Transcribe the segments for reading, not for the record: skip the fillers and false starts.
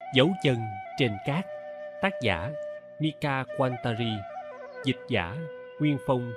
Dấu chân trên cát. Tác giả Mika Quantari. Dịch giả Nguyên Phong.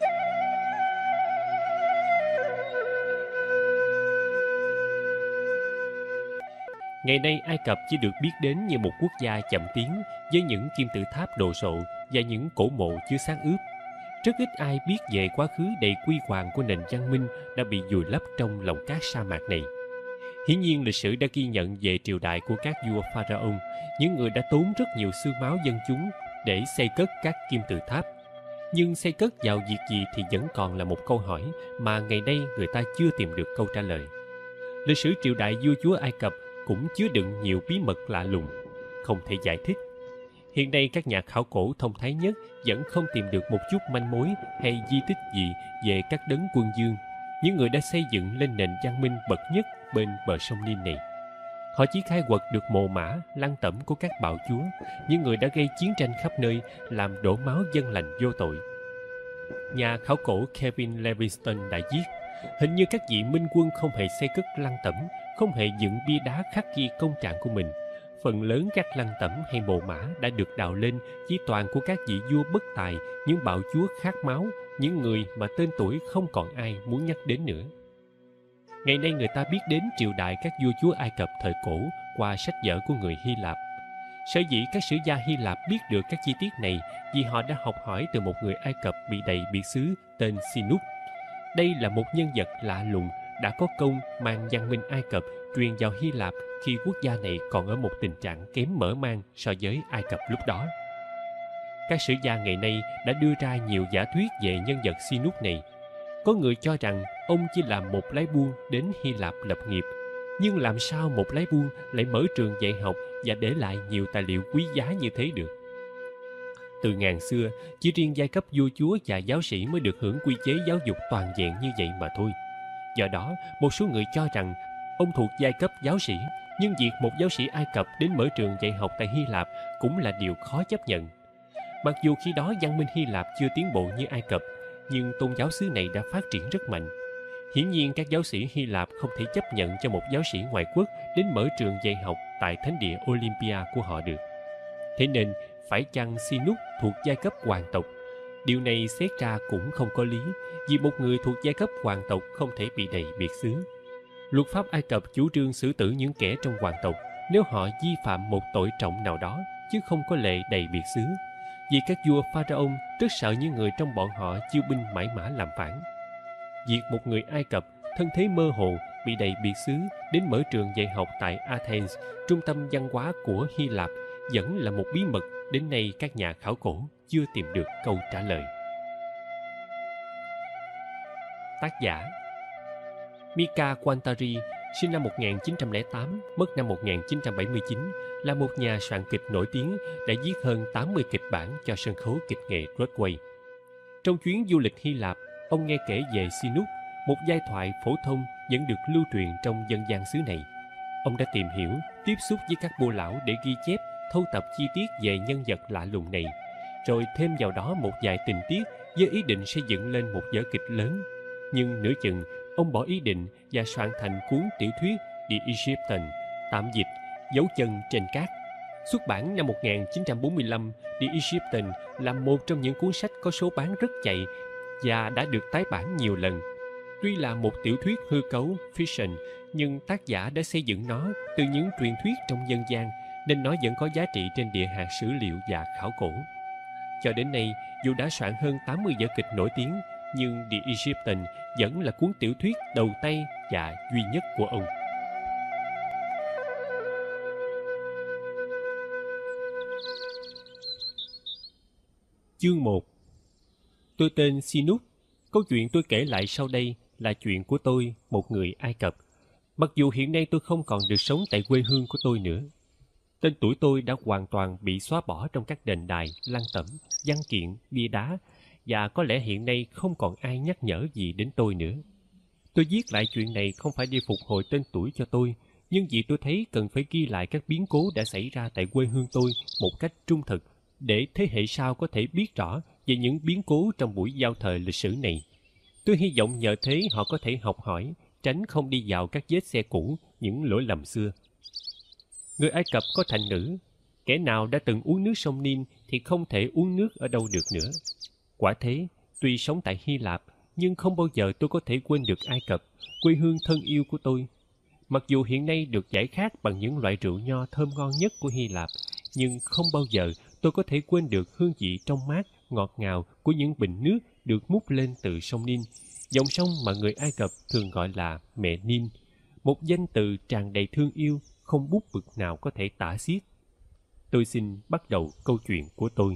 Ngày nay Ai Cập chỉ được biết đến như một quốc gia chậm tiến với những kim tự tháp đồ sộ và những cổ mộ chứa xác ướp. Rất ít ai biết về quá khứ đầy huy hoàng của nền văn minh đã bị vùi lấp trong lòng cát sa mạc này. Hiển nhiên lịch sử đã ghi nhận về triều đại của các vua Pharaoh, những người đã tốn rất nhiều xương máu dân chúng để xây cất các kim tự tháp. Nhưng xây cất vào việc gì thì vẫn còn là một câu hỏi mà ngày nay người ta chưa tìm được câu trả lời. Lịch sử triều đại vua chúa Ai Cập cũng chứa đựng nhiều bí mật lạ lùng, không thể giải thích. Hiện nay các nhà khảo cổ thông thái nhất vẫn không tìm được một chút manh mối hay di tích gì về các đấng quân vương, những người đã xây dựng lên nền văn minh bậc nhất bên bờ sông Nin này. Họ chỉ khai quật được mồ mả, lăng tẩm của các bạo chúa, những người đã gây chiến tranh khắp nơi, làm đổ máu dân lành vô tội. Nhà khảo cổ Kevin Levingston đã viết, hình như các vị minh quân không hề xây cất lăng tẩm, không hề dựng bia đá khắc ghi công trạng của mình. Phần lớn các lăng tẩm hay mồ mả đã được đào lên chỉ toàn của các vị vua bất tài, những bạo chúa khát máu, những người mà tên tuổi không còn ai muốn nhắc đến nữa. Ngày nay người ta biết đến triều đại các vua chúa Ai Cập thời cổ qua sách vở của người Hy Lạp. Sở dĩ các sử gia Hy Lạp biết được các chi tiết này vì họ đã học hỏi từ một người Ai Cập bị đầy biệt xứ tên Sinub. Đây là một nhân vật lạ lùng đã có công mang văn minh Ai Cập truyền vào Hy Lạp khi quốc gia này còn ở một tình trạng kém mở mang so với Ai Cập lúc đó. Các sử gia ngày nay đã đưa ra nhiều giả thuyết về nhân vật Sinub này. Có người cho rằng ông chỉ là một lái buôn đến Hy Lạp lập nghiệp, nhưng làm sao một lái buôn lại mở trường dạy học và để lại nhiều tài liệu quý giá như thế được? Từ ngàn xưa, chỉ riêng giai cấp vua chúa và giáo sĩ mới được hưởng quy chế giáo dục toàn vẹn như vậy mà thôi. Do đó, một số người cho rằng ông thuộc giai cấp giáo sĩ, nhưng việc một giáo sĩ Ai Cập đến mở trường dạy học tại Hy Lạp cũng là điều khó chấp nhận. Mặc dù khi đó văn minh Hy Lạp chưa tiến bộ như Ai Cập, nhưng tôn giáo xứ này đã phát triển rất mạnh. Hiển nhiên các giáo sĩ Hy Lạp không thể chấp nhận cho một giáo sĩ ngoại quốc đến mở trường dạy học tại thánh địa Olympia của họ được. Thế nên, phải chăng Sinub thuộc giai cấp hoàng tộc? Điều này xét ra cũng không có lý, vì một người thuộc giai cấp hoàng tộc không thể bị đầy biệt xứ. Luật pháp Ai Cập chủ trương xử tử những kẻ trong hoàng tộc nếu họ vi phạm một tội trọng nào đó, chứ không có lệ đầy biệt xứ. Vì các vua Pharaoh rất sợ những người trong bọn họ chiêu binh mãi mã làm phản. Việc một người Ai Cập thân thế mơ hồ bị đầy biệt xứ đến mở trường dạy học tại Athens, trung tâm văn hóa của Hy Lạp, vẫn là một bí mật đến nay các nhà khảo cổ chưa tìm được câu trả lời. Tác giả Mika Quantari, sinh năm 1908, mất năm 1979, là một nhà soạn kịch nổi tiếng đã viết hơn 80 kịch bản cho sân khấu kịch nghệ Broadway. Trong chuyến du lịch Hy Lạp, ông nghe kể về Sinub, một giai thoại phổ thông vẫn được lưu truyền trong dân gian xứ này. Ông đã tìm hiểu, tiếp xúc với các bô lão để ghi chép, thâu tập chi tiết về nhân vật lạ lùng này, rồi thêm vào đó một vài tình tiết với ý định sẽ dựng lên một vở kịch lớn. Nhưng nửa chừng, ông bỏ ý định và soạn thành cuốn tiểu thuyết The Egyptian, tạm dịch Dấu chân trên cát. Xuất bản năm 1945, The Egyptian là một trong những cuốn sách có số bán rất chạy và đã được tái bản nhiều lần. Tuy là một tiểu thuyết hư cấu fiction, nhưng tác giả đã xây dựng nó từ những truyền thuyết trong dân gian, nên nó vẫn có giá trị trên địa hạt sử liệu và khảo cổ. Cho đến nay, dù đã soạn hơn 80 vở kịch nổi tiếng, nhưng The Egyptian vẫn là cuốn tiểu thuyết đầu tay và duy nhất của ông. Chương 1. Tôi tên Sinub. Câu chuyện tôi kể lại sau đây là chuyện của tôi, một người Ai Cập. Mặc dù hiện nay tôi không còn được sống tại quê hương của tôi nữa. Tên tuổi tôi đã hoàn toàn bị xóa bỏ trong các đền đài, lăng tẩm, văn kiện, bia đá, và có lẽ hiện nay không còn ai nhắc nhở gì đến tôi nữa. Tôi viết lại chuyện này không phải để phục hồi tên tuổi cho tôi, nhưng vì tôi thấy cần phải ghi lại các biến cố đã xảy ra tại quê hương tôi một cách trung thực, để thế hệ sau có thể biết rõ về những biến cố trong buổi giao thời lịch sử này. Tôi hy vọng nhờ thế họ có thể học hỏi, tránh không đi vào các vết xe cũ, những lỗi lầm xưa. Người Ai Cập có thành ngữ, kẻ nào đã từng uống nước sông Nin thì không thể uống nước ở đâu được nữa. Quả thế, tuy sống tại Hy Lạp, nhưng không bao giờ tôi có thể quên được Ai Cập, quê hương thân yêu của tôi. Mặc dù hiện nay được giải khát bằng những loại rượu nho thơm ngon nhất của Hy Lạp, nhưng không bao giờ tôi có thể quên được hương vị trong mát, ngọt ngào của những bình nước được múc lên từ sông Nin, dòng sông mà người Ai Cập thường gọi là mẹ Nin, một danh từ tràn đầy thương yêu, không bút mực nào có thể tả xiết. Tôi xin bắt đầu câu chuyện của tôi.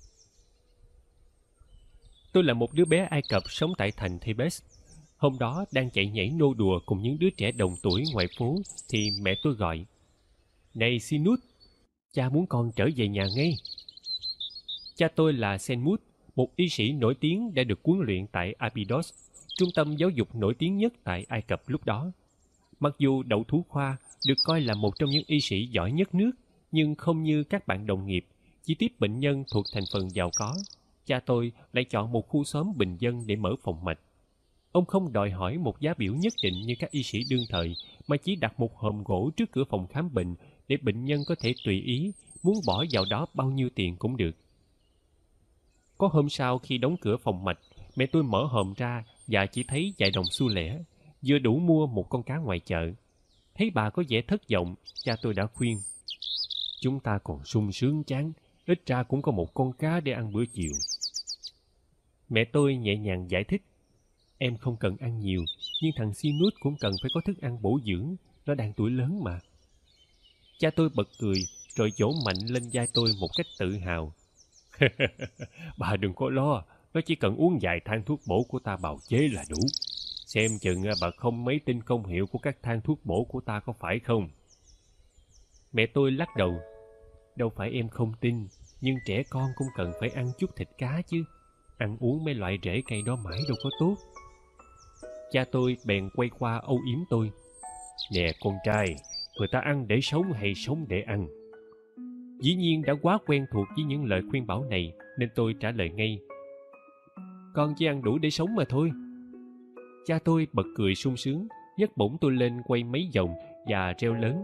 Tôi là một đứa bé Ai Cập sống tại thành Thebes. Hôm đó đang chạy nhảy nô đùa cùng những đứa trẻ đồng tuổi ngoài phố thì mẹ tôi gọi: "Này Sinut, cha muốn con trở về nhà ngay." Cha tôi là Senmut, một y sĩ nổi tiếng đã được huấn luyện tại Abydos, trung tâm giáo dục nổi tiếng nhất tại Ai Cập lúc đó. Mặc dù đậu thủ khoa được coi là một trong những y sĩ giỏi nhất nước, nhưng không như các bạn đồng nghiệp, chỉ tiếp bệnh nhân thuộc thành phần giàu có, cha tôi lại chọn một khu xóm bình dân để mở phòng mạch. Ông không đòi hỏi một giá biểu nhất định như các y sĩ đương thời, mà chỉ đặt một hòm gỗ trước cửa phòng khám bệnh để bệnh nhân có thể tùy ý, muốn bỏ vào đó bao nhiêu tiền cũng được. Có hôm sau khi đóng cửa phòng mạch, mẹ tôi mở hòm ra và chỉ thấy vài đồng xu lẻ, vừa đủ mua một con cá ngoài chợ. Thấy bà có vẻ thất vọng, cha tôi đã khuyên: "Chúng ta còn sung sướng chán, ít ra cũng có một con cá để ăn bữa chiều." Mẹ tôi nhẹ nhàng giải thích: "Em không cần ăn nhiều, nhưng thằng Sinus cũng cần phải có thức ăn bổ dưỡng, nó đang tuổi lớn mà." Cha tôi bật cười, rồi vỗ mạnh lên vai tôi một cách tự hào. "Bà đừng có lo, nó chỉ cần uống vài thang thuốc bổ của ta bào chế là đủ. Xem chừng bà không mấy tin công hiệu của các thang thuốc bổ của ta có phải không?" Mẹ tôi lắc đầu: "Đâu phải em không tin, nhưng trẻ con cũng cần phải ăn chút thịt cá chứ. Ăn uống mấy loại rễ cây đó mãi đâu có tốt." Cha tôi bèn quay qua âu yếm tôi: "Nè con trai, người ta ăn để sống hay sống để ăn?" Dĩ nhiên đã quá quen thuộc với những lời khuyên bảo này, nên tôi trả lời ngay: "Con chỉ ăn đủ để sống mà thôi." Cha tôi bật cười sung sướng, nhấc bổng tôi lên quay mấy vòng và reo lớn: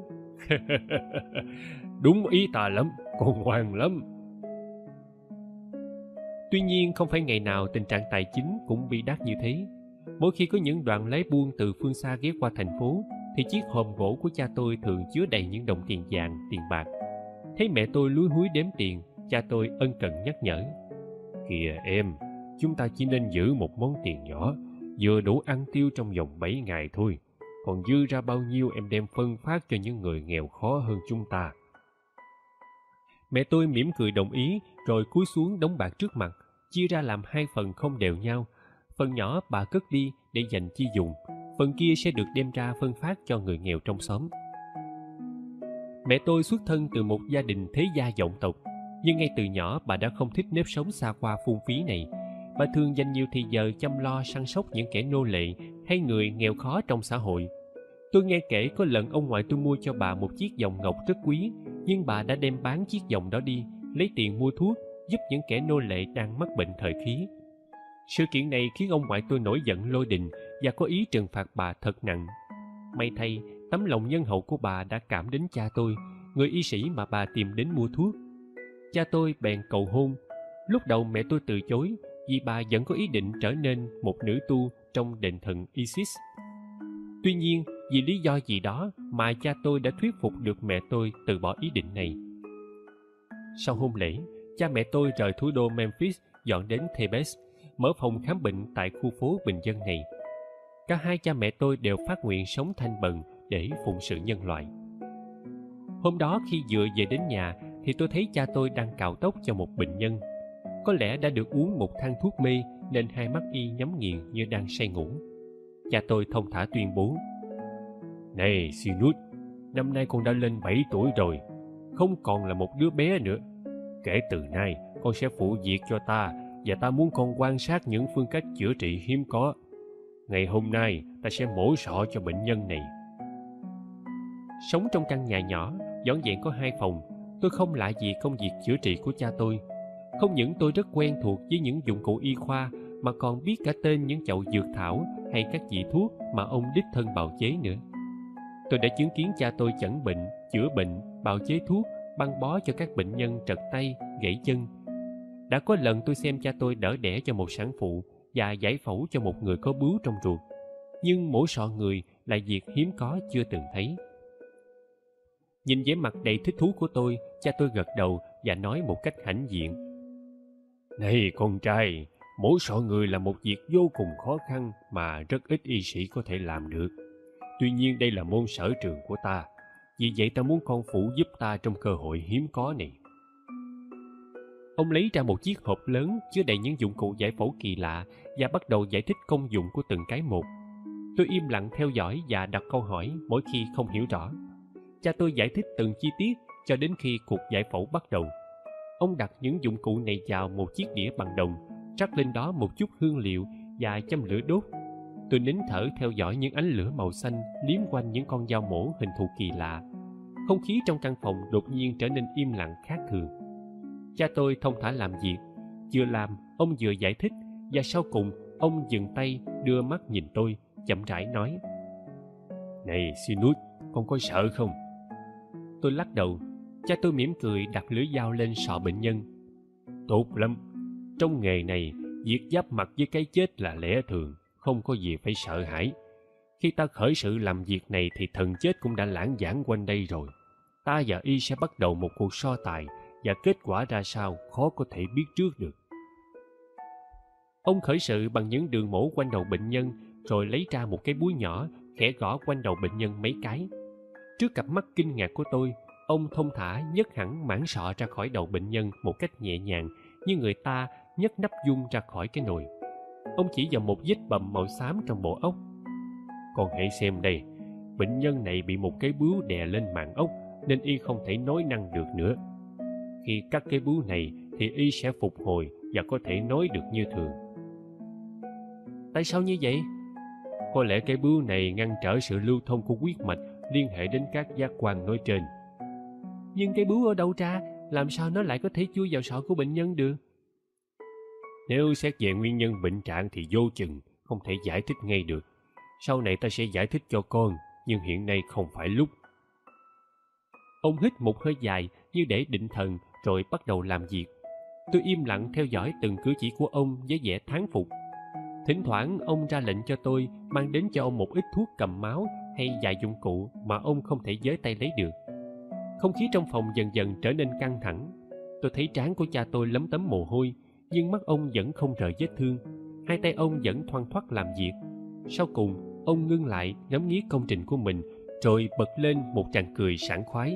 "Đúng ý ta lắm, con ngoan lắm." Tuy nhiên không phải ngày nào tình trạng tài chính cũng bi đát như thế. Mỗi khi có những đoàn lái buôn từ phương xa ghé qua thành phố, thì chiếc hòm gỗ của cha tôi thường chứa đầy những đồng tiền vàng, tiền bạc. Thấy mẹ tôi lúi húi đếm tiền, cha tôi ân cần nhắc nhở: "Kìa em, chúng ta chỉ nên giữ một món tiền nhỏ, vừa đủ ăn tiêu trong vòng 7 ngày thôi. Còn dư ra bao nhiêu em đem phân phát cho những người nghèo khó hơn chúng ta." Mẹ tôi mỉm cười đồng ý, rồi cúi xuống đống bạc trước mặt, chia ra làm 2 phần không đều nhau. Phần nhỏ bà cất đi để dành chi dùng, phần kia sẽ được đem ra phân phát cho người nghèo trong xóm. Mẹ tôi xuất thân từ một gia đình thế gia vọng tộc, nhưng ngay từ nhỏ bà đã không thích nếp sống xa hoa phung phí này. Bà thường dành nhiều thời giờ chăm lo săn sóc những kẻ nô lệ hay người nghèo khó trong xã hội. Tôi nghe kể có lần ông ngoại tôi mua cho bà một chiếc vòng ngọc rất quý, nhưng bà đã đem bán chiếc vòng đó đi, lấy tiền mua thuốc, giúp những kẻ nô lệ đang mắc bệnh thời khí. Sự kiện này khiến ông ngoại tôi nổi giận lôi đình và có ý trừng phạt bà thật nặng. May thay, tấm lòng nhân hậu của bà đã cảm đến cha tôi, người y sĩ mà bà tìm đến mua thuốc. Cha tôi bèn cầu hôn. Lúc đầu mẹ tôi từ chối, vì bà vẫn có ý định trở nên một nữ tu trong đền thần Isis. Tuy nhiên, vì lý do gì đó mà cha tôi đã thuyết phục được mẹ tôi từ bỏ ý định này. Sau hôn lễ, cha mẹ tôi rời thủ đô Memphis dọn đến Thebes, mở phòng khám bệnh tại khu phố bình dân này. Cả hai cha mẹ tôi đều phát nguyện sống thanh bần để phụng sự nhân loại. Hôm đó khi vừa về đến nhà thì tôi thấy cha tôi đang cạo tóc cho một bệnh nhân. Có lẽ đã được uống một thang thuốc mê nên hai mắt y nhắm nghiền như đang say ngủ. Cha tôi thong thả tuyên bố: "Này Sinus, năm nay con đã lên 7 tuổi rồi, không còn là một đứa bé nữa. Kể từ nay con sẽ phụ việc cho ta, và ta muốn con quan sát những phương cách chữa trị hiếm có. Ngày hôm nay ta sẽ mổ sọ cho bệnh nhân này." Sống trong căn nhà nhỏ, vỏn vẹn có 2 phòng, tôi không lạ gì công việc chữa trị của cha tôi. Không những tôi rất quen thuộc với những dụng cụ y khoa, mà còn biết cả tên những chậu dược thảo hay các vị thuốc mà ông đích thân bào chế nữa. Tôi đã chứng kiến cha tôi chẩn bệnh, chữa bệnh, bào chế thuốc, băng bó cho các bệnh nhân trật tay, gãy chân. Đã có lần tôi xem cha tôi đỡ đẻ cho một sản phụ và giải phẫu cho một người có bướu trong ruột, nhưng mổ sọ người là việc hiếm có chưa từng thấy. Nhìn vẻ mặt đầy thích thú của tôi, cha tôi gật đầu và nói một cách hãnh diện: "Này con trai, mổ sọ người là một việc vô cùng khó khăn mà rất ít y sĩ có thể làm được. Tuy nhiên đây là môn sở trường của ta, vì vậy ta muốn con phụ giúp ta trong cơ hội hiếm có này." Ông lấy ra một chiếc hộp lớn chứa đầy những dụng cụ giải phẫu kỳ lạ và bắt đầu giải thích công dụng của từng cái một. Tôi im lặng theo dõi và đặt câu hỏi mỗi khi không hiểu rõ. Cha tôi giải thích từng chi tiết cho đến khi cuộc giải phẫu bắt đầu. Ông đặt những dụng cụ này vào một chiếc đĩa bằng đồng, rắc lên đó một chút hương liệu và châm lửa đốt. Tôi nín thở theo dõi những ánh lửa màu xanh liếm quanh những con dao mổ hình thù kỳ lạ. Không khí trong căn phòng đột nhiên trở nên im lặng khác thường. Cha tôi thong thả làm việc, vừa làm ông vừa giải thích, và sau cùng ông dừng tay đưa mắt nhìn tôi, chậm rãi nói: "Này Sinus, con có sợ không?" Tôi lắc đầu. Cha tôi mỉm cười đặt lưỡi dao lên sọ bệnh nhân. "Tốt lắm. Trong nghề này, việc giáp mặt với cái chết là lẽ thường, không có gì phải sợ hãi. Khi ta khởi sự làm việc này thì thần chết cũng đã lãng vãng quanh đây rồi. Ta và y sẽ bắt đầu một cuộc so tài, và kết quả ra sao khó có thể biết trước được." Ông khởi sự bằng những đường mổ quanh đầu bệnh nhân, rồi lấy ra một cái búa nhỏ, khẽ gõ quanh đầu bệnh nhân mấy cái. Trước cặp mắt kinh ngạc của tôi, ông thong thả nhấc hẳn mảng sọ ra khỏi đầu bệnh nhân một cách nhẹ nhàng, như người ta nhấc nắp dung ra khỏi cái nồi. Ông chỉ vào một vết bầm màu xám trong bộ ốc. "Con hãy xem đây, bệnh nhân này bị một cái bướu đè lên màng ốc nên y không thể nói năng được nữa. Khi cắt cái bướu này thì y sẽ phục hồi và có thể nói được như thường." "Tại sao như vậy?" "Có lẽ cái bướu này ngăn trở sự lưu thông của huyết mạch liên hệ đến các giác quan nói trên." "Nhưng cái bướu ở đâu ra? Làm sao nó lại có thể chui vào sọ của bệnh nhân được?" "Nếu xét về nguyên nhân bệnh trạng thì vô chừng, không thể giải thích ngay được. Sau này ta sẽ giải thích cho con, nhưng hiện nay không phải lúc." Ông hít một hơi dài như để định thần, rồi bắt đầu làm việc. Tôi im lặng theo dõi từng cử chỉ của ông với vẻ thán phục. Thỉnh thoảng ông ra lệnh cho tôi mang đến cho ông một ít thuốc cầm máu hay vài dụng cụ mà ông không thể giơ tay lấy được. Không khí trong phòng dần dần trở nên căng thẳng. Tôi thấy trán của cha tôi lấm tấm mồ hôi, nhưng mắt ông vẫn không rời vết thương. Hai tay ông vẫn thoăn thoắt làm việc. Sau cùng, ông ngưng lại ngắm nghía công trình của mình, rồi bật lên một tràng cười sảng khoái.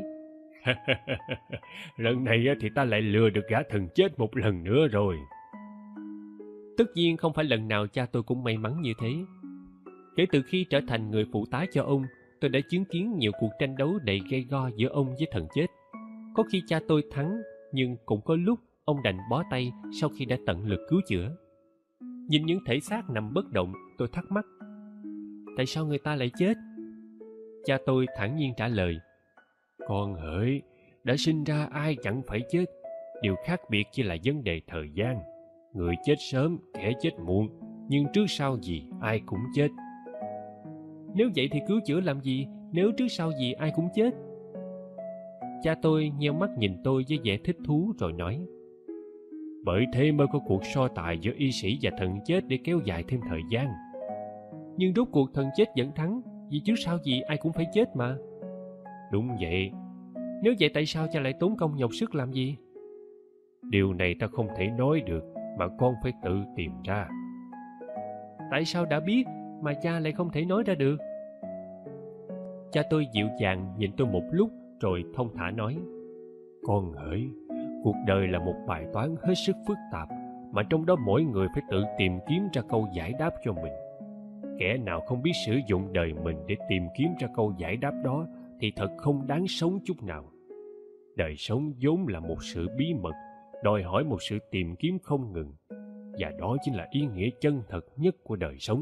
"Lần này thì ta lại lừa được gã thần chết một lần nữa rồi." Tất nhiên không phải lần nào cha tôi cũng may mắn như thế. Kể từ khi trở thành người phụ tá cho ông, tôi đã chứng kiến nhiều cuộc tranh đấu đầy gay go giữa ông với thần chết. Có khi cha tôi thắng, nhưng cũng có lúc ông đành bó tay sau khi đã tận lực cứu chữa. Nhìn những thể xác nằm bất động, tôi thắc mắc: tại sao người ta lại chết? Cha tôi thản nhiên trả lời: "Con hỡi, đã sinh ra ai chẳng phải chết. Điều khác biệt chỉ là vấn đề thời gian. Người chết sớm, kẻ chết muộn, nhưng trước sau gì ai cũng chết." "Nếu vậy thì cứu chữa làm gì, nếu trước sau gì ai cũng chết?" Cha tôi nheo mắt nhìn tôi với vẻ thích thú rồi nói: "Bởi thế mới có cuộc so tài giữa y sĩ và thần chết để kéo dài thêm thời gian." "Nhưng rốt cuộc thần chết vẫn thắng, vì trước sau gì ai cũng phải chết mà." "Đúng vậy." "Nếu vậy tại sao cha lại tốn công nhọc sức làm gì?" "Điều này ta không thể nói được, mà con phải tự tìm ra." "Tại sao đã biết mà cha lại không thể nói ra được?" Cha tôi dịu dàng nhìn tôi một lúc rồi thong thả nói: "Con hỡi, cuộc đời là một bài toán hết sức phức tạp, mà trong đó mỗi người phải tự tìm kiếm ra câu giải đáp cho mình. Kẻ nào không biết sử dụng đời mình để tìm kiếm ra câu giải đáp đó thì thật không đáng sống chút nào. Đời sống vốn là một sự bí mật, đòi hỏi một sự tìm kiếm không ngừng, và đó chính là ý nghĩa chân thật nhất của đời sống."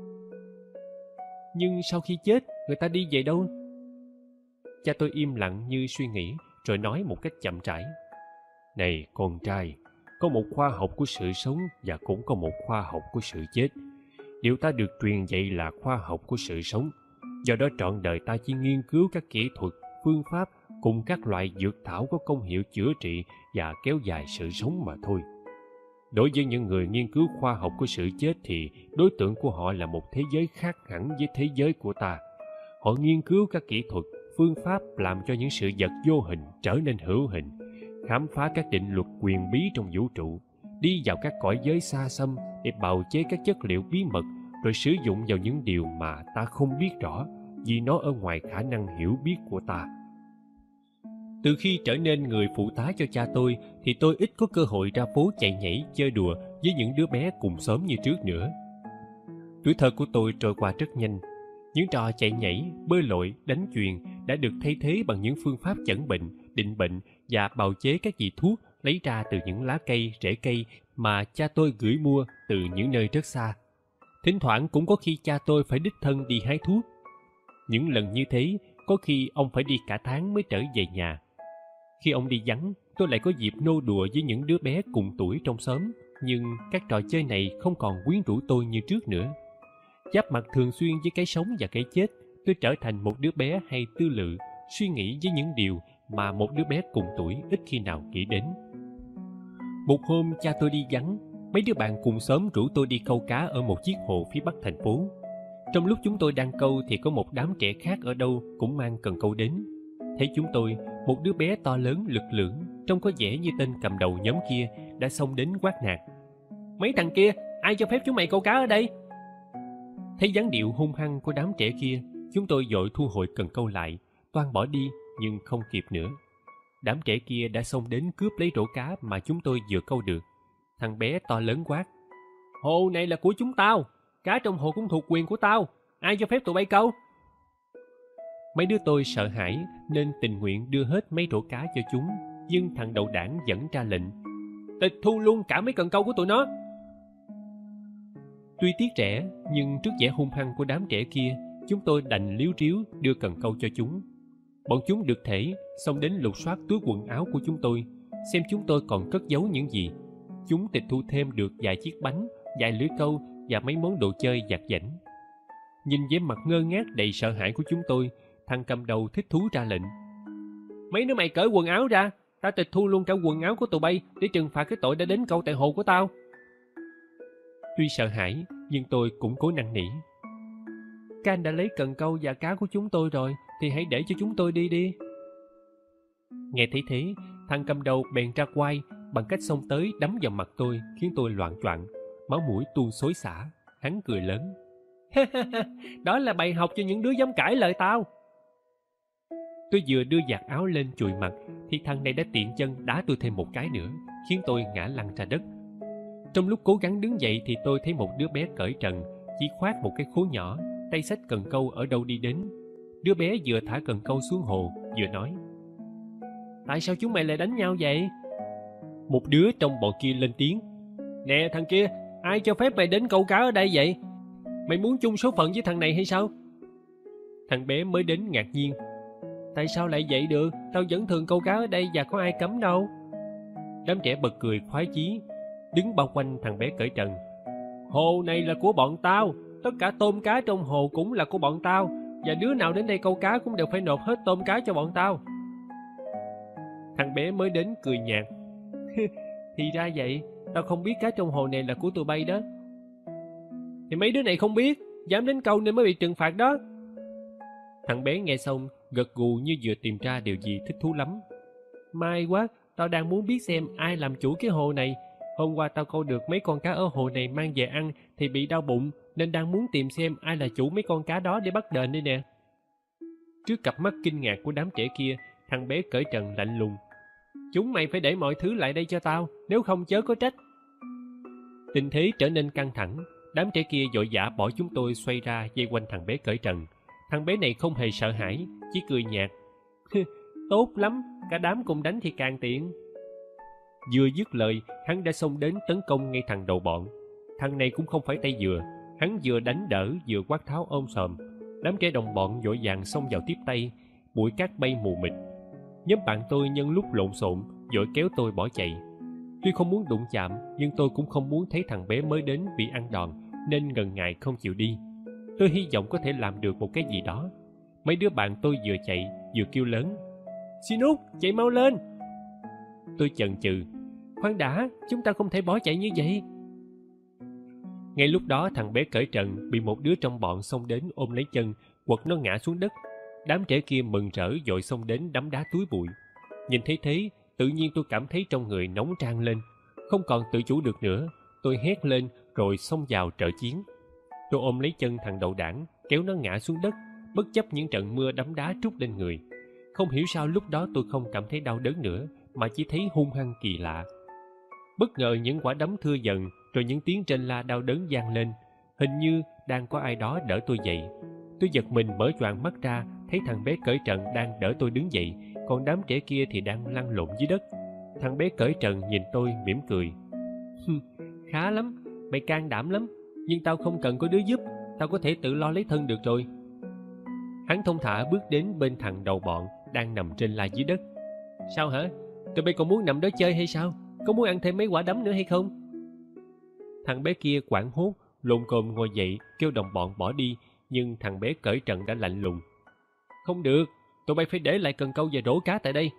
"Nhưng sau khi chết, người ta đi về đâu?" Cha tôi im lặng như suy nghĩ, rồi nói một cách chậm rãi: "Này con trai, có một khoa học của sự sống và cũng có một khoa học của sự chết. Điều ta được truyền dạy là khoa học của sự sống. Do đó trọn đời ta chỉ nghiên cứu các kỹ thuật, phương pháp cùng các loại dược thảo có công hiệu chữa trị và kéo dài sự sống mà thôi. Đối với những người nghiên cứu khoa học của sự chết thì đối tượng của họ là một thế giới khác hẳn với thế giới của ta. Họ nghiên cứu các kỹ thuật, phương pháp làm cho những sự vật vô hình trở nên hữu hình, khám phá các định luật quyền bí trong vũ trụ, đi vào các cõi giới xa xăm để bào chế các chất liệu bí mật, rồi sử dụng vào những điều mà ta không biết rõ vì nó ở ngoài khả năng hiểu biết của ta. Từ khi trở nên người phụ tá cho cha tôi thì tôi ít có cơ hội ra phố chạy nhảy chơi đùa với những đứa bé cùng xóm như trước nữa. Tuổi thơ của tôi trôi qua rất nhanh. Những trò chạy nhảy, bơi lội, đánh chuyền đã được thay thế bằng những phương pháp chẩn bệnh, định bệnh và bào chế các vị thuốc lấy ra từ những lá cây, rễ cây mà cha tôi gửi mua từ những nơi rất xa. Thỉnh thoảng cũng có khi cha tôi phải đích thân đi hái thuốc. Những lần như thế, có khi ông phải đi cả tháng mới trở về nhà. Khi ông đi vắng, tôi lại có dịp nô đùa với những đứa bé cùng tuổi trong xóm, nhưng các trò chơi này không còn quyến rũ tôi như trước nữa. Giáp mặt thường xuyên với cái sống và cái chết, tôi trở thành một đứa bé hay tư lự, suy nghĩ với những điều mà một đứa bé cùng tuổi ít khi nào nghĩ đến. Một hôm cha tôi đi vắng, mấy đứa bạn cùng xóm rủ tôi đi câu cá ở một chiếc hồ phía bắc thành phố. Trong lúc chúng tôi đang câu thì có một đám trẻ khác ở đâu cũng mang cần câu đến. Thấy chúng tôi, một đứa bé to lớn lực lưỡng, trông có vẻ như tên cầm đầu nhóm kia, đã xông đến quát nạt: "Mấy thằng kia, ai cho phép chúng mày câu cá ở đây?" Thấy dáng điệu hung hăng của đám trẻ kia, chúng tôi vội thu hồi cần câu lại, toan bỏ đi nhưng không kịp nữa. Đám trẻ kia đã xông đến cướp lấy rổ cá mà chúng tôi vừa câu được. Thằng bé to lớn quát: "Hồ này là của chúng tao, cá trong hồ cũng thuộc quyền của tao, ai cho phép tụi bay câu?" Mấy đứa tôi sợ hãi nên tình nguyện đưa hết mấy rổ cá cho chúng, nhưng thằng đầu đảng vẫn ra lệnh: "Tịch thu luôn cả mấy cần câu của tụi nó." Tuy tiếc trẻ, nhưng trước vẻ hung hăng của đám trẻ kia, chúng tôi đành líu ríu đưa cần câu cho chúng. Bọn chúng được thể xông đến lục soát túi quần áo của chúng tôi, xem chúng tôi còn cất giấu những gì. Chúng tịch thu thêm được vài chiếc bánh, vài lưỡi câu và mấy món đồ chơi vặt vãnh. Nhìn vẻ mặt ngơ ngác đầy sợ hãi của chúng tôi, thằng cầm đầu thích thú ra lệnh: "Mấy đứa mày cởi quần áo ra, tao tịch thu luôn cả quần áo của tụi bay để trừng phạt cái tội đã đến câu tại hồ của tao." Tuy sợ hãi, nhưng tôi cũng cố năn nỉ: "Các anh đã lấy cần câu và cá của chúng tôi rồi, thì hãy để cho chúng tôi đi đi." Nghe thấy thế, thằng cầm đầu bèn ra quai bằng cách xông tới đấm vào mặt tôi, khiến tôi loạng choạng, máu mũi tuôn xối xả. Hắn cười lớn: "Đó là bài học cho những đứa dám cãi lời tao." Tôi vừa đưa vạt áo lên chùi mặt thì thằng này đã tiện chân đá tôi thêm một cái nữa, khiến tôi ngã lăn ra đất. Trong lúc cố gắng đứng dậy thì tôi thấy một đứa bé cởi trần, chỉ khoác một cái khố nhỏ, tay xách cần câu ở đâu đi đến. Đứa bé vừa thả cần câu xuống hồ vừa nói: "Tại sao chúng mày lại đánh nhau vậy?" Một đứa trong bọn kia lên tiếng: "Nè thằng kia, ai cho phép mày đến câu cá ở đây vậy? Mày muốn chung số phận với thằng này hay sao?" Thằng bé mới đến ngạc nhiên: "Tại sao lại vậy được? Tao vẫn thường câu cá ở đây và có ai cấm đâu." Đám trẻ bật cười khoái chí, đứng bao quanh thằng bé cởi trần: "Hồ này là của bọn tao, tất cả tôm cá trong hồ cũng là của bọn tao, và đứa nào đến đây câu cá cũng đều phải nộp hết tôm cá cho bọn tao." Thằng bé mới đến cười nhạt: "Thì ra vậy, tao không biết cá trong hồ này là của tụi bay đó." "Thì mấy đứa này không biết, dám đến câu nên mới bị trừng phạt đó." Thằng bé nghe xong gật gù như vừa tìm ra điều gì thích thú lắm: "May quá, tao đang muốn biết xem ai làm chủ cái hồ này. Hôm qua tao câu được mấy con cá ở hồ này mang về ăn thì bị đau bụng, nên đang muốn tìm xem ai là chủ mấy con cá đó để bắt đền đây nè." Trước cặp mắt kinh ngạc của đám trẻ kia, thằng bé cởi trần lạnh lùng: "Chúng mày phải để mọi thứ lại đây cho tao, nếu không chớ có trách." Tình thế trở nên căng thẳng, đám trẻ kia vội vã bỏ chúng tôi xoay ra vây quanh thằng bé cởi trần. Thằng bé này không hề sợ hãi, chỉ cười nhạt: "Tốt lắm, cả đám cùng đánh thì càng tiện." Vừa dứt lời, hắn đã xông đến tấn công ngay thằng đầu bọn. Thằng này cũng không phải tay vừa, hắn vừa đánh đỡ vừa quát tháo ôm sòm. Đám trẻ đồng bọn vội vàng xông vào tiếp tay, bụi cát bay mù mịt. Nhóm bạn tôi nhân lúc lộn xộn vội kéo tôi bỏ chạy. Tuy không muốn đụng chạm, nhưng tôi cũng không muốn thấy thằng bé mới đến bị ăn đòn, nên ngần ngại không chịu đi. Tôi hy vọng có thể làm được một cái gì đó. Mấy đứa bạn tôi vừa chạy vừa kêu lớn: Xin út, chạy mau lên. Tôi chần chừ. Khoan đã, chúng ta không thể bỏ chạy như vậy. Ngay lúc đó thằng bé cởi trần bị một đứa trong bọn xông đến ôm lấy chân, quật nó ngã xuống đất. Đám trẻ kia mừng rỡ dội xông đến đấm đá túi bụi. Nhìn thấy thế, tự nhiên tôi cảm thấy trong người nóng rang lên. Không còn tự chủ được nữa, tôi hét lên rồi xông vào trợ chiến. Tôi ôm lấy chân thằng đậu đảng, kéo nó ngã xuống đất, bất chấp những trận mưa đấm đá trút lên người. Không hiểu sao lúc đó tôi không cảm thấy đau đớn nữa, mà chỉ thấy hung hăng kỳ lạ. Bất ngờ những quả đấm thưa dần, rồi những tiếng rên la đau đớn vang lên. Hình như đang có ai đó đỡ tôi dậy. Tôi giật mình mở choàng mắt ra, thấy thằng bé cởi trần đang đỡ tôi đứng dậy, còn đám trẻ kia thì đang lăn lộn dưới đất. Thằng bé cởi trần nhìn tôi mỉm cười. Khá lắm, mày can đảm lắm, nhưng tao không cần có đứa giúp, tao có thể tự lo lấy thân được rồi. Hắn thong thả bước đến bên thằng đầu bọn đang nằm trên la dưới đất. Sao hả? Tụi bay còn muốn nằm đó chơi hay sao? Có muốn ăn thêm mấy quả đấm nữa hay không? Thằng bé kia hoảng hốt, lồm cồm ngồi dậy kêu đồng bọn bỏ đi, nhưng thằng bé cởi trần đã lạnh lùng. Không được, tụi bay phải để lại cần câu và rổ cá tại đây.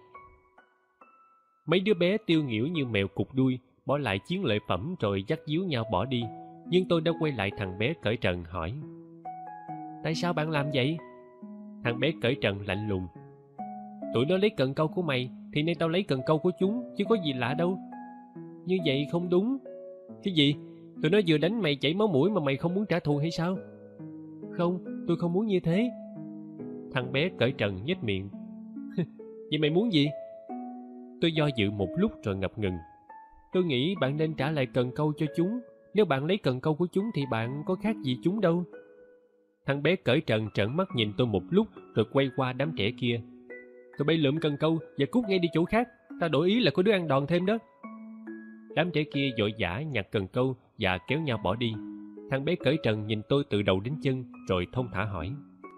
Mấy đứa bé tiêu nghỉu như mèo cụt đuôi, bỏ lại chiến lợi phẩm rồi dắt díu nhau bỏ đi. Nhưng tôi đã quay lại thằng bé cởi trần hỏi. Tại sao bạn làm vậy? Thằng bé cởi trần lạnh lùng. Tụi nó lấy cần câu của mày, thì nay tao lấy cần câu của chúng, chứ có gì lạ đâu. Như vậy không đúng. Cái gì? Tụi nó vừa đánh mày chảy máu mũi mà mày không muốn trả thù hay sao? Không, tôi không muốn như thế. Thằng bé cởi trần nhếch miệng. Vậy mày muốn gì? Tôi do dự một lúc rồi ngập ngừng. Tôi nghĩ bạn nên trả lại cần câu cho chúng. Nếu bạn lấy cần câu của chúng thì bạn có khác gì chúng đâu. Thằng bé cởi trần trợn mắt nhìn tôi một lúc rồi quay qua đám trẻ kia. Tụi bay lượm cần câu và cút ngay đi chỗ khác. Tao đổi ý là có đứa ăn đòn thêm đó. Đám trẻ kia vội vã nhặt cần câu và kéo nhau bỏ đi. Thằng bé cởi trần nhìn tôi từ đầu đến chân rồi thông thả hỏi.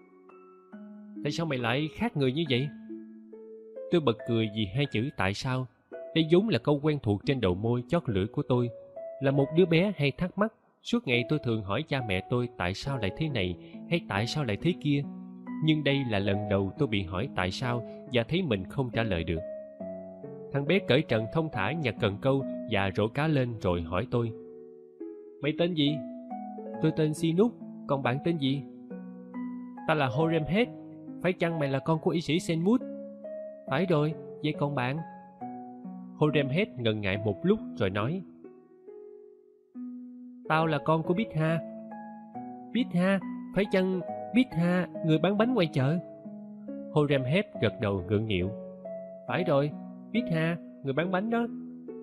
Tại sao mày lại khác người như vậy? Tôi bật cười vì hai chữ tại sao. Đây vốn là câu quen thuộc trên đầu môi chót lưỡi của tôi. Là một đứa bé hay thắc mắc, suốt ngày tôi thường hỏi cha mẹ tôi tại sao lại thế này hay tại sao lại thế kia. Nhưng đây là lần đầu tôi bị hỏi tại sao và thấy mình không trả lời được. Thằng bé cởi trần thông thả nhặt cần câu và rổ cá lên rồi hỏi tôi. Mày tên gì? Tôi tên Sinuk, còn bạn tên gì? Ta là Horemheb. Phải chăng mày là con của y sĩ Senmut? Phải rồi, vậy còn bạn? Horemheb ngần ngại một lúc rồi nói. Tao là con của Bitha. Bitha? Phải chăng Bitha, người bán bánh ngoài chợ? Horemheb gật đầu ngượng nghịu. Phải rồi, Bitha, người bán bánh đó.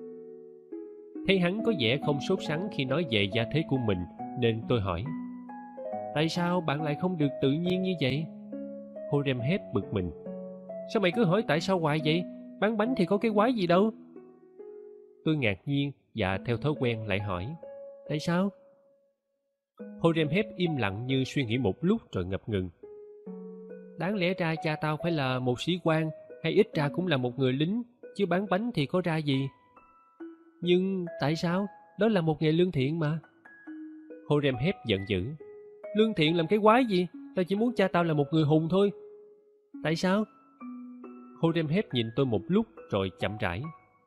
Thấy hắn có vẻ không sốt sắng khi nói về gia thế của mình, nên tôi hỏi. Tại sao bạn lại không được tự nhiên như vậy? Horemheb bực mình. Sao mày cứ hỏi tại sao hoài vậy? Bán bánh thì có cái quái gì đâu. Tôi ngạc nhiên và theo thói quen lại hỏi. Tại sao? Horemheb im lặng như suy nghĩ một lúc rồi ngập ngừng. Đáng lẽ ra cha tao phải là một sĩ quan, hay ít ra cũng là một người lính, chứ bán bánh thì có ra gì. Nhưng tại sao? Đó là một nghề lương thiện mà. Horemheb giận dữ. Lương thiện làm cái quái gì? Tao chỉ muốn cha tao là một người hùng thôi. Tại sao? Horemheb nhìn tôi một lúc rồi chậm rãi.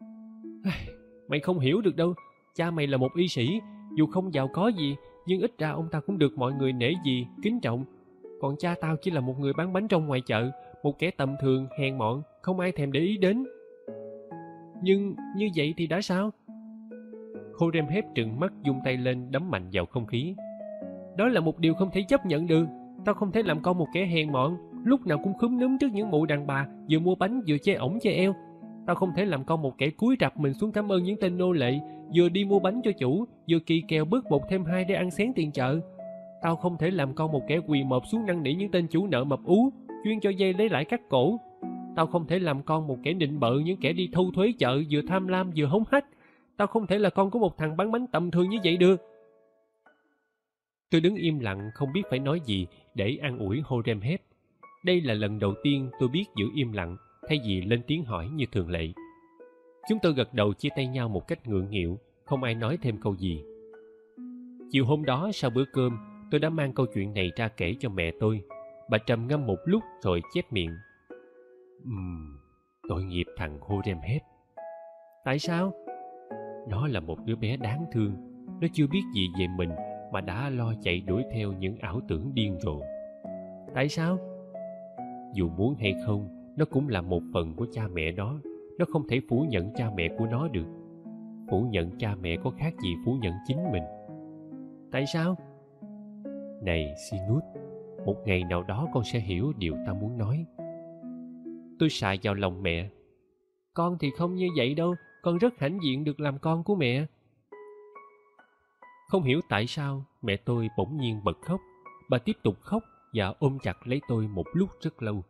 Mày không hiểu được đâu. Cha mày là một y sĩ, dù không giàu có gì, nhưng ít ra ông ta cũng được mọi người nể gì, kính trọng. Còn cha tao chỉ là một người bán bánh rong ngoài chợ, một kẻ tầm thường, hèn mọn, không ai thèm để ý đến. Nhưng như vậy thì đã sao? Horemheb trừng mắt vung tay lên đấm mạnh vào không khí. Đó là một điều không thể chấp nhận được. Tao không thể làm con một kẻ hèn mọn, lúc nào cũng khúm núm trước những mụ đàn bà, vừa mua bánh vừa che ổng che eo. Tao không thể làm con một kẻ cúi rạp mình xuống cảm ơn những tên nô lệ, vừa đi mua bánh cho chủ, vừa kỳ kèo bớt một thêm hai để ăn xén tiền chợ. Tao không thể làm con một kẻ quỳ mọp xuống năn nỉ những tên chủ nợ mập ú, chuyên cho dây lấy lãi cắt cổ. Tao không thể làm con một kẻ nịnh bợ những kẻ đi thu thuế chợ, vừa tham lam vừa hống hách. Tao không thể là con của một thằng bán bánh tầm thường như vậy được. Tôi đứng im lặng không biết phải nói gì để an ủi Horemheb. Đây là lần đầu tiên tôi biết giữ im lặng thay vì lên tiếng hỏi như thường lệ. Chúng tôi gật đầu chia tay nhau một cách ngượng nghịu, không ai nói thêm câu gì. Chiều hôm đó sau bữa cơm, tôi đã mang câu chuyện này ra kể cho mẹ tôi. Bà trầm ngâm một lúc rồi chép miệng. Tội nghiệp thằng Horemheb. Tại sao? Nó là một đứa bé đáng thương. Nó chưa biết gì về mình mà đã lo chạy đuổi theo những ảo tưởng điên rồ. Tại sao? Dù muốn hay không, nó cũng là một phần của cha mẹ nó. Nó không thể phủ nhận cha mẹ của nó được. Phủ nhận cha mẹ có khác gì phủ nhận chính mình. Tại sao? Này Sinus, một ngày nào đó con sẽ hiểu điều ta muốn nói. Tôi sài vào lòng mẹ. Con thì không như vậy đâu. Con rất hãnh diện được làm con của mẹ. Không hiểu tại sao mẹ tôi bỗng nhiên bật khóc. Bà tiếp tục khóc và ôm chặt lấy tôi một lúc rất lâu.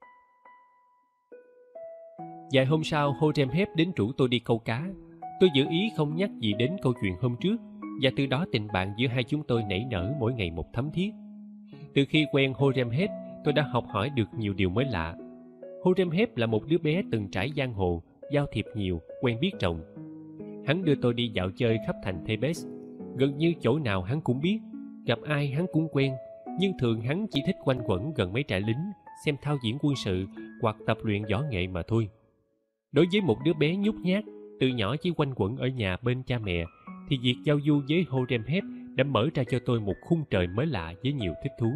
Vài hôm sau, Horemheb đến rủ tôi đi câu cá. Tôi giữ ý không nhắc gì đến câu chuyện hôm trước, và từ đó tình bạn giữa hai chúng tôi nảy nở mỗi ngày một thấm thiết. Từ khi quen Horemheb, tôi đã học hỏi được nhiều điều mới lạ. Horemheb là một đứa bé từng trải giang hồ, giao thiệp nhiều, quen biết rộng. Hắn đưa tôi đi dạo chơi khắp thành Thebes. Gần như chỗ nào hắn cũng biết, gặp ai hắn cũng quen, nhưng thường hắn chỉ thích quanh quẩn gần mấy trại lính, xem thao diễn quân sự hoặc tập luyện võ nghệ mà thôi. Đối với một đứa bé nhút nhát, từ nhỏ chỉ quanh quẩn ở nhà bên cha mẹ, thì việc giao du với Horemheb đã mở ra cho tôi một khung trời mới lạ với nhiều thích thú.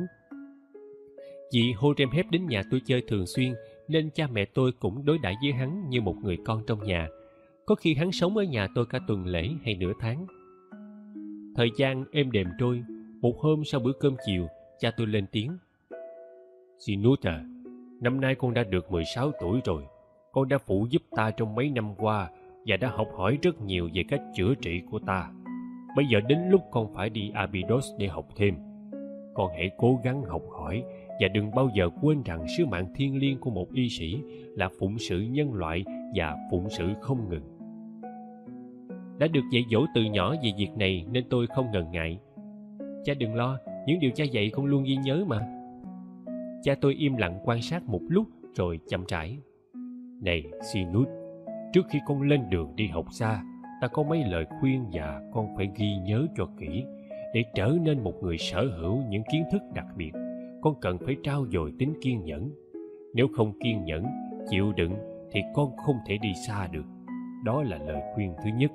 Vì Horemheb đến nhà tôi chơi thường xuyên, nên cha mẹ tôi cũng đối đãi với hắn như một người con trong nhà. Có khi hắn sống ở nhà tôi cả tuần lễ hay nửa tháng. Thời gian êm đềm trôi. Một hôm sau bữa cơm chiều, cha tôi lên tiếng. Sinus à, năm nay con đã được 16 tuổi rồi. Con đã phụ giúp ta trong mấy năm qua và đã học hỏi rất nhiều về cách chữa trị của ta. Bây giờ đến lúc con phải đi Abydos để học thêm. Con hãy cố gắng học hỏi và đừng bao giờ quên rằng sứ mạng thiêng liêng của một y sĩ là phụng sự nhân loại và phụng sự không ngừng. Đã được dạy dỗ từ nhỏ về việc này nên tôi không ngần ngại. Cha đừng lo, những điều cha dạy con luôn ghi nhớ mà. Cha tôi im lặng quan sát một lúc rồi chậm rãi. Này Sinus, trước khi con lên đường đi học xa, ta có mấy lời khuyên và con phải ghi nhớ cho kỹ. Để trở nên một người sở hữu những kiến thức đặc biệt, con cần phải trau dồi tính kiên nhẫn. Nếu không kiên nhẫn, chịu đựng thì con không thể đi xa được. Đó là lời khuyên thứ nhất.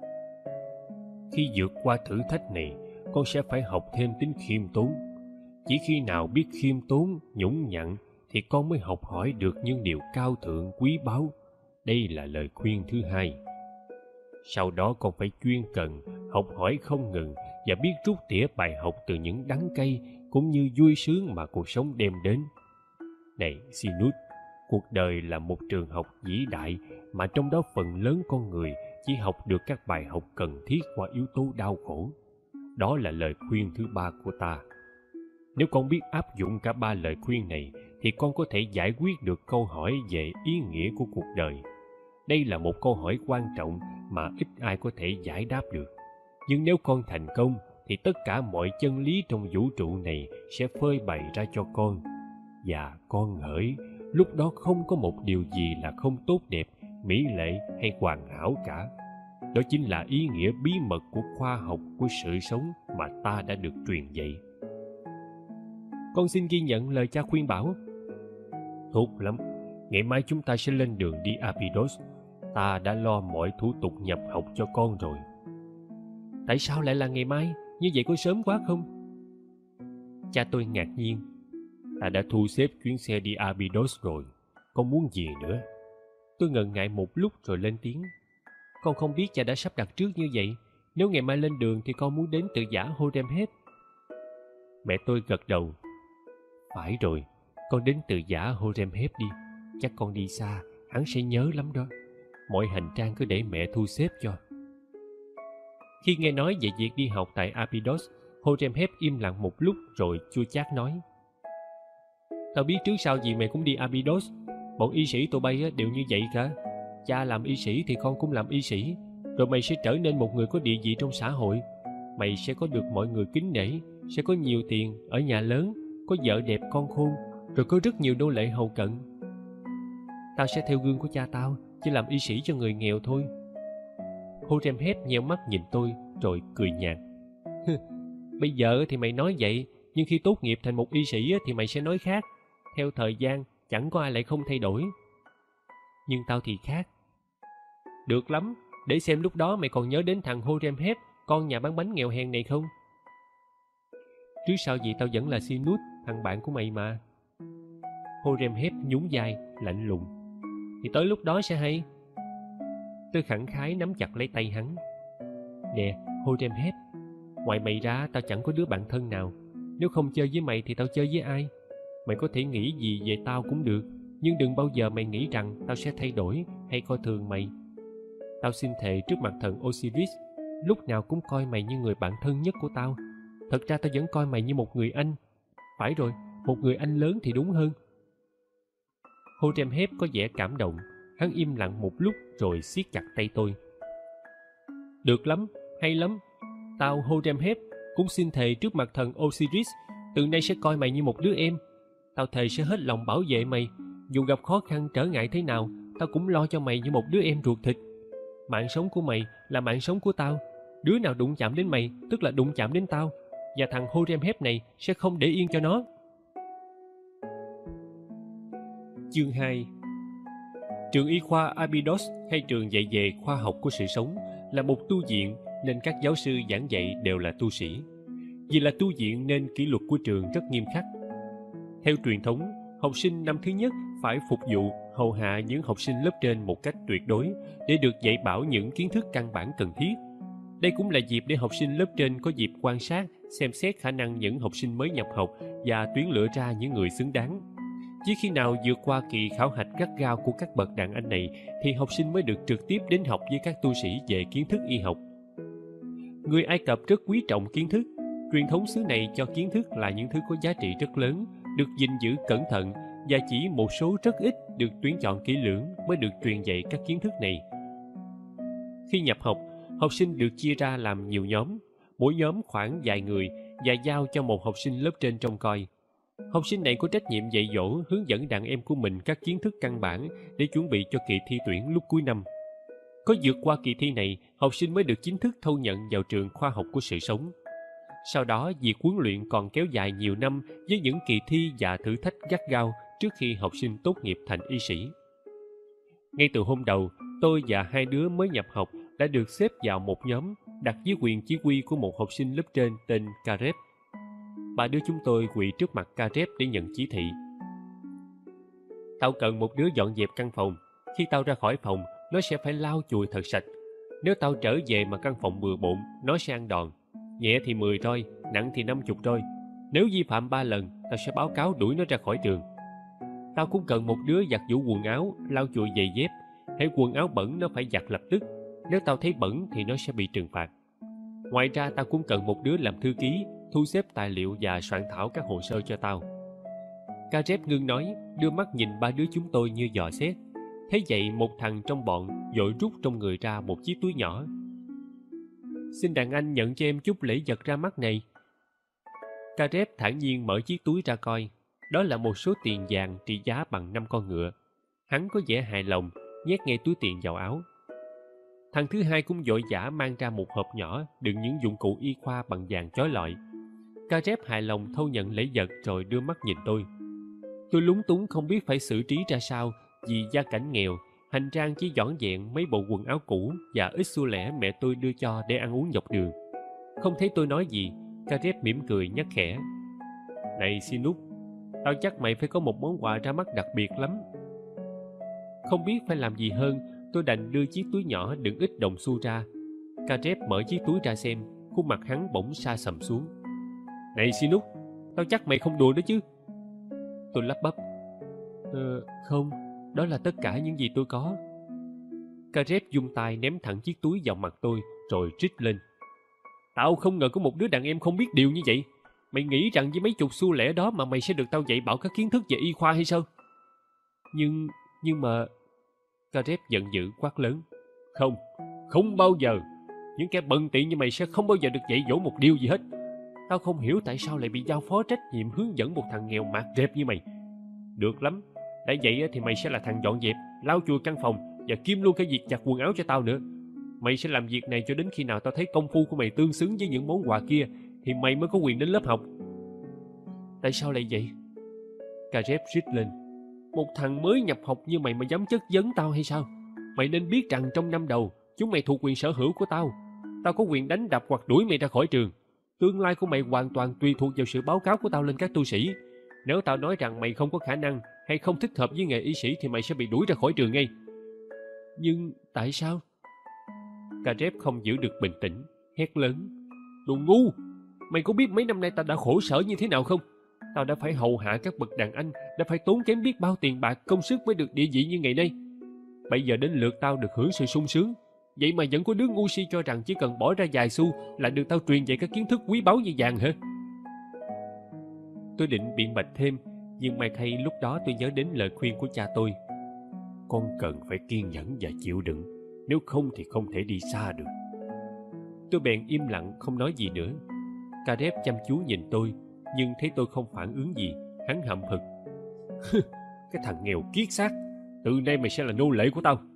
Khi vượt qua thử thách này, con sẽ phải học thêm tính khiêm tốn. Chỉ khi nào biết khiêm tốn, nhũng nhặn thì con mới học hỏi được những điều cao thượng quý báu. Đây là lời khuyên thứ hai. Sau đó con phải chuyên cần, học hỏi không ngừng và biết rút tỉa bài học từ những đắng cay cũng như vui sướng mà cuộc sống đem đến. Này Sinus, cuộc đời là một trường học vĩ đại mà trong đó phần lớn con người chỉ học được các bài học cần thiết qua yếu tố đau khổ. Đó là lời khuyên thứ ba của ta. Nếu con biết áp dụng cả ba lời khuyên này thì con có thể giải quyết được câu hỏi về ý nghĩa của cuộc đời. Đây là một câu hỏi quan trọng mà ít ai có thể giải đáp được. Nhưng nếu con thành công thì tất cả mọi chân lý trong vũ trụ này sẽ phơi bày ra cho con. Và con hỡi, lúc đó không có một điều gì là không tốt đẹp, mỹ lệ hay hoàn hảo cả. Đó chính là ý nghĩa bí mật của khoa học của sự sống mà ta đã được truyền dạy. Con xin ghi nhận lời cha khuyên bảo. Tốt lắm, ngày mai chúng ta sẽ lên đường đi Abydos. Ta đã lo mọi thủ tục nhập học cho con rồi. Tại sao lại là ngày mai? Như vậy có sớm quá không? Cha tôi ngạc nhiên. Ta đã thu xếp chuyến xe đi Abydos rồi. Con muốn gì nữa? Tôi ngần ngại một lúc rồi lên tiếng. Con không biết cha đã sắp đặt trước như vậy. Nếu ngày mai lên đường thì con muốn đến Tự Giả Horemheb. Mẹ tôi gật đầu. Phải rồi, con đến Tự Giả Horemheb đi. Chắc con đi xa, hắn sẽ nhớ lắm đó. Mọi hành trang cứ để mẹ thu xếp cho. Khi nghe nói về việc đi học tại Abydos, Horemheb im lặng một lúc rồi chua chát nói. Tao biết trước sau gì mày cũng đi Abydos. Bọn y sĩ tụi bay đều như vậy cả. Cha làm y sĩ thì con cũng làm y sĩ. Rồi mày sẽ trở nên một người có địa vị trong xã hội. Mày sẽ có được mọi người kính nể, sẽ có nhiều tiền, ở nhà lớn, có vợ đẹp con khôn, rồi có rất nhiều nô lệ hầu cận. Tao sẽ theo gương của cha tao, chỉ làm y sĩ cho người nghèo thôi. Horemheb nheo mắt nhìn tôi rồi cười nhạt. Bây giờ thì mày nói vậy, nhưng khi tốt nghiệp thành một y sĩ thì mày sẽ nói khác. Theo thời gian, chẳng có ai lại không thay đổi. Nhưng tao thì khác. Được lắm, để xem lúc đó mày còn nhớ đến thằng Horemheb, con nhà bán bánh nghèo hèn này không? Trước sau gì tao vẫn là Sinut, thằng bạn của mày mà. Horemheb nhún vai, lạnh lùng. Thì tới lúc đó sẽ hay. Tôi khẳng khái nắm chặt lấy tay hắn. Nè, Horemheb, ngoài mày ra tao chẳng có đứa bạn thân nào. Nếu không chơi với mày thì tao chơi với ai? Mày có thể nghĩ gì về tao cũng được, nhưng đừng bao giờ mày nghĩ rằng tao sẽ thay đổi hay coi thường mày. Tao xin thề trước mặt thần Osiris, lúc nào cũng coi mày như người bạn thân nhất của tao. Thật ra tao vẫn coi mày như một người anh. Phải rồi, một người anh lớn thì đúng hơn. Horemheb có vẻ cảm động. Hắn im lặng một lúc rồi siết chặt tay tôi. Được lắm, hay lắm. Tao Horemheb cũng xin thề trước mặt thần Osiris, từ nay sẽ coi mày như một đứa em. Tao thề sẽ hết lòng bảo vệ mày. Dù gặp khó khăn trở ngại thế nào, tao cũng lo cho mày như một đứa em ruột thịt. Mạng sống của mày là mạng sống của tao. Đứa nào đụng chạm đến mày tức là đụng chạm đến tao. Và thằng Horemheb này sẽ không để yên cho nó. Chương 2. Trường y khoa Abydos hay trường dạy về khoa học của sự sống là một tu viện, nên các giáo sư giảng dạy đều là tu sĩ. Vì là tu viện nên kỷ luật của trường rất nghiêm khắc. Theo truyền thống, học sinh năm thứ nhất phải phục vụ, hầu hạ những học sinh lớp trên một cách tuyệt đối để được dạy bảo những kiến thức căn bản cần thiết. Đây cũng là dịp để học sinh lớp trên có dịp quan sát, xem xét khả năng những học sinh mới nhập học và tuyển lựa ra những người xứng đáng. Chỉ khi nào vượt qua kỳ khảo hạch gắt gao của các bậc đàn anh này thì học sinh mới được trực tiếp đến học với các tu sĩ về kiến thức y học. Người Ai Cập rất quý trọng kiến thức. Truyền thống xứ này cho kiến thức là những thứ có giá trị rất lớn, được gìn giữ cẩn thận, và chỉ một số rất ít được tuyển chọn kỹ lưỡng mới được truyền dạy các kiến thức này. Khi nhập học, học sinh được chia ra làm nhiều nhóm, mỗi nhóm khoảng vài người và giao cho một học sinh lớp trên trông coi. Học sinh này có trách nhiệm dạy dỗ, hướng dẫn đàn em của mình các kiến thức căn bản để chuẩn bị cho kỳ thi tuyển lúc cuối năm. Có vượt qua kỳ thi này, học sinh mới được chính thức thâu nhận vào trường khoa học của sự sống. Sau đó, việc huấn luyện còn kéo dài nhiều năm với những kỳ thi và thử thách gắt gao trước khi học sinh tốt nghiệp thành y sĩ. Ngay từ hôm đầu, tôi và hai đứa mới nhập học đã được xếp vào một nhóm đặt dưới quyền chỉ huy của một học sinh lớp trên tên Kareb. Ba đứa chúng tôi quỳ trước mặt Kareb để nhận chỉ thị. Tao cần một đứa dọn dẹp căn phòng. Khi tao ra khỏi phòng, nó sẽ phải lau chùi thật sạch. Nếu tao trở về mà căn phòng bừa bộn, nó sẽ ăn đòn. Nhẹ thì 10 roi, nặng thì 50 roi. Nếu vi phạm 3 lần, tao sẽ báo cáo đuổi nó ra khỏi trường. Tao cũng cần một đứa giặt giũ quần áo, lau chùi giày dép. Hễ quần áo bẩn nó phải giặt lập tức. Nếu tao thấy bẩn thì nó sẽ bị trừng phạt. Ngoài ra tao cũng cần một đứa làm thư ký, thu xếp tài liệu và soạn thảo các hồ sơ cho tao. Kareb ngưng nói, đưa mắt nhìn ba đứa chúng tôi như dò xét. Thế vậy một thằng trong bọn vội rút trong người ra một chiếc túi nhỏ. Xin đàn anh nhận cho em chút lễ vật ra mắt này. Kareb thản nhiên mở chiếc túi ra coi. Đó là một số tiền vàng trị giá bằng 5 con ngựa. Hắn có vẻ hài lòng, nhét ngay túi tiền vào áo. Thằng thứ hai cũng vội vã mang ra một hộp nhỏ đựng những dụng cụ y khoa bằng vàng chói lọi. Kareb hài lòng thâu nhận lễ vật rồi đưa mắt nhìn tôi. Tôi lúng túng không biết phải xử trí ra sao vì gia cảnh nghèo, hành trang chỉ vỏn vẹn mấy bộ quần áo cũ và ít xu lẻ mẹ tôi đưa cho để ăn uống dọc đường. Không thấy tôi nói gì, Kareb mỉm cười nhắc khẽ. Này Sinut, tao chắc mày phải có một món quà ra mắt đặc biệt lắm. Không biết phải làm gì hơn, tôi đành đưa chiếc túi nhỏ đựng ít đồng xu ra. Kareb mở chiếc túi ra xem, khuôn mặt hắn bỗng sa sầm xuống. Này Sinut, tao chắc mày không đùa đó chứ? Tôi lắp bắp. Không, đó là tất cả những gì tôi có. Kareb vung tay ném thẳng chiếc túi vào mặt tôi, rồi rít lên. Tao không ngờ có một đứa đàn em không biết điều như vậy. Mày nghĩ rằng với mấy chục xu lẻ đó mà mày sẽ được tao dạy bảo các kiến thức về y khoa hay sao? Nhưng mà... Kareb giận dữ quát lớn. Không, không bao giờ. Những kẻ bần tiện như mày sẽ không bao giờ được dạy dỗ một điều gì hết. Tao không hiểu tại sao lại bị giao phó trách nhiệm hướng dẫn một thằng nghèo mạt rệp như mày. Được lắm, đã vậy thì mày sẽ là thằng dọn dẹp, lau chùi căn phòng và kiêm luôn cái việc giặt quần áo cho tao nữa. Mày sẽ làm việc này cho đến khi nào tao thấy công phu của mày tương xứng với những món quà kia thì mày mới có quyền đến lớp học. Tại sao lại vậy? Kareb rít lên. Một thằng mới nhập học như mày mà dám chất vấn tao hay sao? Mày nên biết rằng trong năm đầu, chúng mày thuộc quyền sở hữu của tao. Tao có quyền đánh đập hoặc đuổi mày ra khỏi trường. Tương lai của mày hoàn toàn tùy thuộc vào sự báo cáo của tao lên các tu sĩ. Nếu tao nói rằng mày không có khả năng hay không thích hợp với nghề y sĩ thì mày sẽ bị đuổi ra khỏi trường ngay. Nhưng tại sao? Caleb không giữ được bình tĩnh, hét lớn. Đồ ngu! Mày có biết mấy năm nay tao đã khổ sở như thế nào không? Tao đã phải hầu hạ các bậc đàn anh, đã phải tốn kém biết bao tiền bạc công sức mới được địa vị như ngày nay. Bây giờ đến lượt tao được hưởng sự sung sướng. Vậy mà vẫn có đứa ngu si cho rằng chỉ cần bỏ ra vài xu là được tao truyền dạy các kiến thức quý báu như vàng hả? Tôi định biện bạch thêm, nhưng may thay lúc đó tôi nhớ đến lời khuyên của cha tôi. Con cần phải kiên nhẫn và chịu đựng, nếu không thì không thể đi xa được. Tôi bèn im lặng không nói gì nữa. Caleb chăm chú nhìn tôi, nhưng thấy tôi không phản ứng gì, hắn hậm hực. Cái thằng nghèo kiết xác, từ nay mày sẽ là nô lệ của tao.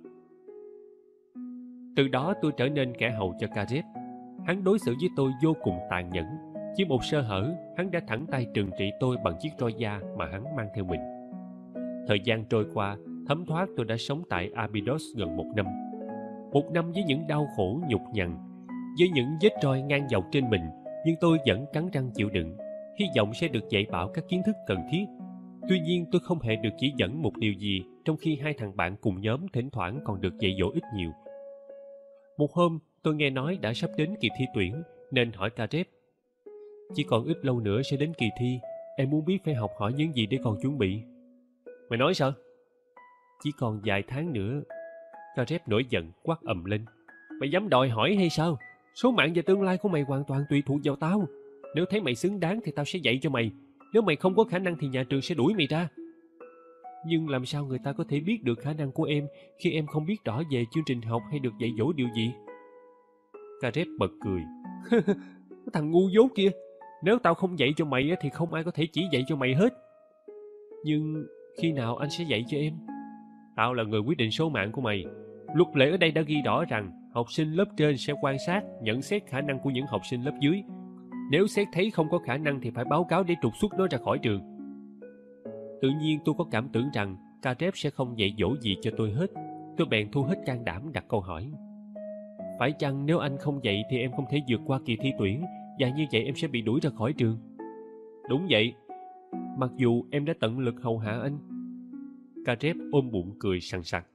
Từ đó tôi trở nên kẻ hầu cho Caleb. Hắn đối xử với tôi vô cùng tàn nhẫn. Chỉ một sơ hở, hắn đã thẳng tay trừng trị tôi bằng chiếc roi da mà hắn mang theo mình. Thời gian trôi qua, thấm thoát tôi đã sống tại Abydos gần 1 năm. 1 năm với những đau khổ nhục nhằn, với những vết roi ngang dọc trên mình, nhưng tôi vẫn cắn răng chịu đựng, hy vọng sẽ được dạy bảo các kiến thức cần thiết. Tuy nhiên tôi không hề được chỉ dẫn một điều gì, trong khi hai thằng bạn cùng nhóm thỉnh thoảng còn được dạy dỗ ít nhiều. Một hôm, tôi nghe nói đã sắp đến kỳ thi tuyển, nên hỏi Caleb. Chỉ còn ít lâu nữa sẽ đến kỳ thi, em muốn biết phải học hỏi những gì để còn chuẩn bị. Mày nói sao? Chỉ còn vài tháng nữa. Caleb nổi giận quát ầm lên. Mày dám đòi hỏi hay sao? Số mạng và tương lai của mày hoàn toàn tùy thuộc vào tao. Nếu thấy mày xứng đáng thì tao sẽ dạy cho mày. Nếu mày không có khả năng thì nhà trường sẽ đuổi mày ra. Nhưng làm sao người ta có thể biết được khả năng của em khi em không biết rõ về chương trình học hay được dạy dỗ điều gì? Caleb bật cười. Cái thằng ngu dốt kia, nếu tao không dạy cho mày thì không ai có thể chỉ dạy cho mày hết. Nhưng khi nào anh sẽ dạy cho em? Tao là người quyết định số mạng của mày. Luật lệ ở đây đã ghi rõ rằng học sinh lớp trên sẽ quan sát, nhận xét khả năng của những học sinh lớp dưới. Nếu xét thấy không có khả năng thì phải báo cáo để trục xuất nó ra khỏi trường. Tự nhiên tôi có cảm tưởng rằng Caleb sẽ không dạy dỗ gì cho tôi hết. Tôi bèn thu hết can đảm đặt câu hỏi. Phải chăng nếu anh không dạy thì em không thể vượt qua kỳ thi tuyển, và như vậy em sẽ bị đuổi ra khỏi trường? Đúng vậy. Mặc dù em đã tận lực hầu hạ anh. Caleb ôm bụng cười sằng sặc.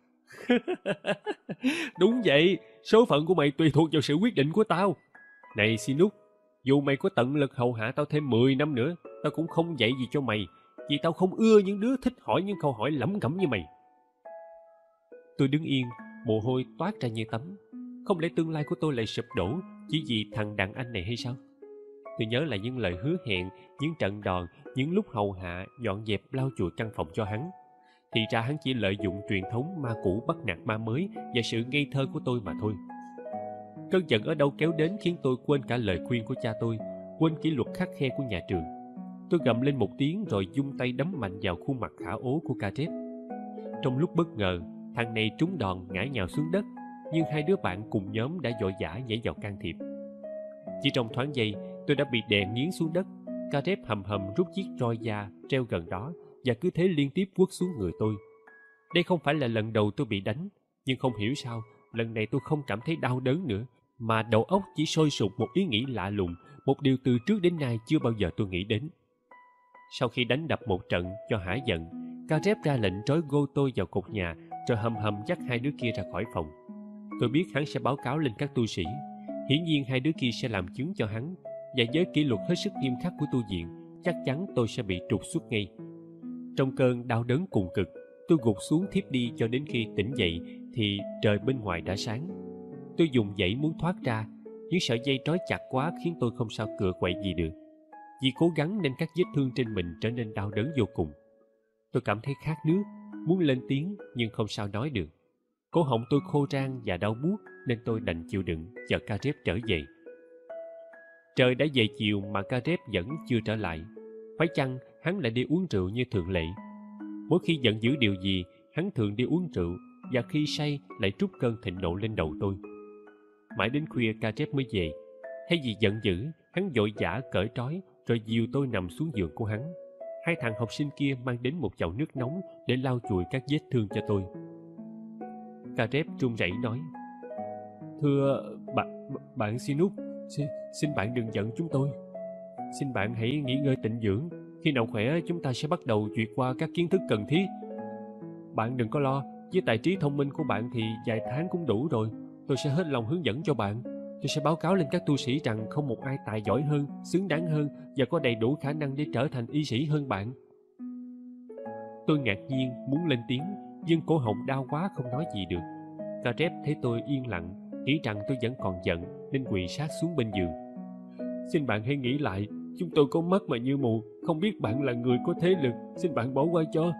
Đúng vậy, số phận của mày tùy thuộc vào sự quyết định của tao. Này Sinuk, dù mày có tận lực hầu hạ tao thêm 10 năm nữa, tao cũng không dạy gì cho mày, vì tao không ưa những đứa thích hỏi những câu hỏi lẩm cẩm như mày. Tôi đứng yên, mồ hôi toát ra như tắm. Không lẽ tương lai của tôi lại sụp đổ chỉ vì thằng đàn anh này hay sao? Tôi nhớ lại những lời hứa hẹn, những trận đòn, những lúc hầu hạ, dọn dẹp lau chùi căn phòng cho hắn. Thì ra hắn chỉ lợi dụng truyền thống ma cũ bắt nạt ma mới và sự ngây thơ của tôi mà thôi. Cơn giận ở đâu kéo đến khiến tôi quên cả lời khuyên của cha tôi, quên kỷ luật khắt khe của nhà trường. Tôi gầm lên một tiếng rồi vung tay đấm mạnh vào khuôn mặt khả ố của Caleb. Trong lúc bất ngờ, thằng này trúng đòn ngã nhào xuống đất, nhưng hai đứa bạn cùng nhóm đã vội vã nhảy vào can thiệp. Chỉ trong thoáng giây, tôi đã bị đè nghiến xuống đất. Caleb hầm hầm rút chiếc roi da treo gần đó và cứ thế liên tiếp quất xuống người tôi. Đây không phải là lần đầu tôi bị đánh, nhưng không hiểu sao lần này tôi không cảm thấy đau đớn nữa, mà đầu óc chỉ sôi sục một ý nghĩ lạ lùng, một điều từ trước đến nay chưa bao giờ tôi nghĩ đến. Sau khi đánh đập một trận cho hả giận, Caleb ra lệnh trói gô tôi vào cột nhà, rồi hầm hầm dắt hai đứa kia ra khỏi phòng. Tôi biết hắn sẽ báo cáo lên các tu sĩ. Hiển nhiên hai đứa kia sẽ làm chứng cho hắn, và với kỷ luật hết sức nghiêm khắc của tu viện, chắc chắn tôi sẽ bị trục xuất ngay. Trong cơn đau đớn cùng cực, tôi gục xuống thiếp đi cho đến khi tỉnh dậy thì trời bên ngoài đã sáng. Tôi dùng dãy muốn thoát ra, nhưng sợi dây trói chặt quá khiến tôi không sao cựa quậy gì được. Vì cố gắng nên các vết thương trên mình trở nên đau đớn vô cùng. Tôi cảm thấy khát nước, muốn lên tiếng nhưng không sao nói được. Cổ họng tôi khô rang và đau buốt nên tôi đành chịu đựng chờ Caleb trở về. Trời đã về chiều mà Caleb vẫn chưa trở lại. Phải chăng hắn lại đi uống rượu như thường lệ? Mỗi khi giận dữ điều gì, hắn thường đi uống rượu, và khi say lại trút cơn thịnh nộ lên đầu tôi. Mãi đến khuya Caleb mới về. Thay vì giận dữ, hắn vội vã cởi trói rồi dìu tôi nằm xuống giường của hắn. hai thằng học sinh kia mang đến một chậu nước nóng để lau chùi các vết thương cho tôi. Caleb run rẩy nói: "Thưa bạn Sinus, xin bạn đừng giận chúng tôi. Xin bạn hãy nghỉ ngơi tịnh dưỡng. Khi nào khỏe chúng ta sẽ bắt đầu duyệt qua các kiến thức cần thiết. Bạn đừng có lo, với tài trí thông minh của bạn thì vài tháng cũng đủ rồi. Tôi sẽ hết lòng hướng dẫn cho bạn. Tôi sẽ báo cáo lên các tu sĩ rằng không một ai tài giỏi hơn, xứng đáng hơn và có đầy đủ khả năng để trở thành y sĩ hơn bạn." Tôi ngạc nhiên muốn lên tiếng, nhưng cổ họng đau quá không nói gì được. Caleb thấy tôi yên lặng, nghĩ rằng tôi vẫn còn giận nên quỳ sát xuống bên giường. "Xin bạn hãy nghĩ lại, chúng tôi có mắt mà như mù, không biết bạn là người có thế lực, xin bạn bỏ qua cho."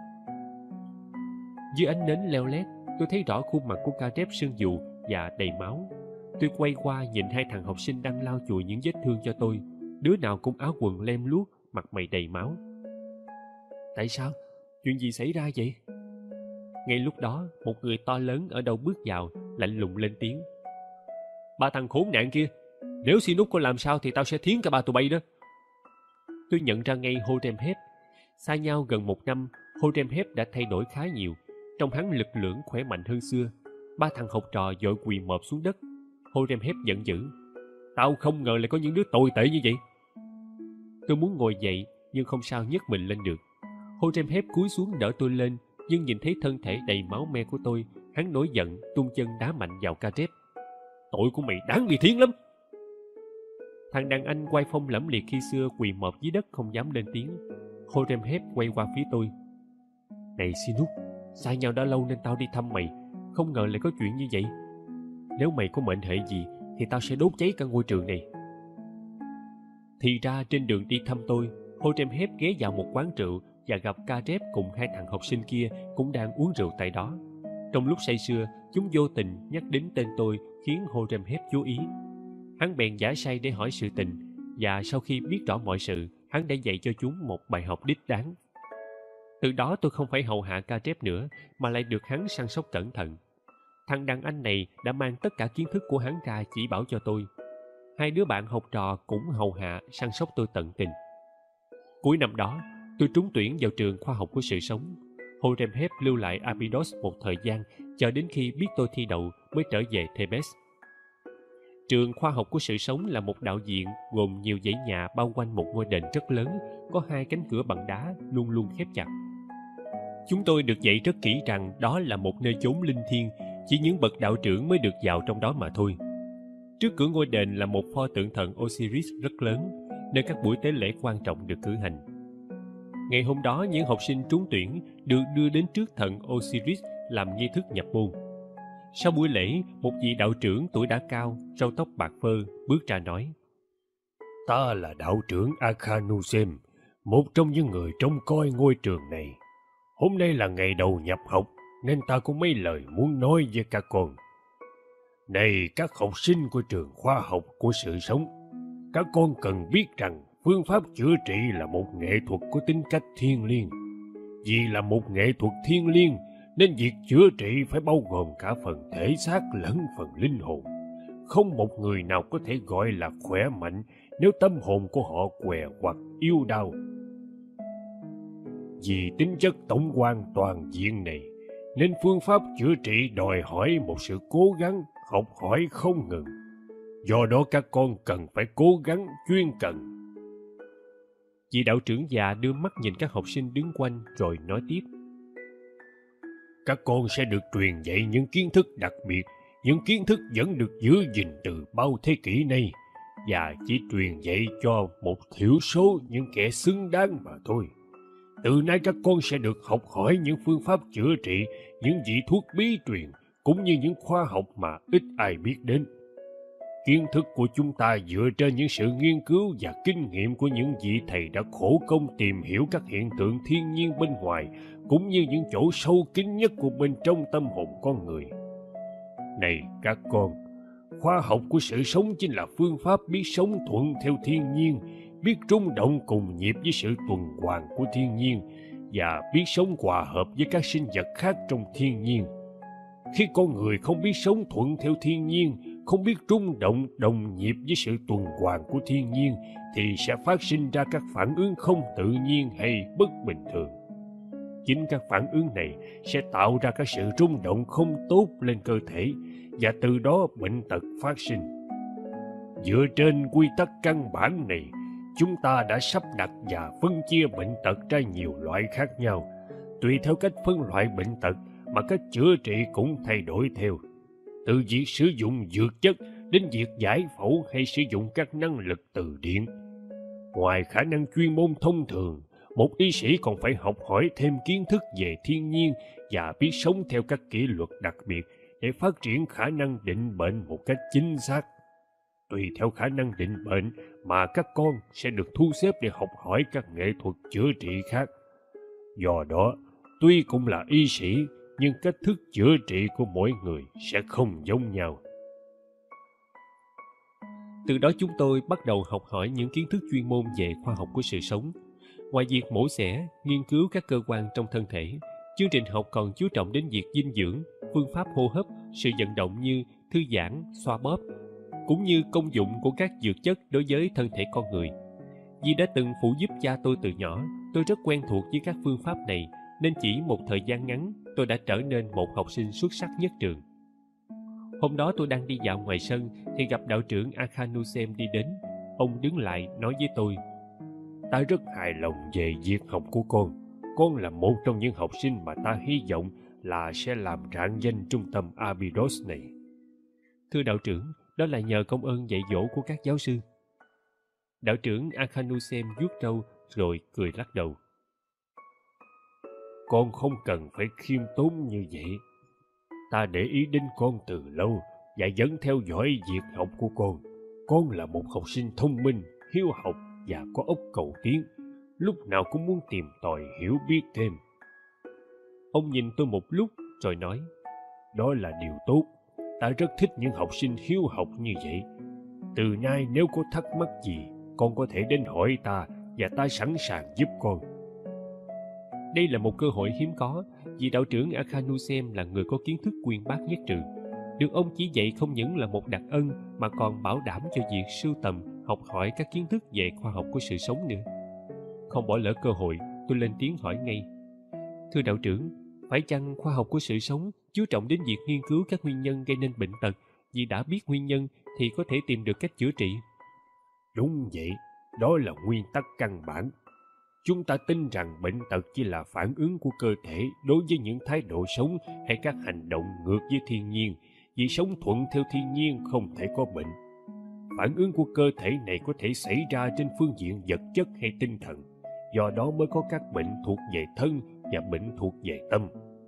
Dưới ánh nến leo lét, tôi thấy rõ khuôn mặt của Caleb sưng vù và đầy máu. Tôi quay qua nhìn hai thằng học sinh đang lau chùi những vết thương cho tôi, đứa nào cũng áo quần lem luốc, mặt mày đầy máu. "Tại sao? Chuyện gì xảy ra vậy?" Ngay lúc đó, một người to lớn ở đâu bước vào, lạnh lùng lên tiếng: "Ba thằng khốn nạn kia, nếu Sinus có làm sao thì tao sẽ thiến cả ba tụi bay đó." Tôi nhận ra ngay Horemheb. Xa nhau gần 1 năm, Horemheb đã thay đổi khá nhiều. Trông hắn lực lưỡng khỏe mạnh hơn xưa. Ba thằng học trò vội quỳ mọp xuống đất. Horemheb giận dữ: "Tao không ngờ lại có những đứa tồi tệ như vậy." Tôi muốn ngồi dậy nhưng không sao nhấc mình lên được. Horemheb cúi xuống đỡ tôi lên, nhưng nhìn thấy thân thể đầy máu me của tôi, hắn nổi giận tung chân đá mạnh vào Caleb. "Tội của mày đáng bị thiến lắm." Thằng đàn anh oai phong lẫm liệt khi xưa quỳ mọp dưới đất không dám lên tiếng. Horemheb quay qua phía tôi: "Này Sinus, xa nhau đã lâu nên tao đi thăm mày, không ngờ lại có chuyện như vậy. Nếu mày có mệnh hệ gì thì tao sẽ đốt cháy cả ngôi trường này." Thì ra trên đường đi thăm tôi, Horemheb ghé vào một quán rượu và gặp Caleb cùng hai thằng học sinh kia cũng đang uống rượu tại đó. Trong lúc say sưa, chúng vô tình nhắc đến tên tôi khiến Horemheb chú ý. Hắn bèn giả say để hỏi sự tình, và sau khi biết rõ mọi sự, hắn đã dạy cho chúng một bài học đích đáng. Từ đó tôi không phải hầu hạ Caleb nữa, mà lại được hắn săn sóc cẩn thận. Thằng đàn anh này đã mang tất cả kiến thức của hắn ra chỉ bảo cho tôi. Hai đứa bạn học trò cũng hầu hạ săn sóc tôi tận tình. Cuối năm đó, tôi trúng tuyển vào trường khoa học của sự sống. Horemheb lưu lại Abydos một thời gian, chờ đến khi biết tôi thi đậu mới trở về Thebes. Trường khoa học của sự sống là một đạo viện gồm nhiều dãy nhà bao quanh một ngôi đền rất lớn, có 2 cánh cửa bằng đá luôn luôn khép chặt. Chúng tôi được dạy rất kỹ rằng đó là một nơi chốn linh thiêng, chỉ những bậc đạo trưởng mới được vào trong đó mà thôi. Trước cửa ngôi đền là một pho tượng thần Osiris rất lớn, nơi các buổi tế lễ quan trọng được cử hành. Ngày hôm đó, những học sinh trúng tuyển được đưa đến trước thần Osiris làm nghi thức nhập môn. Sau buổi lễ, một vị đạo trưởng tuổi đã cao, râu tóc bạc phơ, bước ra nói: "Ta là đạo trưởng Akhanusem, một trong những người trông coi ngôi trường này. Hôm nay là ngày đầu nhập học, nên ta có mấy lời muốn nói với các con. Này các học sinh của trường khoa học của sự sống, các con cần biết rằng phương pháp chữa trị là một nghệ thuật có tính cách thiêng liêng. Vì là một nghệ thuật thiêng liêng, nên việc chữa trị phải bao gồm cả phần thể xác lẫn phần linh hồn. Không một người nào có thể gọi là khỏe mạnh nếu tâm hồn của họ què quặt, yếu đau. Vì tính chất tổng quan toàn diện này, nên phương pháp chữa trị đòi hỏi một sự cố gắng, học hỏi không ngừng. Do đó các con cần phải cố gắng chuyên cần." Vị đạo trưởng già đưa mắt nhìn các học sinh đứng quanh rồi nói tiếp: "Các con sẽ được truyền dạy những kiến thức đặc biệt, những kiến thức vẫn được giữ gìn từ bao thế kỷ nay, và chỉ truyền dạy cho một thiểu số những kẻ xứng đáng mà thôi. Từ nay các con sẽ được học hỏi những phương pháp chữa trị, những vị thuốc bí truyền, cũng như những khoa học mà ít ai biết đến. Kiến thức của chúng ta dựa trên những sự nghiên cứu và kinh nghiệm của những vị thầy đã khổ công tìm hiểu các hiện tượng thiên nhiên bên ngoài, cũng như những chỗ sâu kín nhất của bên trong tâm hồn con người. Này các con, khoa học của sự sống chính là phương pháp biết sống thuận theo thiên nhiên, biết rung động cùng nhịp với sự tuần hoàn của thiên nhiên, và biết sống hòa hợp với các sinh vật khác trong thiên nhiên. Khi con người không biết sống thuận theo thiên nhiên, không biết rung động đồng nhịp với sự tuần hoàn của thiên nhiên thì sẽ phát sinh ra các phản ứng không tự nhiên hay bất bình thường. Chính các phản ứng này sẽ tạo ra các sự rung động không tốt lên cơ thể và từ đó bệnh tật phát sinh. Dựa trên quy tắc căn bản này, chúng ta đã sắp đặt và phân chia bệnh tật ra nhiều loại khác nhau. Tùy theo cách phân loại bệnh tật mà cách chữa trị cũng thay đổi theo. Từ việc sử dụng dược chất đến việc giải phẫu hay sử dụng các năng lực từ điện. Ngoài khả năng chuyên môn thông thường, một y sĩ còn phải học hỏi thêm kiến thức về thiên nhiên và biết sống theo các kỷ luật đặc biệt để phát triển khả năng định bệnh một cách chính xác. Tùy theo khả năng định bệnh mà các con sẽ được thu xếp để học hỏi các nghệ thuật chữa trị khác. Do đó, tuy cũng là y sĩ, nhưng cách thức chữa trị của mỗi người sẽ không giống nhau. Từ đó chúng tôi bắt đầu học hỏi những kiến thức chuyên môn về khoa học của sự sống. Ngoài việc mổ xẻ, nghiên cứu các cơ quan trong thân thể, chương trình học còn chú trọng đến việc dinh dưỡng, phương pháp hô hấp, sự vận động như thư giãn, xoa bóp, cũng như công dụng của các dược chất đối với thân thể con người. Vì đã từng phụ giúp cha tôi từ nhỏ, tôi rất quen thuộc với các phương pháp này, nên chỉ một thời gian ngắn, tôi đã trở nên một học sinh xuất sắc nhất trường. Hôm đó tôi đang đi dạo ngoài sân thì gặp đạo trưởng Akhanusem đi đến. Ông đứng lại nói với tôi: Ta rất hài lòng về việc học của con. Con là một trong những học sinh mà ta hy vọng là sẽ làm rạng danh trung tâm Abydos này. Thưa đạo trưởng, đó là nhờ công ơn dạy dỗ của các giáo sư. Đạo trưởng Akhanusem vuốt râu rồi cười lắc đầu. Con không cần phải khiêm tốn như vậy. Ta để ý đến con từ lâu và vẫn theo dõi việc học của con. Con là một học sinh thông minh, hiếu học và có óc cầu tiến. Lúc nào cũng muốn tìm tòi hiểu biết thêm. Ông nhìn tôi một lúc rồi nói: Đó là điều tốt. Ta rất thích những học sinh hiếu học như vậy. Từ nay nếu có thắc mắc gì, con có thể đến hỏi ta và ta sẵn sàng giúp con. Đây là một cơ hội hiếm có, vì đạo trưởng Akhanusem là người có kiến thức uyên bác nhất trường. Được ông chỉ dạy không những là một đặc ân mà còn bảo đảm cho việc sưu tầm, học hỏi các kiến thức về khoa học của sự sống nữa. Không bỏ lỡ cơ hội, tôi lên tiếng hỏi ngay: Thưa đạo trưởng, phải chăng khoa học của sự sống chú trọng đến việc nghiên cứu các nguyên nhân gây nên bệnh tật, vì đã biết nguyên nhân thì có thể tìm được cách chữa trị? Đúng vậy, đó là nguyên tắc căn bản. Chúng ta tin rằng bệnh tật chỉ là phản ứng của cơ thể đối với những thái độ sống hay các hành động ngược với thiên nhiên, vì sống thuận theo thiên nhiên không thể có bệnh. Phản ứng của cơ thể này có thể xảy ra trên phương diện vật chất hay tinh thần, do đó mới có các bệnh thuộc về thân và bệnh thuộc về tâm.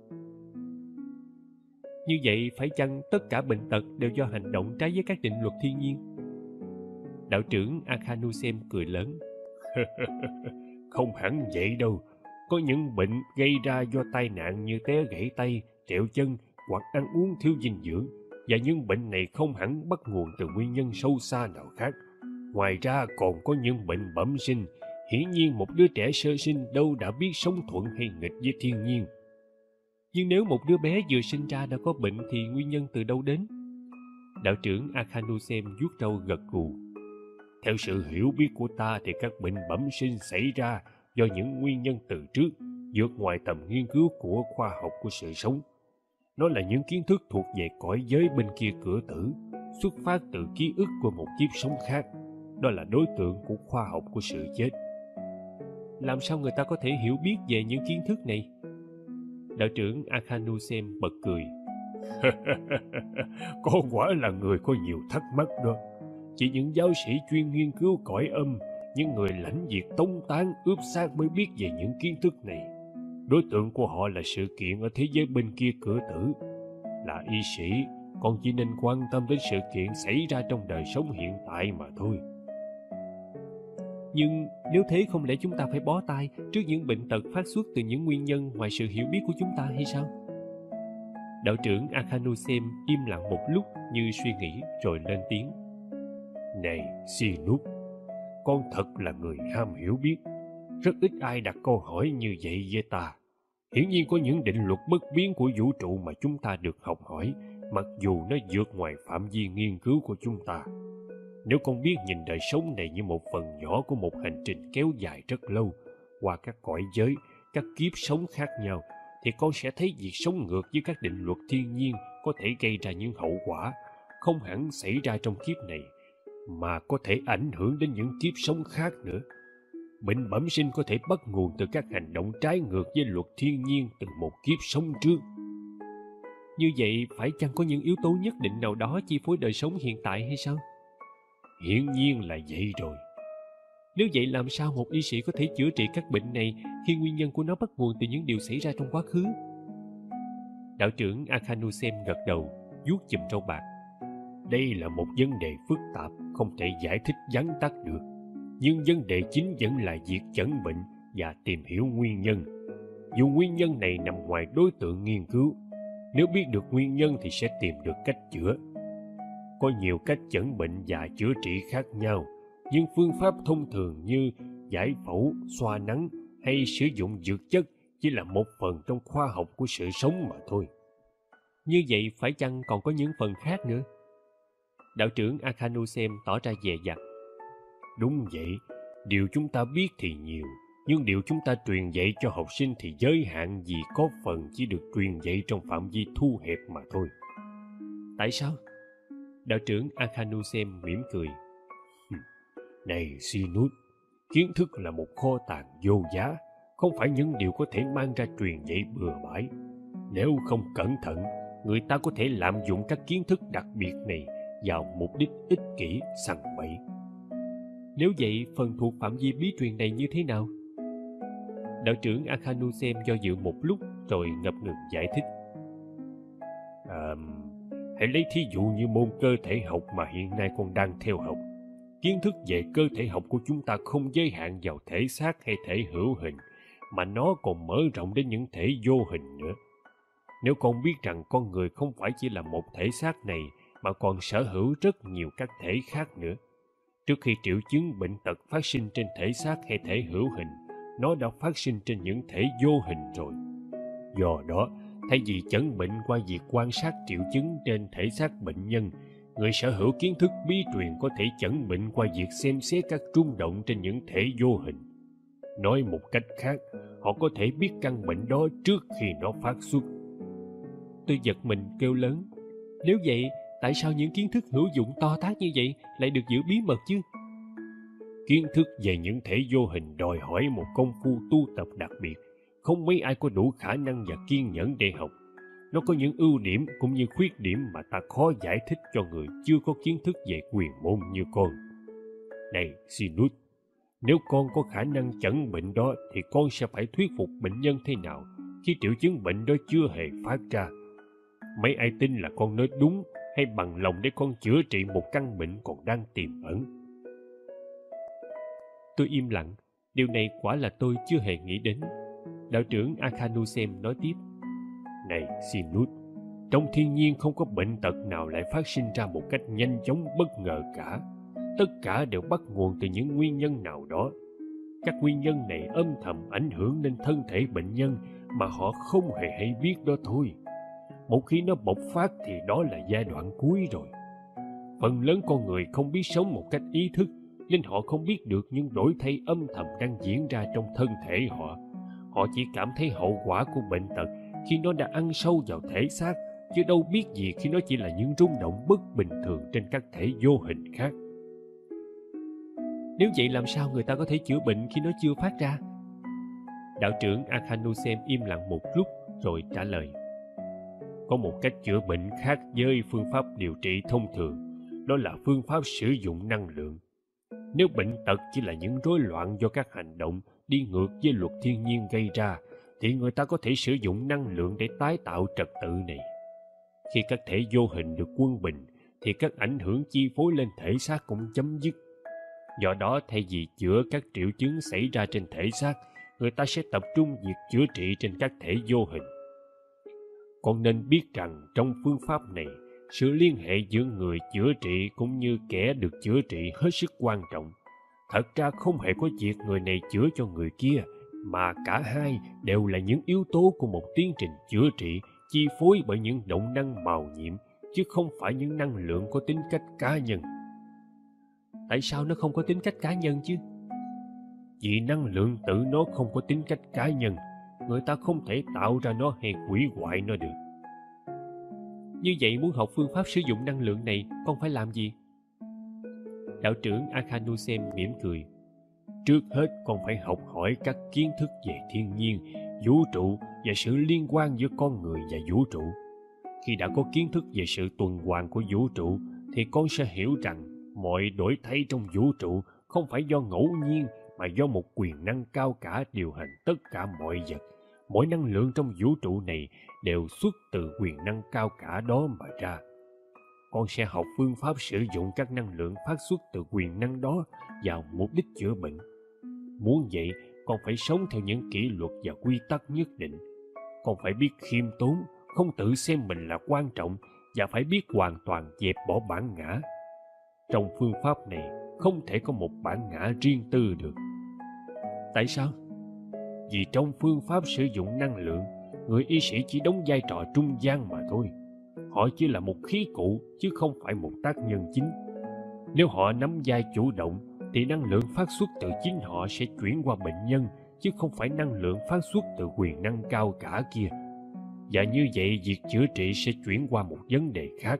Như vậy phải chăng tất cả bệnh tật đều do hành động trái với các định luật thiên nhiên? Đạo trưởng Akhanusem cười lớn. Không hẳn vậy đâu. Có những bệnh gây ra do tai nạn như té gãy tay, trẹo chân hoặc ăn uống thiếu dinh dưỡng, và những bệnh này không hẳn bắt nguồn từ nguyên nhân sâu xa nào khác. Ngoài ra còn có những bệnh bẩm sinh. Hiển nhiên một đứa trẻ sơ sinh đâu đã biết sống thuận hay nghịch với thiên nhiên. Nhưng nếu một đứa bé vừa sinh ra đã có bệnh thì nguyên nhân từ đâu đến? Đạo trưởng Akhanusem vuốt râu gật gù. Theo sự hiểu biết của ta thì các bệnh bẩm sinh xảy ra do những nguyên nhân từ trước, vượt ngoài tầm nghiên cứu của khoa học của sự sống. Nó là những kiến thức thuộc về cõi giới bên kia cửa tử, xuất phát từ ký ức của một kiếp sống khác. Đó là đối tượng của khoa học của sự chết. Làm sao người ta có thể hiểu biết về những kiến thức này? Đạo trưởng Akhanusem bật cười. Con quả là người có nhiều thắc mắc đó. Chỉ những giáo sĩ chuyên nghiên cứu cõi âm, những người lãnh việc tống tán ướp xác mới biết về những kiến thức này. Đối tượng của họ là sự kiện ở thế giới bên kia cửa tử. Là y sĩ, con chỉ nên quan tâm đến sự kiện xảy ra trong đời sống hiện tại mà thôi. Nhưng nếu thế không lẽ chúng ta phải bó tay trước những bệnh tật phát xuất từ những nguyên nhân ngoài sự hiểu biết của chúng ta hay sao? Đạo trưởng Akhanusem im lặng một lúc như suy nghĩ rồi lên tiếng. Này Sinub, con thật là người ham hiểu biết. Rất ít ai đặt câu hỏi như vậy với ta. Hiển nhiên có những định luật bất biến của vũ trụ mà chúng ta được học hỏi, mặc dù nó vượt ngoài phạm vi nghiên cứu của chúng ta. Nếu con biết nhìn đời sống này như một phần nhỏ của một hành trình kéo dài rất lâu, qua các cõi giới, các kiếp sống khác nhau, thì con sẽ thấy việc sống ngược với các định luật thiên nhiên có thể gây ra những hậu quả không hẳn xảy ra trong kiếp này, mà có thể ảnh hưởng đến những kiếp sống khác nữa. Bệnh bẩm sinh có thể bắt nguồn từ các hành động trái ngược với luật thiên nhiên từ một kiếp sống trước. Như vậy, phải chăng có những yếu tố nhất định nào đó chi phối đời sống hiện tại hay sao? Hiển nhiên là vậy rồi. Nếu vậy, làm sao một y sĩ có thể chữa trị các bệnh này khi nguyên nhân của nó bắt nguồn từ những điều xảy ra trong quá khứ? Đạo trưởng Akhanusen gật đầu, vuốt chùm râu bạc. Đây là một vấn đề phức tạp, không thể giải thích vắn tắt được. Nhưng vấn đề chính vẫn là việc chẩn bệnh và tìm hiểu nguyên nhân. Dù nguyên nhân này nằm ngoài đối tượng nghiên cứu, nếu biết được nguyên nhân thì sẽ tìm được cách chữa. Có nhiều cách chẩn bệnh và chữa trị khác nhau, nhưng phương pháp thông thường như giải phẫu, xoa nắng hay sử dụng dược chất chỉ là một phần trong khoa học của sự sống mà thôi. Như vậy, phải chăng còn có những phần khác nữa? Đạo trưởng Akhanusen tỏ ra dè dặt. Đúng vậy, điều chúng ta biết thì nhiều, nhưng điều chúng ta truyền dạy cho học sinh thì giới hạn vì có phần chỉ được truyền dạy trong phạm vi thu hẹp mà thôi. Tại sao? Đạo trưởng Akhanusen mỉm cười. Này Sinus, kiến thức là một kho tàng vô giá, không phải những điều có thể mang ra truyền dạy bừa bãi. Nếu không cẩn thận, người ta có thể lạm dụng các kiến thức đặc biệt này vào mục đích ích kỷ, sằng bậy. Nếu vậy, phần thuộc phạm vi bí truyền này như thế nào? Đạo trưởng Akhanusen do dự một lúc rồi ngập ngừng giải thích. Hãy lấy thí dụ như môn cơ thể học mà hiện nay con đang theo học. Kiến thức về cơ thể học của chúng ta không giới hạn vào thể xác hay thể hữu hình, mà nó còn mở rộng đến những thể vô hình nữa. Nếu con biết rằng con người không phải chỉ là một thể xác này, mà còn sở hữu rất nhiều các thể khác nữa. Trước khi triệu chứng bệnh tật phát sinh trên thể xác hay thể hữu hình, nó đã phát sinh trên những thể vô hình rồi. Do đó, thay vì chẩn bệnh qua việc quan sát triệu chứng trên thể xác bệnh nhân, người sở hữu kiến thức bí truyền có thể chẩn bệnh qua việc xem xét các rung động trên những thể vô hình. Nói một cách khác, họ có thể biết căn bệnh đó trước khi nó phát xuất. Tôi giật mình kêu lớn. Nếu vậy, tại sao những kiến thức hữu dụng to tát như vậy lại được giữ bí mật chứ? Kiến thức về những thể vô hình đòi hỏi một công phu tu tập đặc biệt. Không mấy ai có đủ khả năng và kiên nhẫn để học. Nó có những ưu điểm cũng như khuyết điểm mà ta khó giải thích cho người chưa có kiến thức về quyền môn như con. Này Sinus, nếu con có khả năng chẩn bệnh đó thì con sẽ phải thuyết phục bệnh nhân thế nào khi triệu chứng bệnh đó chưa hề phát ra? Mấy ai tin là con nói đúng hay bằng lòng để con chữa trị một căn bệnh còn đang tiềm ẩn? Tôi im lặng. Điều này quả là tôi chưa hề nghĩ đến. Đạo trưởng Akhanusen nói tiếp. Này Sinus, trong thiên nhiên không có bệnh tật nào lại phát sinh ra một cách nhanh chóng bất ngờ cả. Tất cả đều bắt nguồn từ những nguyên nhân nào đó. Các nguyên nhân này âm thầm ảnh hưởng đến thân thể bệnh nhân mà họ không hề hay biết đó thôi. Một khi nó bộc phát thì đó là giai đoạn cuối rồi. Phần lớn con người không biết sống một cách ý thức, nên họ không biết được những đổi thay âm thầm đang diễn ra trong thân thể họ. Họ chỉ cảm thấy hậu quả của bệnh tật khi nó đã ăn sâu vào thể xác, chứ đâu biết gì khi nó chỉ là những rung động bất bình thường trên các thể vô hình khác. Nếu vậy, làm sao người ta có thể chữa bệnh khi nó chưa phát ra? Đạo trưởng Akhanusen im lặng một lúc rồi trả lời. Có một cách chữa bệnh khác với phương pháp điều trị thông thường, đó là phương pháp sử dụng năng lượng. Nếu bệnh tật chỉ là những rối loạn do các hành động đi ngược với luật thiên nhiên gây ra, thì người ta có thể sử dụng năng lượng để tái tạo trật tự này. Khi các thể vô hình được quân bình, thì các ảnh hưởng chi phối lên thể xác cũng chấm dứt. Do đó, thay vì chữa các triệu chứng xảy ra trên thể xác, người ta sẽ tập trung việc chữa trị trên các thể vô hình. Con nên biết rằng trong phương pháp này, sự liên hệ giữa người chữa trị cũng như kẻ được chữa trị hết sức quan trọng. Thật ra không hề có việc người này chữa cho người kia, mà cả hai đều là những yếu tố của một tiến trình chữa trị chi phối bởi những động năng màu nhiệm, chứ không phải những năng lượng có tính cách cá nhân. Tại sao nó không có tính cách cá nhân chứ? Vì năng lượng tự nó không có tính cách cá nhân, người ta không thể tạo ra nó hay hủy hoại nó được. Như vậy muốn học phương pháp sử dụng năng lượng này, con phải làm gì? Đạo trưởng Akhanusem mỉm cười. Trước hết con phải học hỏi các kiến thức về thiên nhiên, vũ trụ và sự liên quan giữa con người và vũ trụ. Khi đã có kiến thức về sự tuần hoàn của vũ trụ, thì con sẽ hiểu rằng mọi đổi thay trong vũ trụ không phải do ngẫu nhiên, mà do một quyền năng cao cả điều hành tất cả mọi vật. Mỗi năng lượng trong vũ trụ này đều xuất từ quyền năng cao cả đó mà ra. Con sẽ học phương pháp sử dụng các năng lượng phát xuất từ quyền năng đó vào mục đích chữa bệnh. Muốn vậy, con phải sống theo những kỷ luật và quy tắc nhất định. Con phải biết khiêm tốn, không tự xem mình là quan trọng, và phải biết hoàn toàn dẹp bỏ bản ngã. Trong phương pháp này, không thể có một bản ngã riêng tư được. Tại sao? Vì trong phương pháp sử dụng năng lượng, người y sĩ chỉ đóng vai trò trung gian mà thôi. Họ chỉ là một khí cụ, chứ không phải một tác nhân chính. Nếu họ nắm vai chủ động, thì năng lượng phát xuất từ chính họ sẽ chuyển qua bệnh nhân, chứ không phải năng lượng phát xuất từ quyền năng cao cả kia. Và như vậy, việc chữa trị sẽ chuyển qua một vấn đề khác.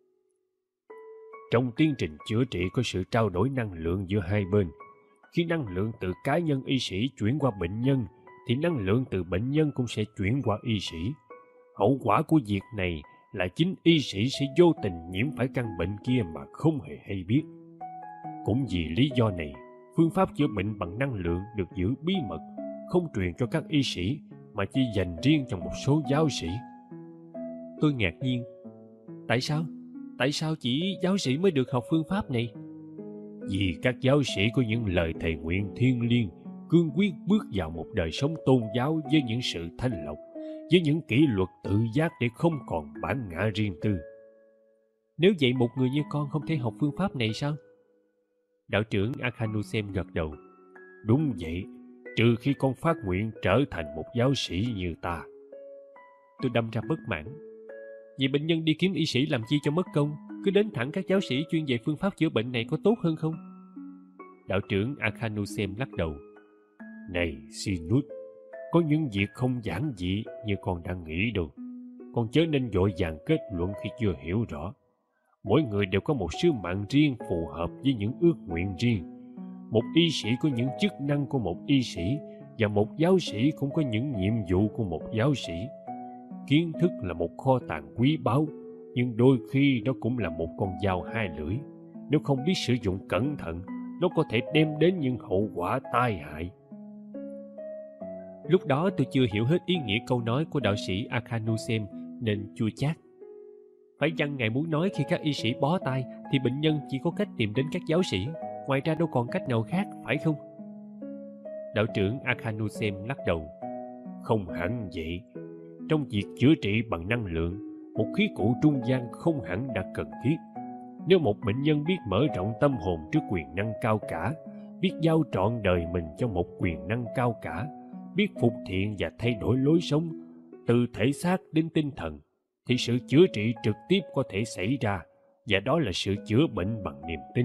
Trong tiến trình chữa trị có sự trao đổi năng lượng giữa hai bên. Khi năng lượng từ cá nhân y sĩ chuyển qua bệnh nhân, thì năng lượng từ bệnh nhân cũng sẽ chuyển qua y sĩ. Hậu quả của việc này là chính y sĩ sẽ vô tình nhiễm phải căn bệnh kia mà không hề hay biết. Cũng vì lý do này, phương pháp chữa bệnh bằng năng lượng được giữ bí mật, không truyền cho các y sĩ, mà chỉ dành riêng cho một số giáo sĩ. Tôi ngạc nhiên. Tại sao? Tại sao chỉ giáo sĩ mới được học phương pháp này? Vì các giáo sĩ có những lời thề nguyện thiêng liêng, cương quyết bước vào một đời sống tôn giáo với những sự thanh lọc, với những kỷ luật tự giác để không còn bản ngã riêng tư. Nếu vậy một người như con không thể học phương pháp này sao? Đạo trưởng Akhanusem gật đầu. Đúng vậy, trừ khi con phát nguyện trở thành một giáo sĩ như ta. Tôi đâm ra bất mãn. Vậy bệnh nhân đi kiếm y sĩ làm chi cho mất công, cứ đến thẳng các giáo sĩ chuyên về phương pháp chữa bệnh này có tốt hơn không? Đạo trưởng Akhanusem lắc đầu. Này Sinut, có những việc không giản dị như con đang nghĩ đâu. Con chớ nên vội vàng kết luận khi chưa hiểu rõ. Mỗi người đều có một sứ mạng riêng phù hợp với những ước nguyện riêng. Một y sĩ có những chức năng của một y sĩ, và một giáo sĩ cũng có những nhiệm vụ của một giáo sĩ. Kiến thức là một kho tàng quý báu, nhưng đôi khi nó cũng là một con dao hai lưỡi. Nếu không biết sử dụng cẩn thận, nó có thể đem đến những hậu quả tai hại. Lúc đó tôi chưa hiểu hết ý nghĩa câu nói của đạo sĩ Akhanusem nên chua chát. Phải chăng ngài muốn nói khi các y sĩ bó tay thì bệnh nhân chỉ có cách tìm đến các giáo sĩ, ngoài ra đâu còn cách nào khác, phải không? Đạo trưởng Akhanusem lắc đầu. Không hẳn vậy. Trong việc chữa trị bằng năng lượng, một khí cụ trung gian không hẳn đã cần thiết. Nếu một bệnh nhân biết mở rộng tâm hồn trước quyền năng cao cả, biết giao trọn đời mình cho một quyền năng cao cả, biết phục thiện và thay đổi lối sống, từ thể xác đến tinh thần, thì sự chữa trị trực tiếp có thể xảy ra, và đó là sự chữa bệnh bằng niềm tin.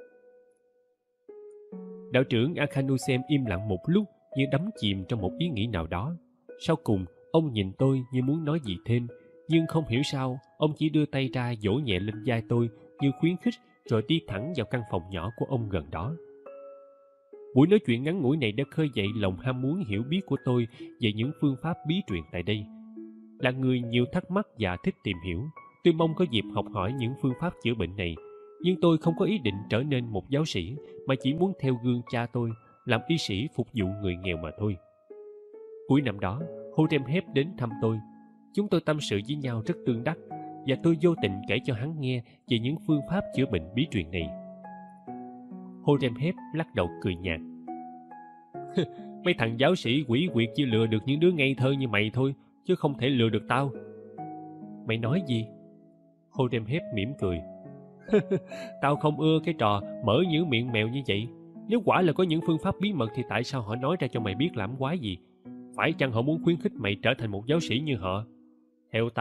Đạo trưởng Akhanusem im lặng một lúc như đắm chìm trong một ý nghĩ nào đó. Sau cùng, ông nhìn tôi như muốn nói gì thêm, nhưng không hiểu sao, ông chỉ đưa tay ra vỗ nhẹ lên vai tôi như khuyến khích, rồi đi thẳng vào căn phòng nhỏ của ông gần đó. Buổi nói chuyện ngắn ngủi này đã khơi dậy lòng ham muốn hiểu biết của tôi về những phương pháp bí truyền tại đây. Là người nhiều thắc mắc và thích tìm hiểu, tôi mong có dịp học hỏi những phương pháp chữa bệnh này, nhưng tôi không có ý định trở nên một giáo sĩ, mà chỉ muốn theo gương cha tôi, làm y sĩ phục vụ người nghèo mà thôi. Cuối năm đó, Hotep đến thăm tôi. Chúng tôi tâm sự với nhau rất tương đắc, và tôi vô tình kể cho hắn nghe về những phương pháp chữa bệnh bí truyền này. Hotep lắc đầu cười nhạt. Mấy thằng giáo sĩ quỷ quyệt chỉ lừa được những đứa ngây thơ như mày thôi, chứ không thể lừa được tao. Mày nói gì? Hotep mỉm cười. Tao không ưa cái trò mở những miệng mèo như vậy. Nếu quả là có những phương pháp bí mật thì tại sao họ nói ra cho mày biết làm quái gì? Phải chăng họ muốn khuyến khích mày trở thành một giáo sĩ như họ? Theo tao,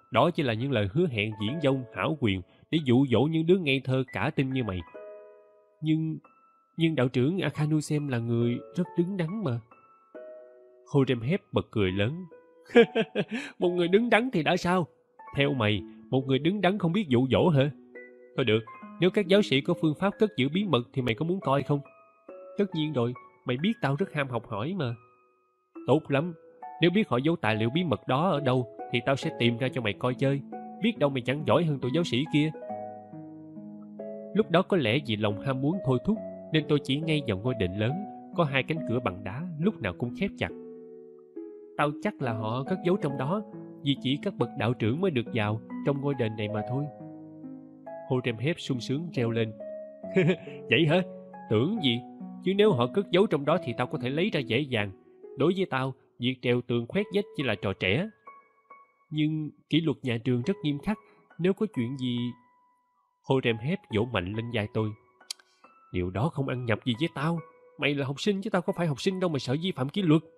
Đó chỉ là những lời hứa hẹn viển vông hão quyền để dụ dỗ những đứa ngây thơ cả tin như mày. Nhưng đạo trưởng Akhanusem là người rất đứng đắn mà. Horemheb bật cười lớn. Một người đứng đắn thì đã sao? Theo mày, một người đứng đắn không biết dụ dỗ hả? Thôi được, nếu các giáo sĩ có phương pháp cất giữ bí mật thì mày có muốn coi không? Tất nhiên rồi, mày biết tao rất ham học hỏi mà. Tốt lắm, nếu biết họ giấu tài liệu bí mật đó ở đâu thì tao sẽ tìm ra cho mày coi chơi. Biết đâu mày chẳng giỏi hơn tụi giáo sĩ kia. Lúc đó có lẽ vì lòng ham muốn thôi thúc nên tôi chỉ ngay vào ngôi đền lớn, có 2 cánh cửa bằng đá lúc nào cũng khép chặt. Tao chắc là họ cất giấu trong đó, vì chỉ các bậc đạo trưởng mới được vào trong ngôi đền này mà thôi. Horemheb sung sướng reo lên. Vậy hả? Tưởng gì? Chứ nếu họ cất giấu trong đó thì tao có thể lấy ra dễ dàng. Đối với tao, việc trèo tường khoét vách chỉ là trò trẻ. Nhưng kỷ luật nhà trường rất nghiêm khắc, nếu có chuyện gì... Horemheb vỗ mạnh lên vai tôi. Điều đó không ăn nhập gì với tao. Mày là học sinh chứ tao có phải học sinh đâu mà sợ vi phạm kỷ luật.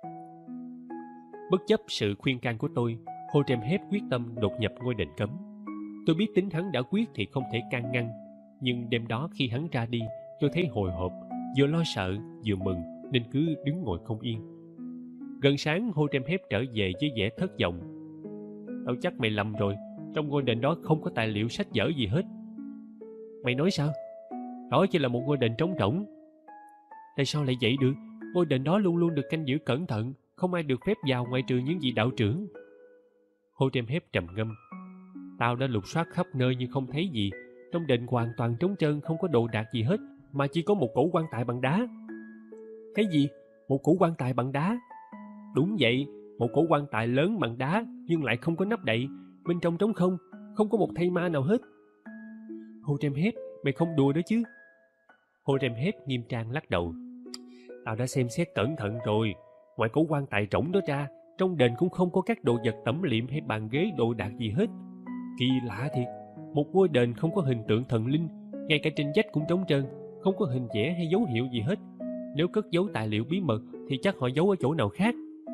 Bất chấp sự khuyên can của tôi, Horemheb quyết tâm đột nhập ngôi đền cấm. Tôi biết tính hắn đã quyết thì không thể can ngăn. Nhưng đêm đó khi hắn ra đi, tôi thấy hồi hộp, vừa lo sợ vừa mừng nên cứ đứng ngồi không yên. Gần sáng, Horemheb trở về với vẻ thất vọng. Tao chắc mày lầm rồi, trong ngôi đền đó không có tài liệu sách vở gì hết. Mày nói sao? Đó chỉ là một ngôi đền trống rỗng. Tại sao lại vậy được? Ngôi đền đó luôn luôn được canh giữ cẩn thận, không ai được phép vào ngoại trừ những vị đạo trưởng. Horemheb trầm ngâm. Tao đã lục soát khắp nơi nhưng không thấy gì. Trong đền hoàn toàn trống trơn, không có đồ đạc gì hết, mà chỉ có một cổ quan tài bằng đá. Cái gì? Một cổ quan tài bằng đá? Đúng vậy, một cổ quan tài lớn bằng đá nhưng lại không có nắp đậy, bên trong trống không, không có một thây ma nào hết. Horemheb, mày không đùa đó chứ? Horemheb nghiêm trang lắc đầu. Tao đã xem xét cẩn thận rồi. Ngoài cổ quan tài rỗng đó ra, trong đền cũng không có các đồ vật tẩm liệm hay bàn ghế đồ đạc gì hết. Kỳ lạ thiệt, một ngôi đền không có hình tượng thần linh, ngay cả trên vách cũng trống trơn, không có hình vẽ hay dấu hiệu gì hết. Nếu cất giấu tài liệu bí mật thì chắc họ giấu ở chỗ nào khác.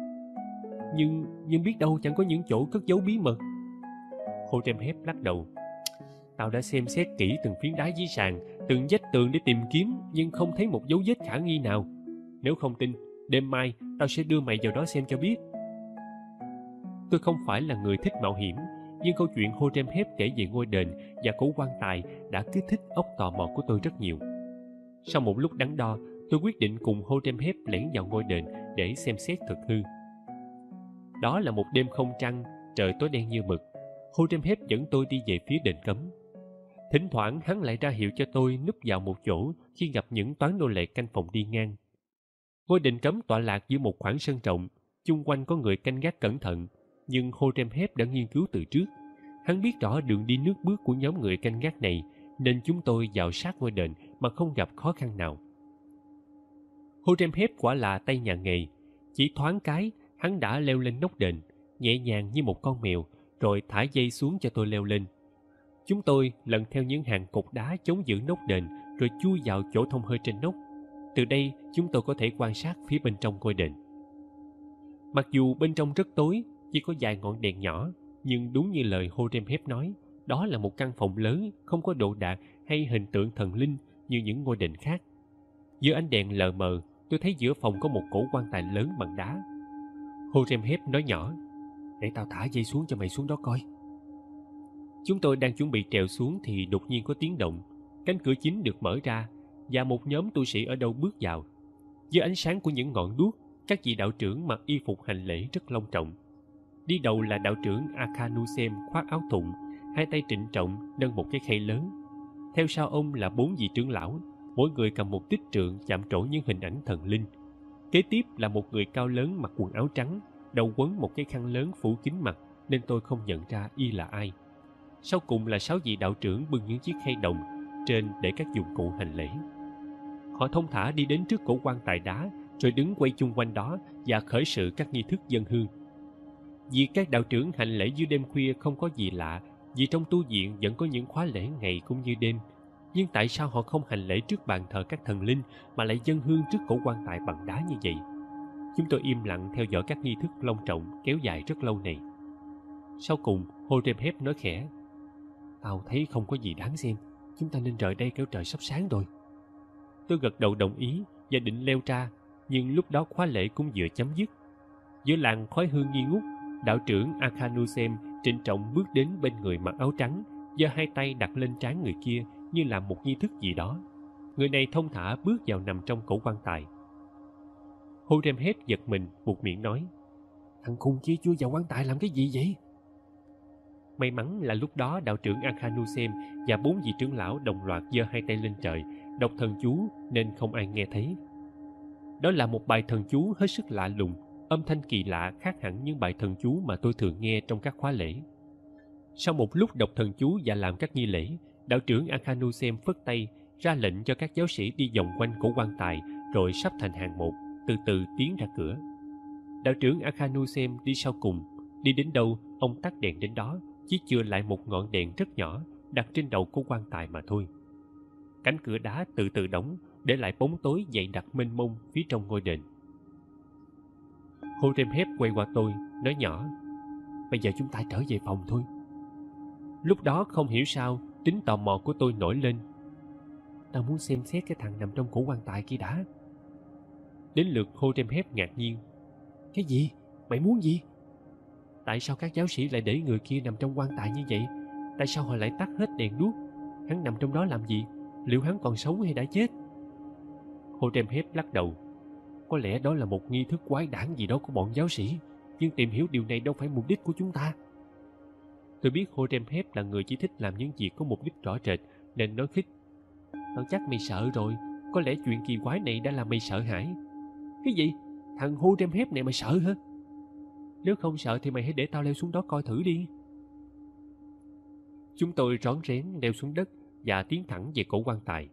Nhưng biết đâu chẳng có những chỗ cất giấu bí mật. Horemheb lắc đầu. Tao đã xem xét kỹ từng phiến đá dưới sàn, từng vách tường để tìm kiếm, nhưng không thấy một dấu vết khả nghi nào. Nếu không tin, đêm mai tao sẽ đưa mày vào đó xem cho biết. Tôi không phải là người thích mạo hiểm, nhưng câu chuyện Horemheb kể về ngôi đền và cổ quan tài đã kích thích óc tò mò của tôi rất nhiều. Sau một lúc đắn đo, tôi quyết định cùng Horemheb lẻn vào ngôi đền để xem xét thực hư. Đó là một đêm không trăng, trời tối đen như mực. Horemheb dẫn tôi đi về phía đền cấm. Thỉnh thoảng hắn lại ra hiệu cho tôi núp vào một chỗ khi gặp những toán nô lệ canh phòng đi ngang. Ngôi đền cấm tọa lạc giữa một khoảng sân rộng, chung quanh có người canh gác cẩn thận, nhưng Horemheb đã nghiên cứu từ trước. Hắn biết rõ đường đi nước bước của nhóm người canh gác này, nên chúng tôi vào sát ngôi đền mà không gặp khó khăn nào. Horemheb quả là tay nhà nghề. Chỉ thoáng cái, hắn đã leo lên nóc đền, nhẹ nhàng như một con mèo, rồi thả dây xuống cho tôi leo lên. Chúng tôi lần theo những hàng cột đá chống giữ nóc đền, rồi chui vào chỗ thông hơi trên nóc. Từ đây, chúng tôi có thể quan sát phía bên trong ngôi đền. Mặc dù bên trong rất tối, chỉ có vài ngọn đèn nhỏ, nhưng đúng như lời Horemheb nói, đó là một căn phòng lớn, không có đồ đạc hay hình tượng thần linh như những ngôi đền khác. Giữa ánh đèn lờ mờ, tôi thấy giữa phòng có một cổ quan tài lớn bằng đá. Horemheb nói nhỏ, để tao thả dây xuống cho mày xuống đó coi. Chúng tôi đang chuẩn bị trèo xuống thì đột nhiên có tiếng động. Cánh cửa chính được mở ra và một nhóm tu sĩ ở đâu bước vào. Dưới ánh sáng của những ngọn đuốc, các vị đạo trưởng mặc y phục hành lễ rất long trọng. Đi đầu là đạo trưởng Akhanusem khoác áo thụng, hai tay trịnh trọng nâng một cái khay lớn. Theo sau ông là 4 vị trưởng lão, mỗi người cầm một tích trượng chạm trổ những hình ảnh thần linh. Kế tiếp là một người cao lớn mặc quần áo trắng, đầu quấn một cái khăn lớn phủ kín mặt nên tôi không nhận ra y là ai. Sau cùng là 6 vị đạo trưởng bưng những chiếc khay đồng, trên để các dụng cụ hành lễ. Họ thông thả đi đến trước cổ quan tài đá, rồi đứng quay chung quanh đó và khởi sự các nghi thức dâng hương. Việc các đạo trưởng hành lễ giữa đêm khuya không có gì lạ, vì trong tu viện vẫn có những khóa lễ ngày cũng như đêm. Nhưng tại sao họ không hành lễ trước bàn thờ các thần linh mà lại dâng hương trước cổ quan tài bằng đá như vậy? Chúng tôi im lặng theo dõi các nghi thức long trọng kéo dài rất lâu này. Sau cùng, Horemheb nói khẽ: "Tao thấy không có gì đáng xem. Chúng ta nên rời đây kẻo trời sắp sáng rồi." Tôi gật đầu đồng ý và định leo ra, nhưng lúc đó khóa lễ cũng vừa chấm dứt. Giữa làn khói hương nghi ngút, đạo trưởng Akhanusem trịnh trọng bước đến bên người mặc áo trắng, giơ hai tay đặt lên trán người kia như làm một nghi thức gì đó. Người này thong thả bước vào nằm trong cổ quan tài. Horemheb giật mình, buột miệng nói: "Thằng khùng kia chui vào quan tài làm cái gì vậy?" May mắn là lúc đó đạo trưởng Akhanusem và 4 vị trưởng lão đồng loạt giơ hai tay lên trời, đọc thần chú nên không ai nghe thấy. Đó là một bài thần chú hết sức lạ lùng, âm thanh kỳ lạ khác hẳn những bài thần chú mà tôi thường nghe trong các khóa lễ. Sau một lúc đọc thần chú và làm các nghi lễ, đạo trưởng Akhanusem phất tay ra lệnh cho các giáo sĩ đi vòng quanh cổ quan tài, rồi sắp thành hàng một, từ từ tiến ra cửa. Đạo trưởng Akhanusem đi sau cùng, đi đến đâu ông tắt đèn đến đó, chỉ chừa lại một ngọn đèn rất nhỏ đặt trên đầu của quan tài mà thôi. Cánh cửa đá từ từ đóng, để lại bóng tối dày đặc mênh mông phía trong ngôi đền. Horemheb quay qua tôi, nói nhỏ: "Bây giờ chúng ta trở về phòng thôi." Lúc đó không hiểu sao, tính tò mò của tôi nổi lên. "Tao muốn xem xét cái thằng nằm trong cổ quan tài kia đã." Đến lượt Horemheb ngạc nhiên: "Cái gì? Mày muốn gì?" "Tại sao các giáo sĩ lại để người kia nằm trong quan tài như vậy? Tại sao họ lại tắt hết đèn đuốc? Hắn nằm trong đó làm gì? Liệu hắn còn sống hay đã chết?" Horemheb lắc đầu: "Có lẽ đó là một nghi thức quái đản gì đó của bọn giáo sĩ, nhưng tìm hiểu điều này đâu phải mục đích của chúng ta." Tôi biết Horemheb là người chỉ thích làm những việc có mục đích rõ rệt, nên nói khích: "Tao chắc mày sợ rồi, có lẽ chuyện kỳ quái này đã làm mày sợ hãi." "Cái gì? Thằng Horemheb này mày sợ hả?" "Nếu không sợ thì mày hãy để tao leo xuống đó coi thử đi." Chúng tôi rón rén leo xuống đất và tiến thẳng về cổ quan tài.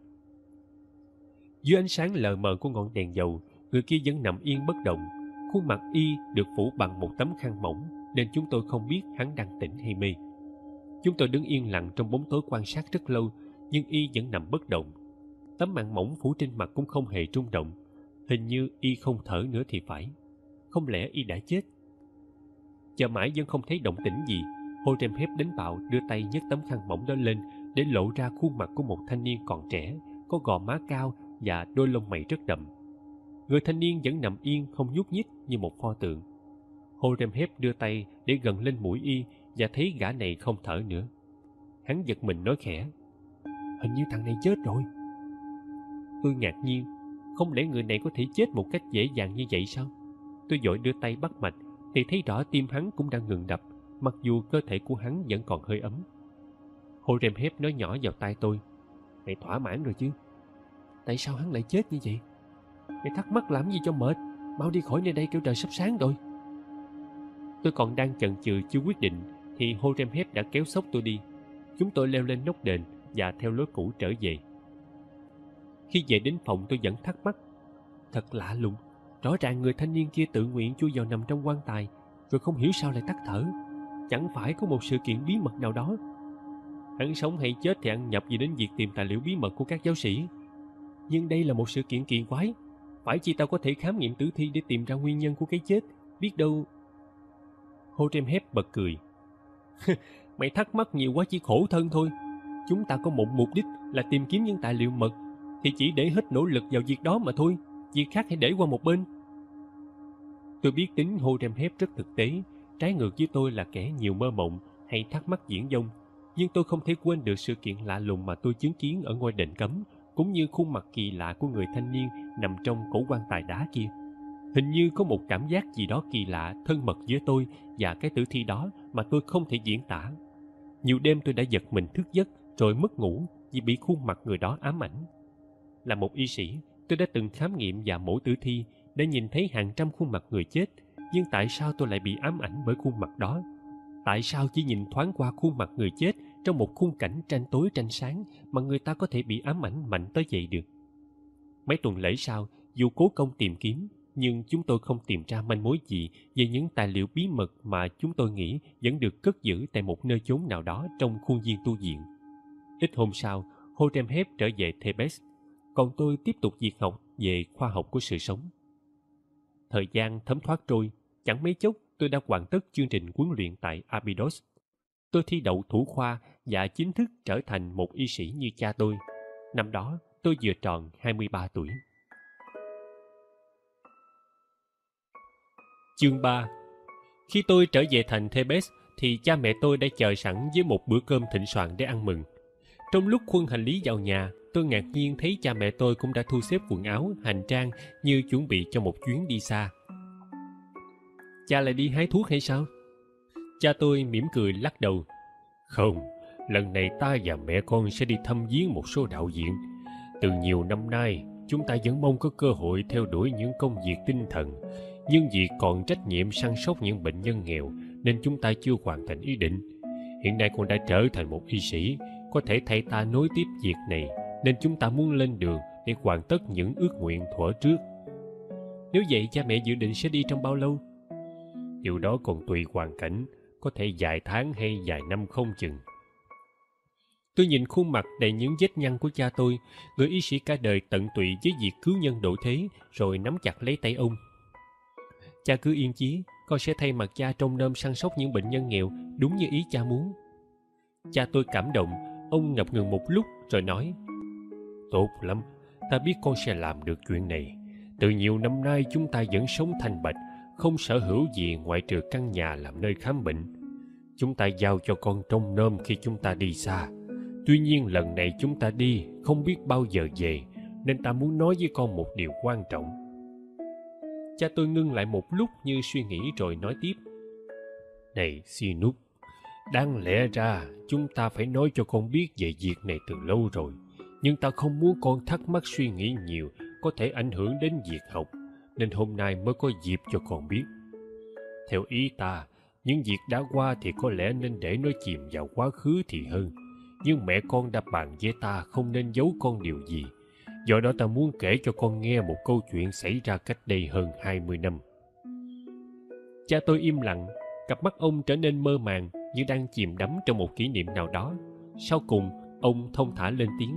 Dưới ánh sáng lờ mờ của ngọn đèn dầu, người kia vẫn nằm yên bất động. Khuôn mặt y được phủ bằng một tấm khăn mỏng, nên chúng tôi không biết hắn đang tỉnh hay mê. Chúng tôi đứng yên lặng trong bóng tối quan sát rất lâu, nhưng y vẫn nằm bất động. Tấm màn mỏng phủ trên mặt cũng không hề rung động. Hình như y không thở nữa thì phải. Không lẽ y đã chết? Chờ mãi vẫn không thấy động tĩnh gì, Horemheb đến bạo đưa tay nhấc tấm khăn mỏng đó lên để lộ ra khuôn mặt của một thanh niên còn trẻ, có gò má cao và đôi lông mày rất đậm. Người thanh niên vẫn nằm yên không nhúc nhích như một pho tượng. Horemheb đưa tay để gần lên mũi y và thấy gã này không thở nữa. Hắn giật mình nói khẽ: "Hình như thằng này chết rồi." Tôi ngạc nhiên, không lẽ người này có thể chết một cách dễ dàng như vậy sao? Tôi vội đưa tay bắt mạch thì thấy rõ tim hắn cũng đang ngừng đập, mặc dù cơ thể của hắn vẫn còn hơi ấm. Horemheb nói nhỏ vào tai tôi: "Mày thỏa mãn rồi chứ? Tại sao hắn lại chết như vậy? Mày thắc mắc làm gì cho mệt, mau đi khỏi nơi đây kẻo trời sắp sáng rồi." Tôi còn đang chần chừ chưa quyết định thì Horemheb đã kéo xốc tôi đi. Chúng tôi leo lên nóc đền và theo lối cũ trở về. Khi về đến phòng tôi vẫn thắc mắc. Thật lạ lùng, rõ ràng người thanh niên kia tự nguyện chui vào nằm trong quan tài, rồi không hiểu sao lại tắt thở. Chẳng phải có một sự kiện bí mật nào đó? Hắn sống hay chết thì ăn nhập gì đến việc tìm tài liệu bí mật của các giáo sĩ. Nhưng đây là một sự kiện kỳ quái. Phải chi tao có thể khám nghiệm tử thi để tìm ra nguyên nhân của cái chết? Biết đâu... Horemheb bật cười. "Mày thắc mắc nhiều quá chỉ khổ thân thôi. Chúng ta có một mục đích là tìm kiếm những tài liệu mật, thì chỉ để hết nỗ lực vào việc đó mà thôi. Việc khác hãy để qua một bên." Tôi biết tính Horemheb rất thực tế, trái ngược với tôi là kẻ nhiều mơ mộng hay thắc mắc viển vông. Nhưng tôi không thể quên được sự kiện lạ lùng mà tôi chứng kiến ở ngôi đền cấm, cũng như khuôn mặt kỳ lạ của người thanh niên nằm trong cổ quan tài đá kia. Hình như có một cảm giác gì đó kỳ lạ thân mật giữa tôi và cái tử thi đó mà tôi không thể diễn tả. Nhiều đêm tôi đã giật mình thức giấc rồi mất ngủ vì bị khuôn mặt người đó ám ảnh. Là một y sĩ, tôi đã từng khám nghiệm và mổ tử thi để nhìn thấy hàng trăm khuôn mặt người chết, nhưng tại sao tôi lại bị ám ảnh bởi khuôn mặt đó? Tại sao chỉ nhìn thoáng qua khuôn mặt người chết trong một khung cảnh tranh tối tranh sáng mà người ta có thể bị ám ảnh mạnh tới vậy được? Mấy tuần lễ sau, dù cố công tìm kiếm, nhưng chúng tôi không tìm ra manh mối gì về những tài liệu bí mật mà chúng tôi nghĩ vẫn được cất giữ tại một nơi chốn nào đó trong khuôn viên tu viện. Ít hôm sau, Horemheb trở về Thebes, còn tôi tiếp tục việc học về khoa học của sự sống. Thời gian thấm thoát trôi, chẳng mấy chốc tôi đã hoàn tất chương trình huấn luyện tại Abydos. Tôi thi đậu thủ khoa và chính thức trở thành một y sĩ như cha tôi. Năm đó, tôi vừa tròn 23 tuổi. Chương 3. Khi tôi trở về thành Thebes, thì cha mẹ tôi đã chờ sẵn với một bữa cơm thịnh soạn để ăn mừng. Trong lúc khuân hành lý vào nhà, tôi ngạc nhiên thấy cha mẹ tôi cũng đã thu xếp quần áo, hành trang như chuẩn bị cho một chuyến đi xa. Cha lại đi hái thuốc hay sao? Cha tôi mỉm cười lắc đầu. Không, lần này ta và mẹ con sẽ đi thăm viếng một số đạo diễn. Từ nhiều năm nay, chúng ta vẫn mong có cơ hội theo đuổi những công việc tinh thần. Nhưng vì còn trách nhiệm săn sóc những bệnh nhân nghèo nên chúng ta chưa hoàn thành ý định. Hiện nay con đã trở thành một y sĩ, có thể thay ta nối tiếp việc này, nên chúng ta muốn lên đường để hoàn tất những ước nguyện thuở trước. Nếu vậy, cha mẹ dự định sẽ đi trong bao lâu? Điều đó còn tùy hoàn cảnh, có thể vài tháng hay vài năm không chừng. Tôi nhìn khuôn mặt đầy những vết nhăn của cha tôi, người y sĩ cả đời tận tụy với việc cứu nhân độ thế, rồi nắm chặt lấy tay ông. Cha cứ yên chí, con sẽ thay mặt cha trông nom săn sóc những bệnh nhân nghèo, đúng như ý cha muốn. Cha tôi cảm động, ông ngập ngừng một lúc rồi nói: Tốt lắm, ta biết con sẽ làm được chuyện này. Từ nhiều năm nay chúng ta vẫn sống thanh bạch, không sở hữu gì ngoại trừ căn nhà làm nơi khám bệnh. Chúng ta giao cho con trông nom khi chúng ta đi xa. Tuy nhiên lần này chúng ta đi không biết bao giờ về, nên ta muốn nói với con một điều quan trọng. Cha tôi ngưng lại một lúc như suy nghĩ rồi nói tiếp: Này Sinoop, đáng lẽ ra chúng ta phải nói cho con biết về việc này từ lâu rồi. Nhưng ta không muốn con thắc mắc suy nghĩ nhiều, có thể ảnh hưởng đến việc học, nên hôm nay mới có dịp cho con biết. Theo ý ta, những việc đã qua thì có lẽ nên để nó chìm vào quá khứ thì hơn. Nhưng mẹ con đã bàn với ta không nên giấu con điều gì. Do đó ta muốn kể cho con nghe một câu chuyện xảy ra cách đây hơn 20 năm. Cha tôi im lặng, cặp mắt ông trở nên mơ màng như đang chìm đắm trong một kỷ niệm nào đó. Sau cùng, ông thong thả lên tiếng: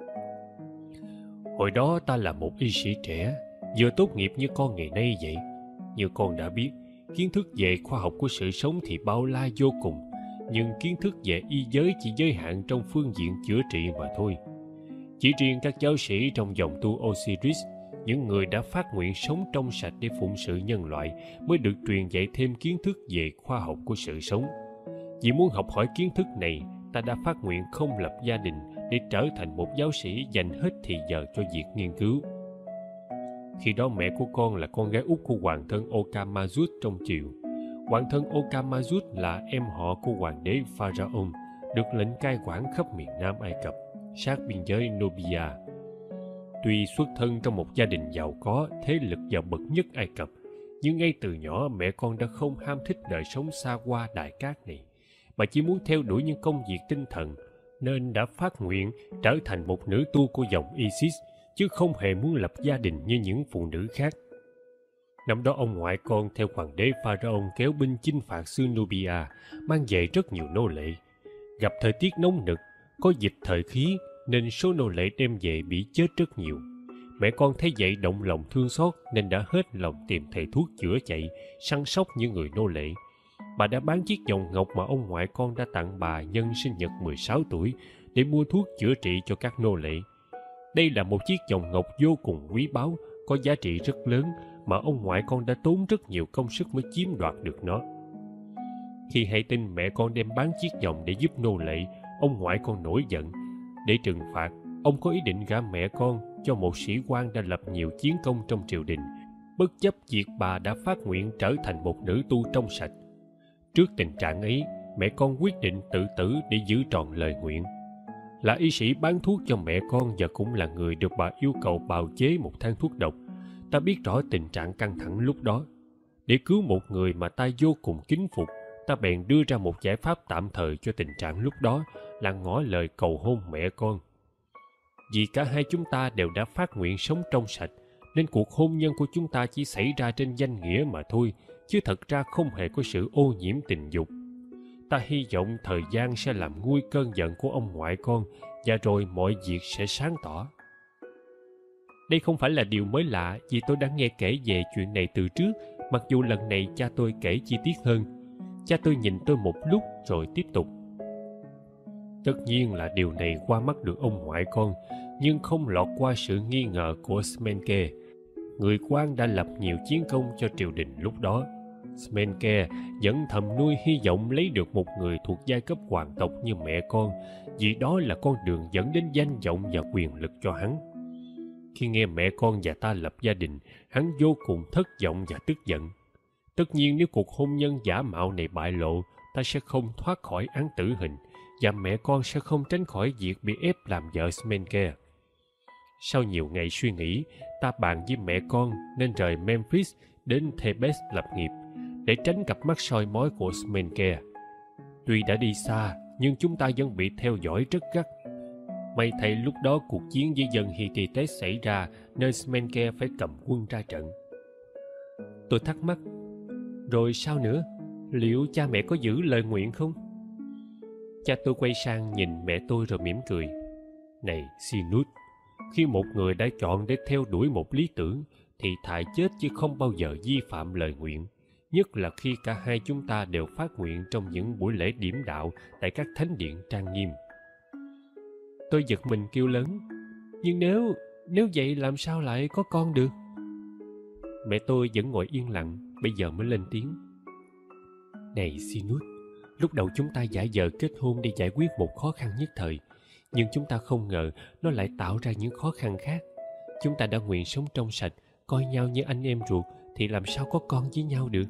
Hồi đó ta là một y sĩ trẻ, vừa tốt nghiệp như con ngày nay vậy. Như con đã biết, kiến thức về khoa học của sự sống thì bao la vô cùng, nhưng kiến thức về y giới chỉ giới hạn trong phương diện chữa trị mà thôi. Chỉ riêng các giáo sĩ trong dòng tu Osiris, những người đã phát nguyện sống trong sạch để phụng sự nhân loại, mới được truyền dạy thêm kiến thức về khoa học của sự sống. Vì muốn học hỏi kiến thức này, ta đã phát nguyện không lập gia đình để trở thành một giáo sĩ dành hết thì giờ cho việc nghiên cứu. Khi đó mẹ của con là con gái út của hoàng thân Okamazut trong triều. Hoàng thân Okamazut là em họ của hoàng đế Pharaon, được lệnh cai quản khắp miền Nam Ai Cập, sát biên giới Nubia. Tuy xuất thân trong một gia đình giàu có, thế lực giàu bậc nhất Ai Cập, nhưng ngay từ nhỏ mẹ con đã không ham thích đời sống xa hoa đại cát này, mà chỉ muốn theo đuổi những công việc tinh thần, nên đã phát nguyện trở thành một nữ tu của dòng Isis, chứ không hề muốn lập gia đình như những phụ nữ khác. Năm đó ông ngoại con theo hoàng đế Pharaon kéo binh chinh phạt xứ Nubia, mang về rất nhiều nô lệ. Gặp thời tiết nóng nực, có dịch thời khí, nên số nô lệ đem về bị chết rất nhiều. Mẹ con thấy vậy động lòng thương xót nên đã hết lòng tìm thầy thuốc chữa chạy, săn sóc những người nô lệ. Bà đã bán chiếc vòng ngọc mà ông ngoại con đã tặng bà nhân sinh nhật 16 tuổi để mua thuốc chữa trị cho các nô lệ. Đây là một chiếc vòng ngọc vô cùng quý báu, có giá trị rất lớn mà ông ngoại con đã tốn rất nhiều công sức mới chiếm đoạt được nó. Khi hay tin mẹ con đem bán chiếc vòng để giúp nô lệ, ông ngoại con nổi giận. Để trừng phạt, ông có ý định gả mẹ con cho một sĩ quan đã lập nhiều chiến công trong triều đình, bất chấp việc bà đã phát nguyện trở thành một nữ tu trong sạch. Trước tình trạng ấy, mẹ con quyết định tự tử để giữ trọn lời nguyện. Là y sĩ bán thuốc cho mẹ con và cũng là người được bà yêu cầu bào chế một thang thuốc độc, ta biết rõ tình trạng căng thẳng lúc đó. Để cứu một người mà ta vô cùng kính phục, ta bèn đưa ra một giải pháp tạm thời cho tình trạng lúc đó là ngỏ lời cầu hôn mẹ con. Vì cả hai chúng ta đều đã phát nguyện sống trong sạch, nên cuộc hôn nhân của chúng ta chỉ xảy ra trên danh nghĩa mà thôi, chứ thật ra không hề có sự ô nhiễm tình dục. Ta hy vọng thời gian sẽ làm nguôi cơn giận của ông ngoại con, và rồi mọi việc sẽ sáng tỏ. Đây không phải là điều mới lạ, vì tôi đã nghe kể về chuyện này từ trước, Mặc dù lần này cha tôi kể chi tiết hơn. Cha tôi nhìn tôi một lúc rồi tiếp tục. Tất nhiên là điều này qua mắt được ông ngoại con, nhưng không lọt qua sự nghi ngờ của Smenke. Người quan đã lập nhiều chiến công cho triều đình lúc đó. Smenke vẫn thầm nuôi hy vọng lấy được một người thuộc giai cấp hoàng tộc như mẹ con, vì đó là con đường dẫn đến danh vọng và quyền lực cho hắn. Khi nghe mẹ con và ta lập gia đình, hắn vô cùng thất vọng và tức giận. Tất nhiên nếu cuộc hôn nhân giả mạo này bại lộ, ta sẽ không thoát khỏi án tử hình, và mẹ con sẽ không tránh khỏi việc bị ép làm vợ Smenke. Sau nhiều ngày suy nghĩ, ta bàn với mẹ con nên rời Memphis đến Thebes lập nghiệp, để tránh cặp mắt soi mói của Smenke. Tuy đã đi xa, nhưng chúng ta vẫn bị theo dõi rất gắt. May thay lúc đó cuộc chiến với dân Hittite xảy ra, nên Smenke phải cầm quân ra trận. Tôi thắc mắc, rồi sao nữa? Liệu cha mẹ có giữ lời nguyện không? Cha tôi quay sang nhìn mẹ tôi rồi mỉm cười. Này Sinus, khi một người đã chọn để theo đuổi một lý tưởng, thì thà chết chứ không bao giờ vi phạm lời nguyện. Nhất là khi cả hai chúng ta đều phát nguyện trong những buổi lễ điểm đạo tại các thánh điện trang nghiêm. Tôi giật mình kêu lớn, nhưng nếu vậy làm sao lại có con được? Mẹ tôi vẫn ngồi yên lặng, bây giờ mới lên tiếng. Này Sinus, lúc đầu chúng ta giả vờ kết hôn để giải quyết một khó khăn nhất thời, nhưng chúng ta không ngờ nó lại tạo ra những khó khăn khác. Chúng ta đã nguyện sống trong sạch, coi nhau như anh em ruột, thì làm sao có con với nhau được?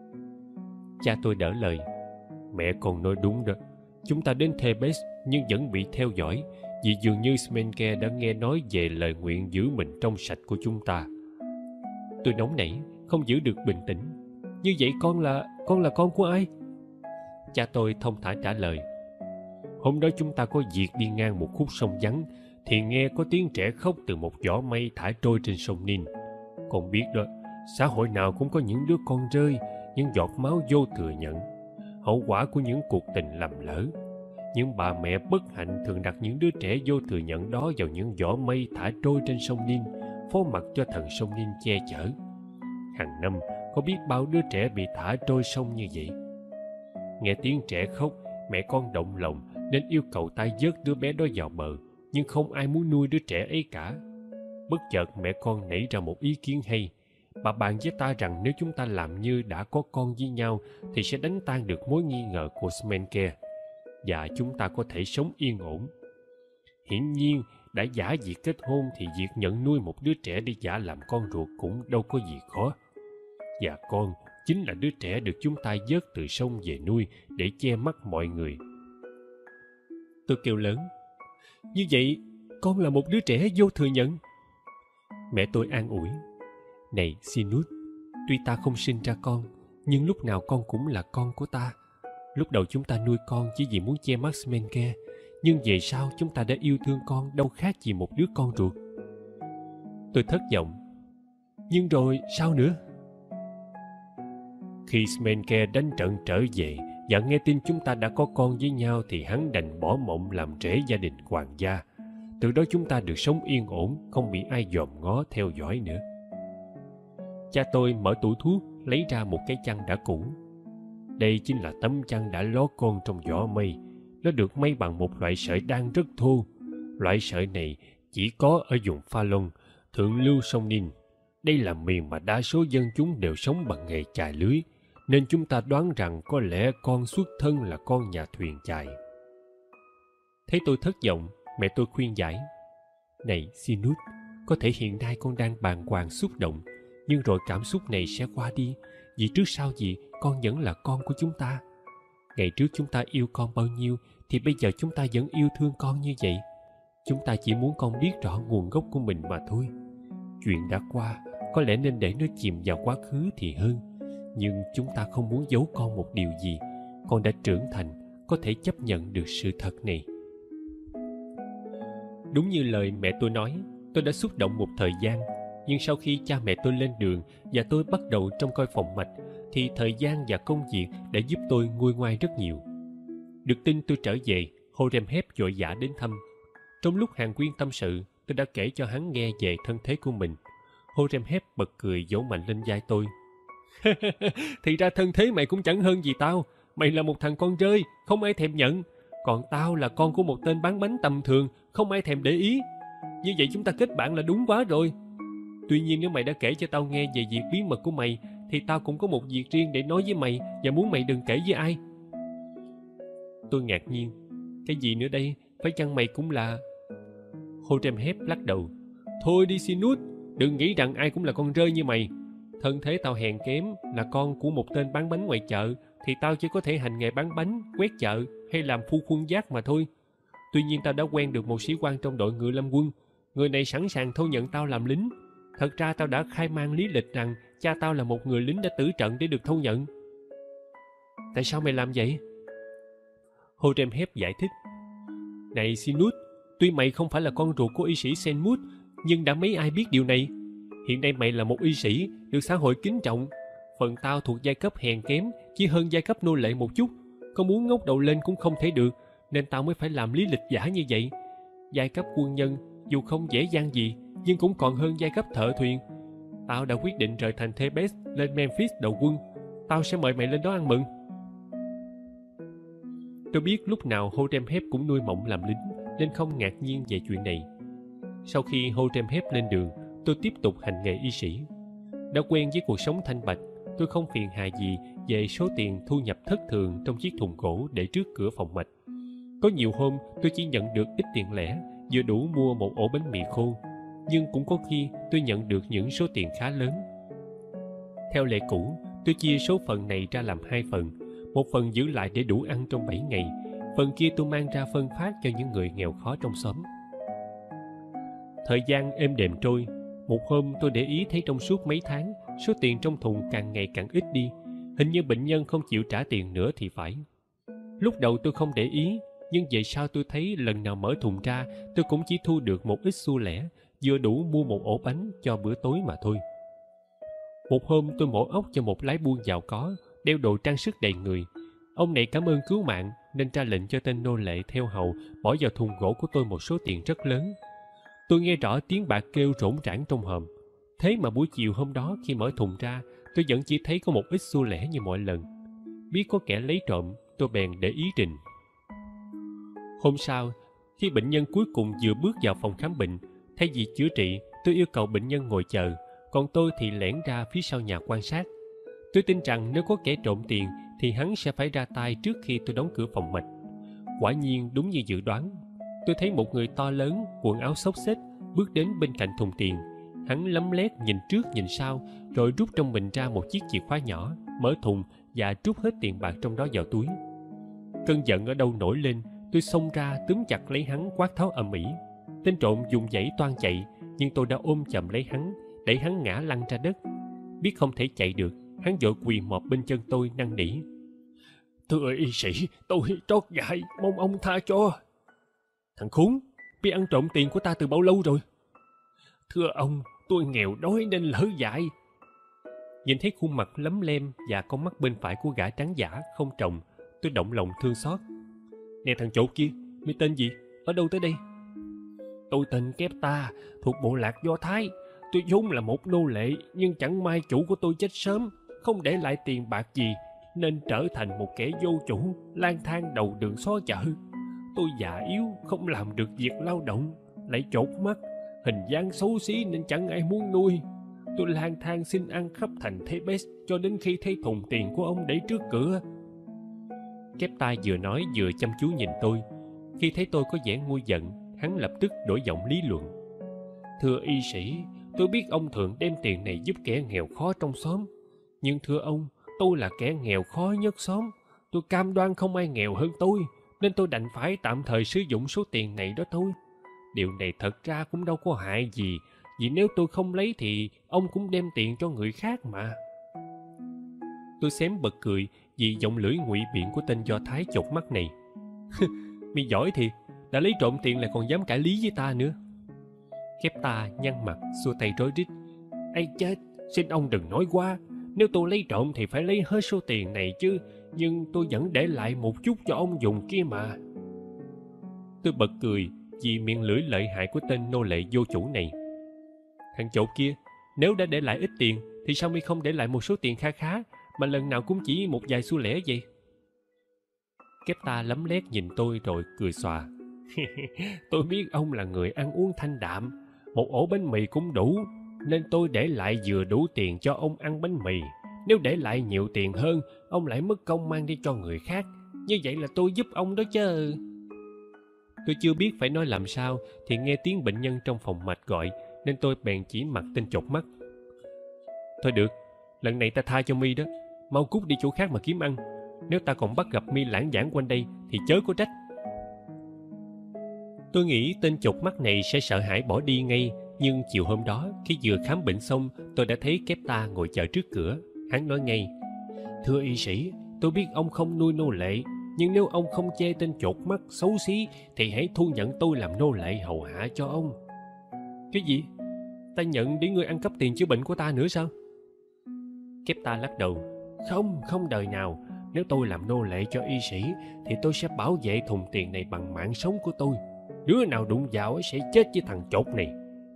Cha tôi đỡ lời. Mẹ con nói đúng đó. Chúng ta đến Thebes nhưng vẫn bị theo dõi, vì dường như Smenke đã nghe nói về lời nguyện giữ mình trong sạch của chúng ta. Tôi nóng nảy, không giữ được bình tĩnh. Như vậy con là con của ai? Cha tôi thông thả trả lời. Hôm đó chúng ta có việc đi ngang một khúc sông vắng, thì nghe có tiếng trẻ khóc từ một giỏ mây thả trôi trên sông Nin. Con biết đó, xã hội nào cũng có những đứa con rơi, những giọt máu vô thừa nhận, hậu quả của những cuộc tình lầm lỡ. Những bà mẹ bất hạnh thường đặt những đứa trẻ vô thừa nhận đó vào những giỏ mây thả trôi trên sông Nin, phó mặc cho thần sông Nin che chở. Hàng năm có biết bao đứa trẻ bị thả trôi sông như vậy. Nghe tiếng trẻ khóc, mẹ con động lòng nên yêu cầu ta vớt đứa bé đó vào bờ, nhưng không ai muốn nuôi đứa trẻ ấy cả. Bất chợt mẹ con nảy ra một ý kiến hay. Bà bàn với ta rằng nếu chúng ta làm như đã có con với nhau thì sẽ đánh tan được mối nghi ngờ của Smenke, và chúng ta có thể sống yên ổn. Hiển nhiên, đã giả việc kết hôn thì việc nhận nuôi một đứa trẻ để giả làm con ruột cũng đâu có gì khó. Và con chính là đứa trẻ được chúng ta vớt từ sông về nuôi để che mắt mọi người. Tôi kêu lớn, như vậy con là một đứa trẻ vô thừa nhận. Mẹ tôi an ủi, này Sinus, tuy ta không sinh ra con, nhưng lúc nào con cũng là con của ta. Lúc đầu chúng ta nuôi con chỉ vì muốn che mắt Smenke, nhưng về sau chúng ta đã yêu thương con đâu khác gì một đứa con ruột. Tôi thất vọng. Nhưng rồi sao nữa? Khi Smenke đánh trận trở về và nghe tin chúng ta đã có con với nhau thì hắn đành bỏ mộng làm rễ gia đình hoàng gia. Từ đó chúng ta được sống yên ổn, không bị ai dòm ngó theo dõi nữa. Cha tôi mở tủ thuốc, lấy ra một cái chăn đã cũ. Đây chính là tấm chăn đã lót con trong giỏ mây. Nó được may bằng một loại sợi đan rất thô. Loại sợi này chỉ có ở vùng Phalon, thượng lưu sông Nin. Đây là miền mà đa số dân chúng đều sống bằng nghề chài lưới, nên chúng ta đoán rằng có lẽ con xuất thân là con nhà thuyền chài. Thấy tôi thất vọng, mẹ tôi khuyên giải. Này Sinus, có thể hiện nay con đang bàng hoàng xúc động, nhưng rồi cảm xúc này sẽ qua đi, vì trước sau gì con vẫn là con của chúng ta. Ngày trước chúng ta yêu con bao nhiêu thì bây giờ chúng ta vẫn yêu thương con như vậy. Chúng ta chỉ muốn con biết rõ nguồn gốc của mình mà thôi. Chuyện đã qua, có lẽ nên để nó chìm vào quá khứ thì hơn. Nhưng chúng ta không muốn giấu con một điều gì. Con đã trưởng thành, có thể chấp nhận được sự thật này. Đúng như lời mẹ tôi nói, tôi đã xúc động một thời gian. Nhưng sau khi cha mẹ tôi lên đường và tôi bắt đầu trông coi phòng mạch, thì thời gian và công việc đã giúp tôi nguôi ngoai rất nhiều. Được tin tôi trở về, Horemheb vội vã đến thăm. Trong lúc Hàn Quyên tâm sự, tôi đã kể cho hắn nghe về thân thế của mình. Horemheb bật cười vỗ mạnh lên vai tôi. Thì ra thân thế mày cũng chẳng hơn gì tao. Mày là một thằng con rơi, không ai thèm nhận. Còn tao là con của một tên bán bánh tầm thường, không ai thèm để ý. Như vậy chúng ta kết bạn là đúng quá rồi. Tuy nhiên nếu mày đã kể cho tao nghe về việc bí mật của mày, thì tao cũng có một việc riêng để nói với mày, và muốn mày đừng kể với ai. Tôi ngạc nhiên. Cái gì nữa đây? Phải chăng mày cũng là... Hotep lắc đầu. Thôi đi Sinus, đừng nghĩ rằng ai cũng là con rơi như mày. Thân thế tao hèn kém, là con của một tên bán bánh ngoài chợ, thì tao chỉ có thể hành nghề bán bánh, quét chợ hay làm phu khuân vác mà thôi. Tuy nhiên tao đã quen được một sĩ quan trong đội ngự lâm quân. Người này sẵn sàng thâu nhận tao làm lính. Thật ra tao đã khai man lý lịch rằng cha tao là một người lính đã tử trận để được thâu nhận. Tại sao mày làm vậy? Hotep giải thích. Này Sinus, tuy mày không phải là con ruột của y sĩ Senmut, nhưng đã mấy ai biết điều này. Hiện nay mày là một y sĩ, được xã hội kính trọng. Phần tao thuộc giai cấp hèn kém, chỉ hơn giai cấp nô lệ một chút. Có muốn ngóc đầu lên cũng không thể được, nên tao mới phải làm lý lịch giả như vậy. Giai cấp quân nhân, dù không dễ dàng gì, nhưng cũng còn hơn giai cấp thợ thuyền. Tao đã quyết định rời thành Thebes lên Memphis đầu quân. Tao sẽ mời mày lên đó ăn mừng. Tôi biết lúc nào Hotep cũng nuôi mộng làm lính, nên không ngạc nhiên về chuyện này. Sau khi Hotep lên đường, tôi tiếp tục hành nghề y sĩ. Đã quen với cuộc sống thanh bạch, tôi không phiền hà gì về số tiền thu nhập thất thường trong chiếc thùng gỗ để trước cửa phòng mạch. Có nhiều hôm tôi chỉ nhận được ít tiền lẻ, vừa đủ mua một ổ bánh mì khô, nhưng cũng có khi tôi nhận được những số tiền khá lớn. Theo lệ cũ, tôi chia số phận này ra làm 2 phần. Một phần giữ lại để đủ ăn trong 7 ngày, phần kia tôi mang ra phân phát cho những người nghèo khó trong xóm. Thời gian êm đềm trôi. Một hôm tôi để ý thấy trong suốt mấy tháng, số tiền trong thùng càng ngày càng ít đi. Hình như bệnh nhân không chịu trả tiền nữa thì phải. Lúc đầu tôi không để ý, nhưng về sau tôi thấy lần nào mở thùng ra, tôi cũng chỉ thu được một ít xu lẻ, vừa đủ mua một ổ bánh cho bữa tối mà thôi. Một hôm tôi mổ ốc cho một lái buôn giàu có, đeo đồ trang sức đầy người. Ông này cảm ơn cứu mạng, nên ra lệnh cho tên nô lệ theo hầu bỏ vào thùng gỗ của tôi một số tiền rất lớn. Tôi nghe rõ tiếng bạc kêu rỗng rãng trong hòm. Thế mà buổi chiều hôm đó khi mở thùng ra, tôi vẫn chỉ thấy có một ít xu lẻ như mọi lần. Biết có kẻ lấy trộm, tôi bèn để ý trình. Hôm sau, khi bệnh nhân cuối cùng vừa bước vào phòng khám bệnh, thay vì chữa trị, tôi yêu cầu bệnh nhân ngồi chờ, còn tôi thì lẻn ra phía sau nhà quan sát. Tôi tin rằng nếu có kẻ trộm tiền thì hắn sẽ phải ra tay trước khi tôi đóng cửa phòng mạch. Quả nhiên đúng như dự đoán. Tôi thấy một người to lớn, quần áo xốc xếch, bước đến bên cạnh thùng tiền. Hắn lấm lét nhìn trước nhìn sau, rồi rút trong mình ra một chiếc chìa khóa nhỏ, mở thùng và trút hết tiền bạc trong đó vào túi. Cơn giận ở đâu nổi lên, tôi xông ra túm chặt lấy hắn quát tháo ầm ĩ. Tên trộm dùng dãy toan chạy, nhưng tôi đã ôm chầm lấy hắn, đẩy hắn ngã lăn ra đất. Biết không thể chạy được, hắn vội quỳ mọp bên chân tôi năn nỉ. Thưa y sĩ, tôi trót dại, mong ông tha cho. Thằng khốn, biết ăn trộm tiền của ta từ bao lâu rồi? Thưa ông, tôi nghèo đói nên lỡ dại. Nhìn thấy khuôn mặt lấm lem và con mắt bên phải của gã trắng giả không trồng, tôi động lòng thương xót. Nè thằng chỗ kia, mày tên gì? Ở đâu tới đây? Tôi tên Kepta, thuộc bộ lạc Do Thái. Tôi vốn là một nô lệ, nhưng chẳng may chủ của tôi chết sớm, không để lại tiền bạc gì, nên trở thành một kẻ vô chủ, lang thang đầu đường xó chợ. Tôi già yếu, không làm được việc lao động, lại chột mắt, hình dáng xấu xí nên chẳng ai muốn nuôi. Tôi lang thang xin ăn khắp thành Thebes cho đến khi thấy thùng tiền của ông để trước cửa. Kepta vừa nói vừa chăm chú nhìn tôi. Khi thấy tôi có vẻ nguôi giận, hắn lập tức đổi giọng lý luận. Thưa y sĩ, tôi biết ông thường đem tiền này giúp kẻ nghèo khó trong xóm. Nhưng thưa ông, tôi là kẻ nghèo khó nhất xóm. Tôi cam đoan không ai nghèo hơn tôi, nên tôi đành phải tạm thời sử dụng số tiền này đó thôi. Điều này thật ra cũng đâu có hại gì, vì nếu tôi không lấy thì ông cũng đem tiền cho người khác mà. Tôi xém bật cười vì giọng lưỡi ngụy biện của tên Do Thái chột mắt này. Mày giỏi thiệt, đã lấy trộm tiền lại còn dám cãi lý với ta nữa. Kepta nhăn mặt xua tay rối rít. Ây chết, xin ông đừng nói quá. Nếu tôi lấy trộm thì phải lấy hết số tiền này chứ, nhưng tôi vẫn để lại một chút cho ông dùng kia mà. Tôi bật cười vì miệng lưỡi lợi hại của tên nô lệ vô chủ này. Thằng chột kia, nếu đã để lại ít tiền thì sao mi không để lại một số tiền kha khá, mà lần nào cũng chỉ một vài xu lẻ vậy? Kepta lấm lét nhìn tôi rồi cười xòa. Tôi biết ông là người ăn uống thanh đạm, một ổ bánh mì cũng đủ, nên tôi để lại vừa đủ tiền cho ông ăn bánh mì. Nếu để lại nhiều tiền hơn, ông lại mất công mang đi cho người khác. Như vậy là tôi giúp ông đó chứ. Tôi chưa biết phải nói làm sao thì nghe tiếng bệnh nhân trong phòng mạch gọi, nên tôi bèn chỉ mặt tên chột mắt. Thôi được, lần này ta tha cho mi đó. Mau cút đi chỗ khác mà kiếm ăn. Nếu ta còn bắt gặp mi lãng vãng quanh đây thì chớ có trách. Tôi nghĩ tên chột mắt này sẽ sợ hãi bỏ đi ngay. Nhưng chiều hôm đó, khi vừa khám bệnh xong, tôi đã thấy Kepta ngồi chờ trước cửa. Hắn nói ngay: Thưa y sĩ, tôi biết ông không nuôi nô lệ, nhưng nếu ông không chê tên chột mắt xấu xí thì hãy thu nhận tôi làm nô lệ hầu hạ cho ông. Cái gì? Ta nhận để ngươi ăn cắp tiền chữa bệnh của ta nữa sao? Kepta lắc đầu. Không đời nào. Nếu tôi làm nô lệ cho y sĩ thì tôi sẽ bảo vệ thùng tiền này bằng mạng sống của tôi. Đứa nào đụng vào sẽ chết với thằng chột này.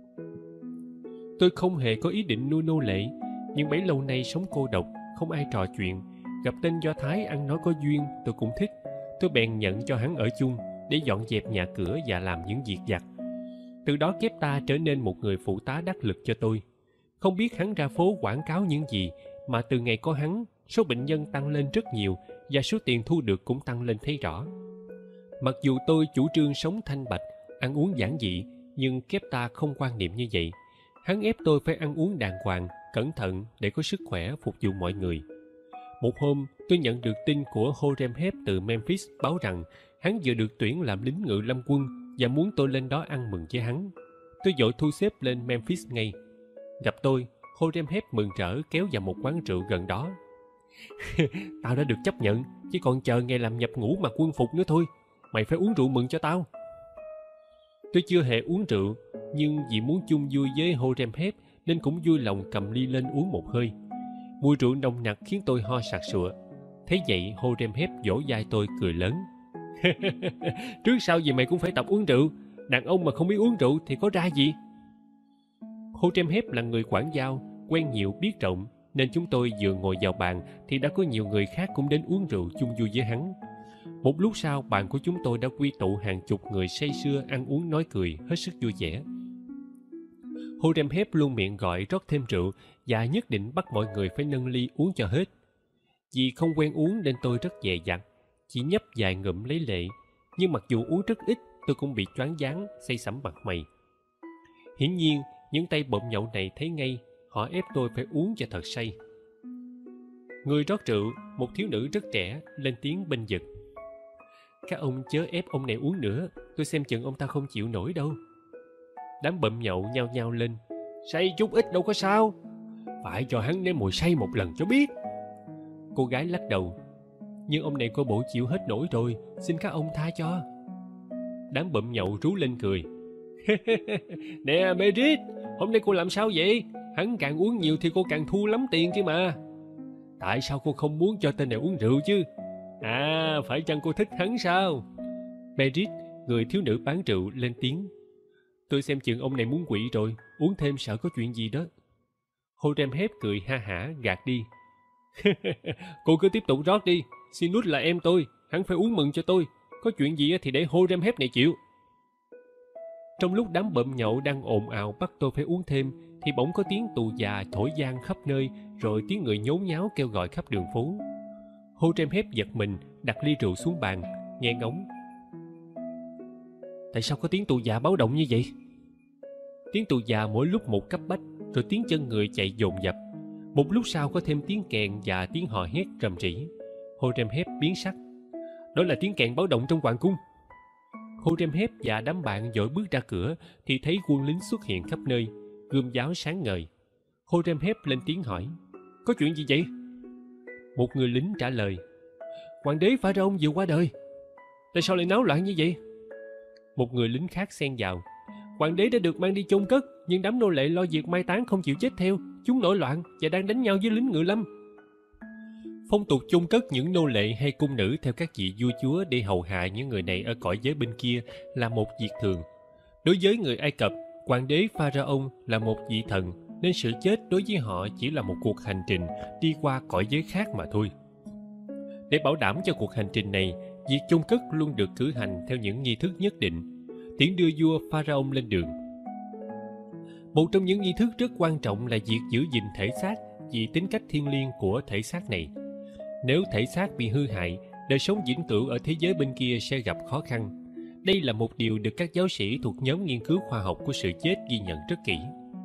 Tôi không hề có ý định nuôi nô lệ, nhưng bấy lâu nay sống cô độc, không ai trò chuyện. Gặp tên Do Thái ăn nói có duyên, tôi cũng thích. Tôi bèn nhận cho hắn ở chung để dọn dẹp nhà cửa và làm những việc vặt. Từ đó Kepta trở nên một người phụ tá đắc lực cho tôi. Không biết hắn ra phố quảng cáo những gì, mà từ ngày có hắn, số bệnh nhân tăng lên rất nhiều và số tiền thu được cũng tăng lên thấy rõ. Mặc dù tôi chủ trương sống thanh bạch, ăn uống giản dị, nhưng Kepta không quan niệm như vậy. Hắn ép tôi phải ăn uống đàng hoàng, cẩn thận để có sức khỏe phục vụ mọi người. Một hôm, tôi nhận được tin của Horemheb từ Memphis báo rằng hắn vừa được tuyển làm lính ngự lâm quân và muốn tôi lên đó ăn mừng với hắn. Tôi vội thu xếp lên Memphis ngay. Gặp tôi, Horemheb mừng rỡ kéo vào một quán rượu gần đó. Tao đã được chấp nhận, chỉ còn chờ ngày làm nhập ngũ mặc quân phục nữa thôi. Mày phải uống rượu mừng cho tao. Tôi chưa hề uống rượu, nhưng vì muốn chung vui với Horemheb nên cũng vui lòng cầm ly lên uống một hơi. Mùi rượu nồng nặc khiến tôi ho sặc sụa. Thấy vậy, Horemheb vỗ vai tôi cười lớn. Trước sau gì mày cũng phải tập uống rượu. Đàn ông mà không biết uống rượu thì có ra gì. Horemheb là người quảng giao, quen nhiều biết rộng, nên chúng tôi vừa ngồi vào bàn thì đã có nhiều người khác cũng đến uống rượu chung vui với hắn. Một lúc sau, bàn của chúng tôi đã quy tụ hàng chục người say sưa ăn uống nói cười, hết sức vui vẻ. Horemheb luôn miệng gọi rót thêm rượu và nhất định bắt mọi người phải nâng ly uống cho hết. Vì không quen uống nên tôi rất dè dặt, chỉ nhấp vài ngụm lấy lệ. Nhưng mặc dù uống rất ít, tôi cũng bị choáng váng, say sẩm mặt mày. Hiển nhiên, những tay bộm nhậu này thấy ngay, họ ép tôi phải uống cho thật say. Người rót rượu, một thiếu nữ rất trẻ, lên tiếng bênh vực. Các ông chớ ép ông này uống nữa, tôi xem chừng ông ta không chịu nổi đâu. Đám bậm nhậu nhao nhao lên. Say chút ít đâu có sao, phải cho hắn nếm mùi say một lần cho biết. Cô gái lắc đầu. Nhưng ông này coi bộ chịu hết nổi rồi, xin các ông tha cho. Đám bậm nhậu rú lên cười. Nè Merit, hôm nay cô làm sao vậy? Hắn càng uống nhiều thì cô càng thu lắm tiền chứ mà. Tại sao cô không muốn cho tên này uống rượu chứ? À, phải chăng cô thích hắn sao? Merit, người thiếu nữ bán rượu, lên tiếng. Tôi xem chừng ông này muốn quỵ rồi, uống thêm sợ có chuyện gì đó. Horemheb cười ha hả gạt đi. Cô cứ tiếp tục rót đi, Sinus là em tôi, hắn phải uống mừng cho tôi. Có chuyện gì thì để Horemheb này chịu. Trong lúc đám bợm nhậu đang ồn ào bắt tôi phải uống thêm, thì bỗng có tiếng tù già thổi vang khắp nơi, rồi tiếng người nhốn nháo kêu gọi khắp đường phố. Horemheb giật mình, đặt ly rượu xuống bàn, nghe ngóng. Tại sao có tiếng tù già báo động như vậy? Tiếng tù già mỗi lúc một cấp bách, rồi tiếng chân người chạy dồn dập. Một lúc sau có thêm tiếng kèn và tiếng hò hét rầm rĩ. Horemheb biến sắc. Đó là tiếng kèn báo động trong hoàng cung. Horemheb và đám bạn vội bước ra cửa thì thấy quân lính xuất hiện khắp nơi, gươm giáo sáng ngời. Horemheb lên tiếng hỏi. Có chuyện gì vậy? Một người lính trả lời. Hoàng đế Pharaoh vừa qua đời. Tại sao lại náo loạn như vậy? Một người lính khác xen vào. Hoàng đế đã được mang đi chôn cất, nhưng đám nô lệ lo việc mai táng không chịu chết theo. Chúng nổi loạn và đang đánh nhau với lính ngự lâm. Phong tục chôn cất những nô lệ hay cung nữ theo các vị vua chúa để hầu hạ những người này ở cõi giới bên kia là một việc thường. Đối với người Ai Cập, hoàng đế Pharaoh là một vị thần, nên sự chết đối với họ chỉ là một cuộc hành trình đi qua cõi giới khác mà thôi. Để bảo đảm cho cuộc hành trình này, việc chôn cất luôn được cử hành theo những nghi thức nhất định, tiễn đưa vua Pharaoh lên đường. Một trong những nghi thức rất quan trọng là việc giữ gìn thể xác vì tính cách thiêng liêng của thể xác này. Nếu thể xác bị hư hại, đời sống vĩnh cửu ở thế giới bên kia sẽ gặp khó khăn. Đây là một điều được các giáo sĩ thuộc nhóm nghiên cứu khoa học của sự chết ghi nhận rất kỹ.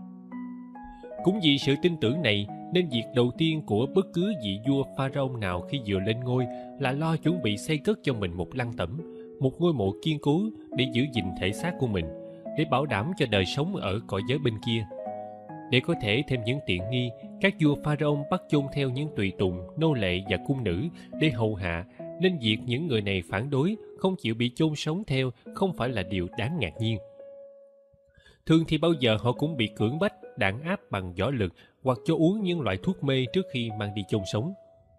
Cũng vì sự tin tưởng này nên việc đầu tiên của bất cứ vị vua Pharaoh nào khi vừa lên ngôi là lo chuẩn bị xây cất cho mình một lăng tẩm, một ngôi mộ kiên cố để giữ gìn thể xác của mình, để bảo đảm cho đời sống ở cõi giới bên kia. Để có thể thêm những tiện nghi, các vua Pharaoh bắt chôn theo những tùy tùng, nô lệ và cung nữ để hầu hạ, nên việc những người này phản đối, không chịu bị chôn sống theo không phải là điều đáng ngạc nhiên. Thường thì bao giờ họ cũng bị cưỡng bách, đàn áp bằng võ lực hoặc cho uống những loại thuốc mê trước khi mang đi chôn sống.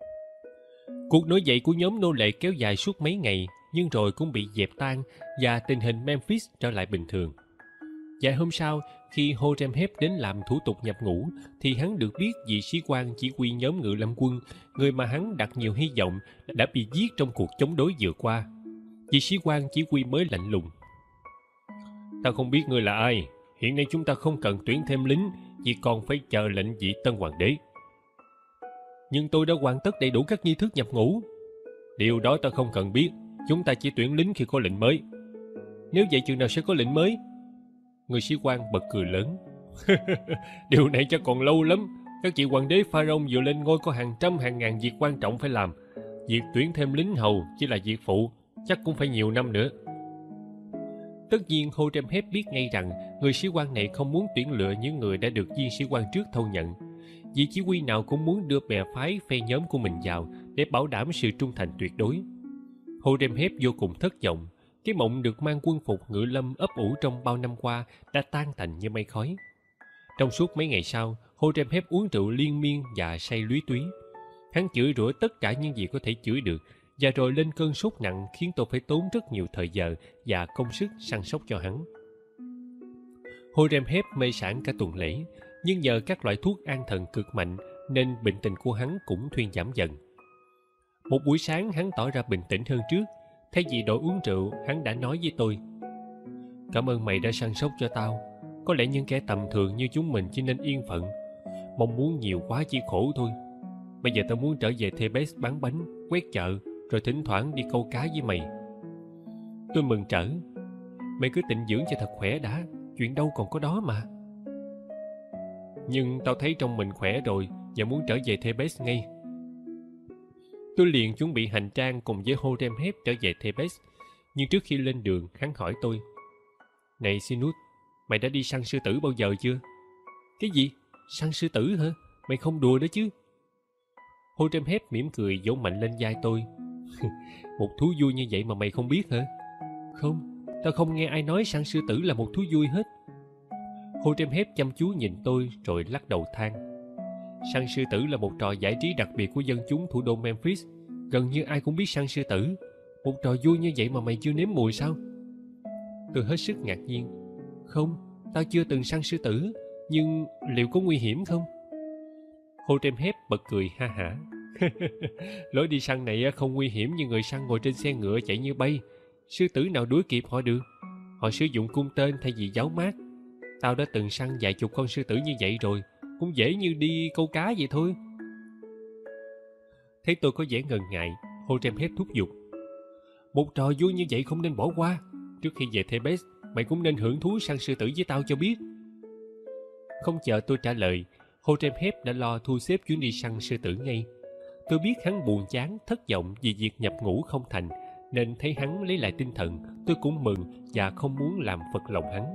Cuộc nổi dậy của nhóm nô lệ kéo dài suốt mấy ngày, nhưng rồi cũng bị dẹp tan và tình hình Memphis trở lại bình thường. Vài hôm sau, khi Horemheb đến làm thủ tục nhập ngũ, thì hắn được biết vị sĩ quan chỉ huy nhóm ngự lâm quân, người mà hắn đặt nhiều hy vọng, đã bị giết trong cuộc chống đối vừa qua. Vị sĩ quan chỉ huy mới lạnh lùng: "Ta không biết ngươi là ai. Hiện nay chúng ta không cần tuyển thêm lính, chỉ còn phải chờ lệnh vị tân hoàng đế." "Nhưng tôi đã hoàn tất đầy đủ các nghi thức nhập ngũ." "Điều đó ta không cần biết. Chúng ta chỉ tuyển lính khi có lệnh mới." "Nếu vậy chừng nào sẽ có lệnh mới?" Người sĩ quan bật cười lớn: "Điều này chắc còn lâu lắm. Các vị hoàng đế Pharaoh vừa lên ngôi có hàng trăm hàng ngàn việc quan trọng phải làm. Việc tuyển thêm lính hầu chỉ là việc phụ, chắc cũng phải nhiều năm nữa." Tất nhiên Horemheb biết ngay rằng người sĩ quan này không muốn tuyển lựa những người đã được viên sĩ quan trước thâu nhận. Vị chỉ huy nào cũng muốn đưa bè phái phe nhóm của mình vào để bảo đảm sự trung thành tuyệt đối. Horemheb vô cùng thất vọng. Cái mộng được mang quân phục ngự lâm ấp ủ trong bao năm qua đã tan thành như mây khói. Trong suốt mấy ngày sau, Horemheb uống rượu liên miên và say lúy túy. Hắn chửi rủa tất cả những gì có thể chửi được, và rồi lên cơn sốt nặng khiến tôi phải tốn rất nhiều thời giờ và công sức săn sóc cho hắn. Horemheb mê sảng cả tuần lễ, nhưng nhờ các loại thuốc an thần cực mạnh nên bệnh tình của hắn cũng thuyên giảm dần. Một buổi sáng hắn tỏ ra bình tĩnh hơn trước. Thay vì đổi uống rượu, hắn đã nói với tôi: "Cảm ơn mày đã săn sóc cho tao. Có lẽ những kẻ tầm thường như chúng mình chỉ nên yên phận. Mong muốn nhiều quá chỉ khổ thôi. Bây giờ tao muốn trở về Thebes bán bánh, quét chợ, rồi thỉnh thoảng đi câu cá với mày." Tôi mừng trở: "Mày cứ tịnh dưỡng cho thật khỏe đã, chuyện đâu còn có đó mà." "Nhưng tao thấy trong mình khỏe rồi và muốn trở về Thebes ngay." Tôi liền chuẩn bị hành trang cùng với Horemheb trở về Thebes. Nhưng trước khi lên đường, hắn hỏi tôi: "Này Sinus, mày đã đi săn sư tử bao giờ chưa?" "Cái gì? Săn sư tử hả? Mày không đùa đó chứ?" Horemheb mỉm cười vỗ mạnh lên vai tôi. "Một thú vui như vậy mà mày không biết hả?" "Không, tao không nghe ai nói săn sư tử là một thú vui hết." Horemheb chăm chú nhìn tôi rồi lắc đầu than: "Săn sư tử là một trò giải trí đặc biệt của dân chúng thủ đô Memphis. Gần như ai cũng biết săn sư tử. Một trò vui như vậy mà mày chưa nếm mùi sao?" Tôi hết sức ngạc nhiên: "Không, tao chưa từng săn sư tử. Nhưng liệu có nguy hiểm không?" Horemheb bật cười ha hả: "Lối đi săn này không nguy hiểm như người săn ngồi trên xe ngựa chạy như bay. Sư tử nào đuổi kịp họ được. Họ sử dụng cung tên thay vì giáo mát. Tao đã từng săn vài chục con sư tử như vậy rồi, cũng dễ như đi câu cá vậy thôi." Thấy tôi có vẻ ngần ngại, Horemheb thúc giục: "Một trò vui như vậy không nên bỏ qua. Trước khi về Thebes, mày cũng nên hưởng thú săn sư tử với tao cho biết." Không chờ tôi trả lời, Horemheb đã lo thu xếp chuyến đi săn sư tử ngay. Tôi biết hắn buồn chán, thất vọng vì việc nhập ngũ không thành, nên thấy hắn lấy lại tinh thần, tôi cũng mừng và không muốn làm phật lòng hắn.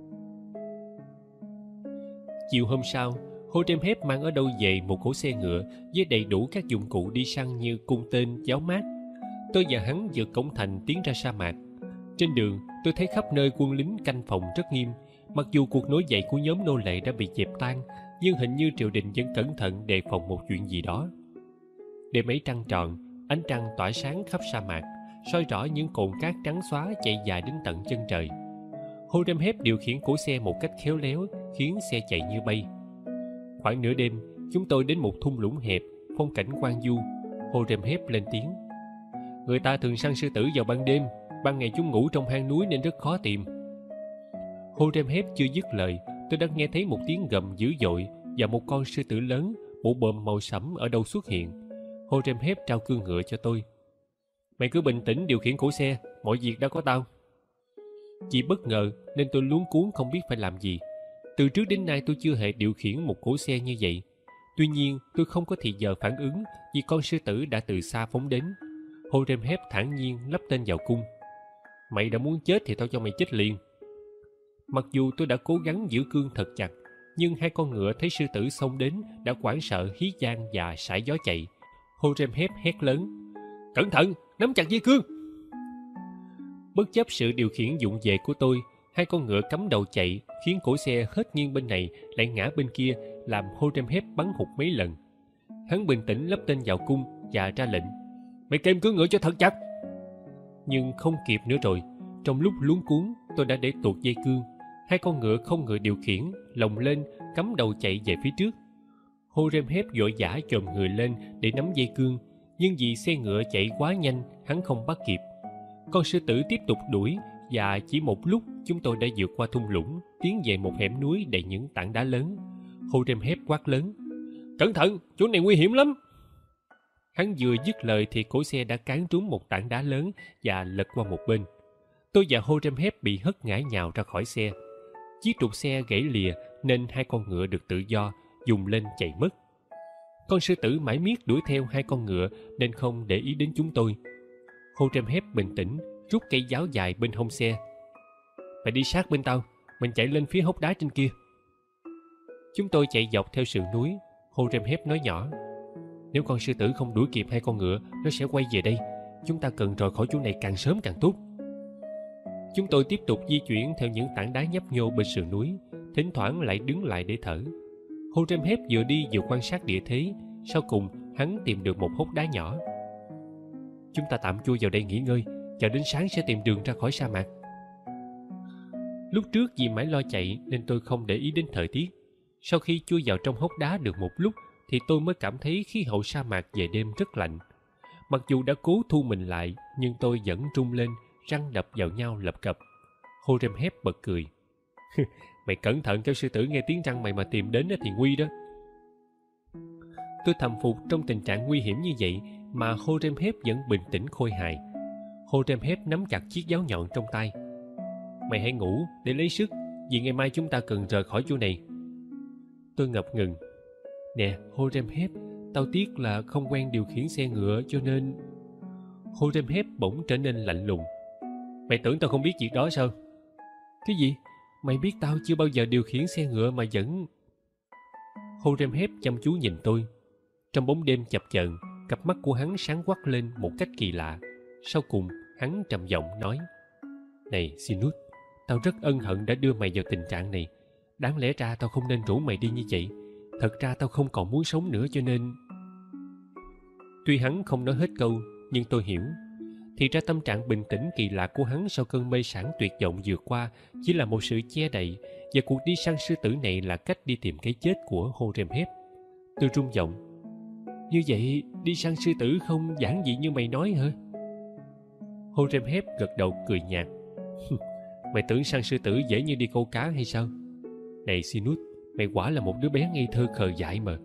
Chiều hôm sau, Horemheb mang ở đâu về một cỗ xe ngựa với đầy đủ các dụng cụ đi săn như cung tên, giáo mát. Tôi và hắn vượt cổng thành tiến ra sa mạc. Trên đường, tôi thấy khắp nơi quân lính canh phòng rất nghiêm. Mặc dù cuộc nổi dậy của nhóm nô lệ đã bị dẹp tan, nhưng hình như triều đình vẫn cẩn thận đề phòng một chuyện gì đó. Đêm ấy trăng tròn, ánh trăng tỏa sáng khắp sa mạc, soi rõ những cồn cát trắng xóa chạy dài đến tận chân trời. Horemheb điều khiển cỗ xe một cách khéo léo, khiến xe chạy như bay. Khoảng nửa đêm, chúng tôi đến một thung lũng hẹp, phong cảnh quang du. Horemheb lên tiếng. Người ta thường săn sư tử vào ban đêm, ban ngày chúng ngủ trong hang núi nên rất khó tìm. Horemheb chưa dứt lời, tôi đã nghe thấy một tiếng gầm dữ dội và một con sư tử lớn, bộ bờm màu sẫm ở đâu xuất hiện. Horemheb trao cương ngựa cho tôi. Mày cứ bình tĩnh điều khiển cổ xe, mọi việc đã có tao. Chỉ bất ngờ nên tôi luống cuống không biết phải làm gì. Từ trước đến nay tôi chưa hề điều khiển một cỗ xe như vậy. Tuy nhiên tôi không có thì giờ phản ứng vì con sư tử đã từ xa phóng đến. Horemheb thản nhiên lắp tên vào cung. Mày đã muốn chết thì tao cho mày chết liền. Mặc dù tôi đã cố gắng giữ cương thật chặt, nhưng hai con ngựa thấy sư tử xông đến đã hoảng sợ hí vang và sải gió chạy. Horemheb hét lớn. Cẩn thận, nắm chặt dây cương. Bất chấp sự điều khiển vụng về của tôi, hai con ngựa cắm đầu chạy, khiến cổ xe hết nghiêng bên này lại ngã bên kia, làm Horemheb bắn hụt mấy lần. Hắn bình tĩnh lắp tên vào cung và ra lệnh. Mày kèm cưỡi ngựa cho thật chặt. Nhưng không kịp nữa rồi. Trong lúc luống cuống, tôi đã để tuột dây cương. Hai con ngựa không người điều khiển, lồng lên, cắm đầu chạy về phía trước. Horemheb vội vã chồm người lên để nắm dây cương, nhưng vì xe ngựa chạy quá nhanh, hắn không bắt kịp. Con sư tử tiếp tục đuổi, và chỉ một lúc chúng tôi đã vượt qua thung lũng, tiến về một hẻm núi đầy những tảng đá lớn. Horemheb quát lớn. Cẩn thận, chỗ này nguy hiểm lắm. Hắn vừa dứt lời thì cổ xe đã cán trúng một tảng đá lớn và lật qua một bên. Tôi và Horemheb bị hất ngã nhào ra khỏi xe. Chiếc trục xe gãy lìa nên hai con ngựa được tự do, dùng lên chạy mất. Con sư tử mãi miết đuổi theo hai con ngựa nên không để ý đến chúng tôi. Horemheb bình tĩnh, rút cây giáo dài bên hông xe. Mày đi sát bên tao, mình chạy lên phía hốc đá trên kia. Chúng tôi chạy dọc theo sườn núi. Horemheb nói nhỏ. Nếu con sư tử không đuổi kịp hai con ngựa, nó sẽ quay về đây. Chúng ta cần rời khỏi chỗ này càng sớm càng tốt. Chúng tôi tiếp tục di chuyển theo những tảng đá nhấp nhô bên sườn núi, thỉnh thoảng lại đứng lại để thở. Horemheb vừa đi vừa quan sát địa thế. Sau cùng, hắn tìm được một hốc đá nhỏ. Chúng ta tạm chui vào đây nghỉ ngơi, chờ đến sáng sẽ tìm đường ra khỏi sa mạc. Lúc trước vì mãi lo chạy nên tôi không để ý đến thời tiết. Sau khi chui vào trong hốc đá được một lúc thì tôi mới cảm thấy khí hậu sa mạc về đêm rất lạnh. Mặc dù đã cố thu mình lại, nhưng tôi vẫn run lên, răng đập vào nhau lập cập. Horemheb bật cười. Mày cẩn thận, kéo sư tử nghe tiếng răng mày mà tìm đến thì nguy đó. Tôi thầm phục trong tình trạng nguy hiểm như vậy mà Horemheb vẫn bình tĩnh khôi hài. Horemheb nắm chặt chiếc giáo nhọn trong tay. Mày hãy ngủ để lấy sức, vì ngày mai chúng ta cần rời khỏi chỗ này. Tôi ngập ngừng. Nè Horemheb, tao tiếc là không quen điều khiển xe ngựa cho nên... Horemheb bỗng trở nên lạnh lùng. Mày tưởng tao không biết việc đó sao? Cái gì? Mày biết tao chưa bao giờ điều khiển xe ngựa mà vẫn... Horemheb chăm chú nhìn tôi. Trong bóng đêm chập chờn, cặp mắt của hắn sáng quắc lên một cách kỳ lạ. Sau cùng, hắn trầm giọng nói. Này Sinut, tao rất ân hận đã đưa mày vào tình trạng này. Đáng lẽ ra tao không nên rủ mày đi như vậy. Thật ra tao không còn muốn sống nữa cho nên... Tuy hắn không nói hết câu, nhưng tôi hiểu. Thì ra tâm trạng bình tĩnh kỳ lạ của hắn sau cơn mê sảng tuyệt vọng vừa qua chỉ là một sự che đậy, và cuộc đi săn sư tử này là cách đi tìm cái chết của Horemheb. Tôi rung giọng. Như vậy, đi săn sư tử không giản dị như mày nói hả? Horemheb gật đầu cười nhạt. Mày tưởng săn sư tử dễ như đi câu cá hay sao? Này Sinut, mày quả là một đứa bé ngây thơ khờ dại mà.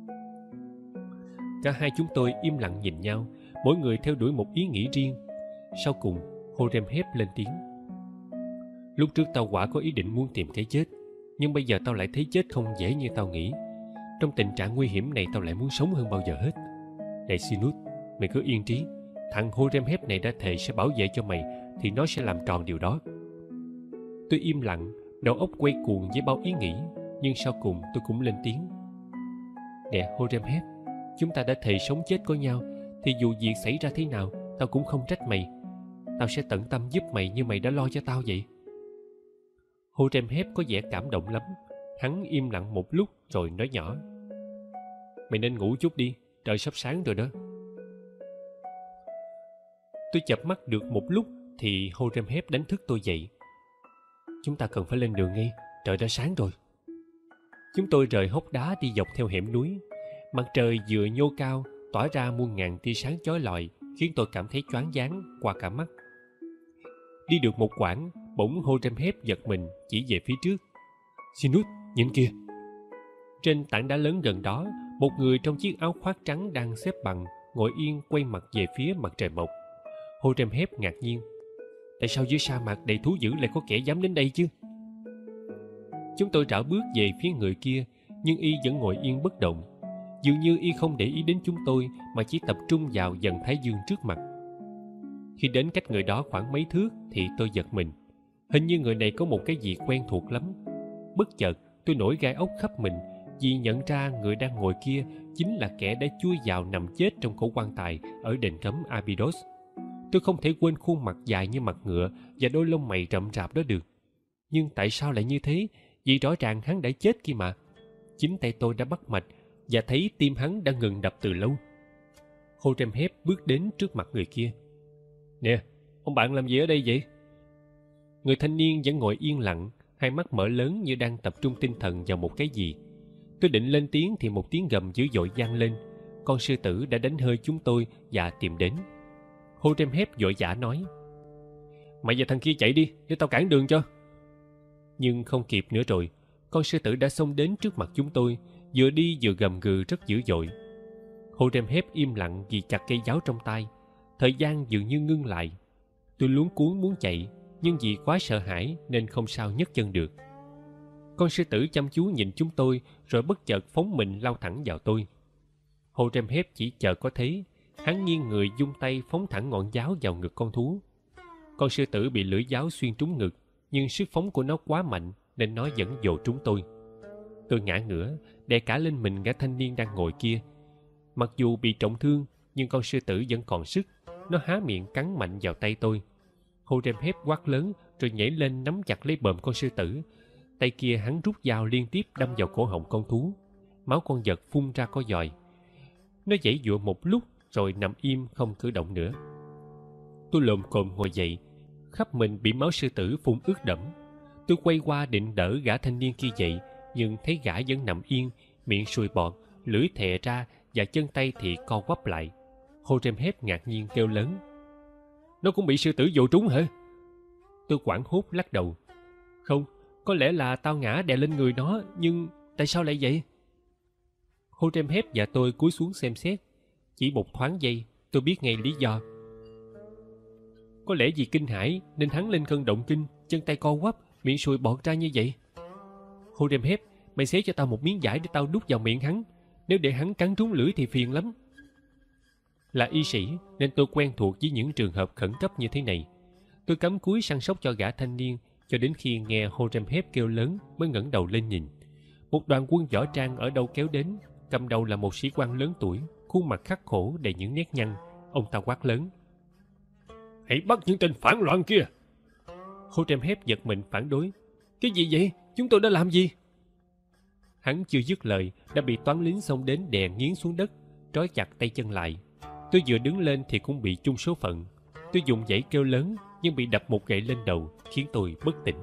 Cả hai chúng tôi im lặng nhìn nhau, mỗi người theo đuổi một ý nghĩ riêng. Sau cùng, Horemheb lên tiếng. Lúc trước tao quả có ý định muốn tìm cái chết, nhưng bây giờ tao lại thấy chết không dễ như tao nghĩ. Trong tình trạng nguy hiểm này tao lại muốn sống hơn bao giờ hết. Này Sinut, mày cứ yên trí. Thằng Horemheb này đã thề sẽ bảo vệ cho mày, thì nó sẽ làm tròn điều đó. Tôi im lặng, đầu óc quay cuồng với bao ý nghĩ, nhưng sau cùng tôi cũng lên tiếng. Nè Horemheb, chúng ta đã thề sống chết có nhau, thì dù việc xảy ra thế nào, tao cũng không trách mày. Tao sẽ tận tâm giúp mày như mày đã lo cho tao vậy. Horemheb có vẻ cảm động lắm. Hắn im lặng một lúc rồi nói nhỏ. Mày nên ngủ chút đi, trời sắp sáng rồi đó. Tôi chợp mắt được một lúc thì Horemheb đánh thức tôi dậy. Chúng ta cần phải lên đường ngay, trời đã sáng rồi. Chúng tôi rời hốc đá đi dọc theo hẻm núi. Mặt trời vừa nhô cao, tỏa ra muôn ngàn tia sáng chói lọi, khiến tôi cảm thấy choáng váng qua cả mắt. Đi được một quãng, bỗng Hotep giật mình chỉ về phía trước. Sinus, nhìn kìa! Trên tảng đá lớn gần đó, một người trong chiếc áo khoác trắng đang xếp bằng, ngồi yên quay mặt về phía mặt trời mọc. Hotep ngạc nhiên. Tại sao dưới sa mạc đầy thú dữ lại có kẻ dám đến đây chứ? Chúng tôi rảo bước về phía người kia, nhưng y vẫn ngồi yên bất động. Dường như y không để ý đến chúng tôi mà chỉ tập trung vào dần thái dương trước mặt. Khi đến cách người đó khoảng mấy thước thì tôi giật mình. Hình như người này có một cái gì quen thuộc lắm. Bất chợt tôi nổi gai ốc khắp mình vì nhận ra người đang ngồi kia chính là kẻ đã chui vào nằm chết trong cổ quan tài ở đền cấm Abydos. Tôi không thể quên khuôn mặt dài như mặt ngựa và đôi lông mày rậm rạp đó được. Nhưng tại sao lại như thế? Vì rõ ràng hắn đã chết kia mà. Chính tay tôi đã bắt mạch và thấy tim hắn đã ngừng đập từ lâu. Hotep bước đến trước mặt người kia. Nè, ông bạn làm gì ở đây vậy? Người thanh niên vẫn ngồi yên lặng, hai mắt mở lớn như đang tập trung tinh thần vào một cái gì. Tôi định lên tiếng thì một tiếng gầm dữ dội vang lên. Con sư tử đã đánh hơi chúng tôi và tìm đến. Hotep vội vã nói: Mày và thằng kia chạy đi, để tao cản đường cho. Nhưng không kịp nữa rồi. Con sư tử đã xông đến trước mặt chúng tôi, vừa đi vừa gầm gừ rất dữ dội. Hotep im lặng vì chặt cây giáo trong tay. Thời gian dường như ngưng lại. Tôi luống cuống muốn chạy, nhưng vì quá sợ hãi nên không sao nhấc chân được. Con sư tử chăm chú nhìn chúng tôi, rồi bất chợt phóng mình lao thẳng vào tôi. Hotep chỉ chờ có thế, hắn nghiêng người vung tay phóng thẳng ngọn giáo vào ngực con thú. Con sư tử bị lưỡi giáo xuyên trúng ngực, nhưng sức phóng của nó quá mạnh nên nó vẫn vồ trúng tôi. Tôi ngã ngửa, đè cả lên mình gã thanh niên đang ngồi kia. Mặc dù bị trọng thương, nhưng con sư tử vẫn còn sức. Nó há miệng cắn mạnh vào tay tôi. Hotep quát lớn rồi nhảy lên nắm chặt lấy bờm con sư tử. Tay kia hắn rút dao liên tiếp đâm vào cổ họng con thú. Máu con vật phun ra có giòi. Nó giãy giụa một lúc rồi nằm im không cử động nữa. Tôi lồm cồm ngồi dậy, khắp mình bị máu sư tử phun ướt đẫm. Tôi quay qua định đỡ gã thanh niên kia dậy, nhưng thấy gã vẫn nằm yên, miệng sùi bọt, lưỡi thè ra và chân tay thì co quắp lại. Hotep ngạc nhiên kêu lớn: Nó cũng bị sư tử vồ trúng hả? Tôi hoảng hốt lắc đầu. Không, có lẽ là tao ngã đè lên người nó, nhưng tại sao lại vậy? Hotep và tôi cúi xuống xem xét. Chỉ một thoáng giây, tôi biết ngay lý do. Có lẽ vì kinh hãi nên hắn lên cơn động kinh, chân tay co quắp, miệng sùi bọt ra như vậy. Hotep, mày xé cho tao một miếng vải để tao đút vào miệng hắn. Nếu để hắn cắn trúng lưỡi thì phiền lắm. Là y sĩ nên tôi quen thuộc với những trường hợp khẩn cấp như thế này. Tôi cắm cúi săn sóc cho gã thanh niên cho đến khi nghe Hotep kêu lớn mới ngẩng đầu lên nhìn. Một đoàn quân võ trang ở đâu kéo đến, cầm đầu là một sĩ quan lớn tuổi, khuôn mặt khắc khổ đầy những nét nhăn. Ông ta quát lớn: Hãy bắt những tên phản loạn kia! Hotep giật mình phản đối: Cái gì vậy? Chúng tôi đã làm gì? Hắn chưa dứt lời đã bị toán lính xông đến đè nghiến xuống đất, trói chặt tay chân lại. Tôi vừa đứng lên thì cũng bị chung số phận. Tôi dùng dãy kêu lớn nhưng bị đập một gậy lên đầu, khiến tôi bất tỉnh.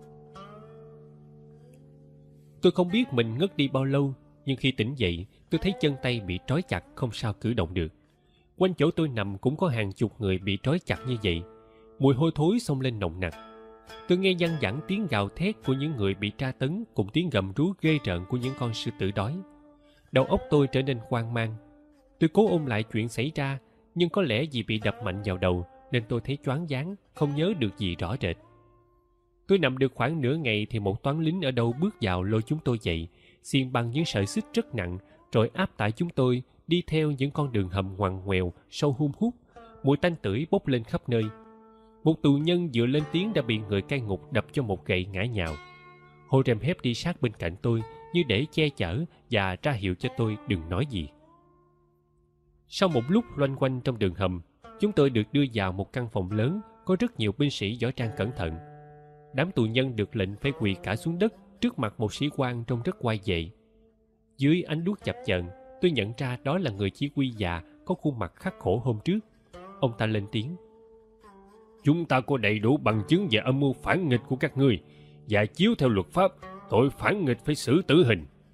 Tôi không biết mình ngất đi bao lâu, nhưng khi tỉnh dậy tôi thấy chân tay bị trói chặt không sao cử động được. Quanh chỗ tôi nằm cũng có hàng chục người bị trói chặt như vậy. Mùi hôi thối xông lên nồng nặc. Tôi nghe văng vẳng tiếng gào thét của những người bị tra tấn cùng tiếng gầm rú ghê rợn của những con sư tử đói. Đầu óc tôi trở nên hoang mang. Tôi cố ôm lại chuyện xảy ra, nhưng có lẽ vì bị đập mạnh vào đầu nên tôi thấy choáng váng, không nhớ được gì rõ rệt. Tôi nằm được khoảng nửa ngày thì một toán lính ở đâu bước vào lôi chúng tôi dậy, xiên bằng những sợi xích rất nặng, rồi áp tải chúng tôi đi theo những con đường hầm ngoằn ngoèo, sâu hun hút, mùi tanh tưởi bốc lên khắp nơi. Một tù nhân vừa lên tiếng đã bị người cai ngục đập cho một gậy ngã nhào. Hotep đi sát bên cạnh tôi như để che chở và ra hiệu cho tôi đừng nói gì. Sau một lúc loanh quanh trong đường hầm, chúng tôi được đưa vào một căn phòng lớn có rất nhiều binh sĩ võ trang cẩn thận. Đám tù nhân được lệnh phải quỳ cả xuống đất trước mặt một sĩ quan trông rất oai vệ. Dưới ánh đuốc chập chờn, tôi nhận ra đó là người chỉ huy già có khuôn mặt khắc khổ hôm trước. Ông ta lên tiếng: Chúng ta có đầy đủ bằng chứng về âm mưu phản nghịch của các ngươi, và chiếu theo luật pháp, tội phản nghịch phải xử tử hình.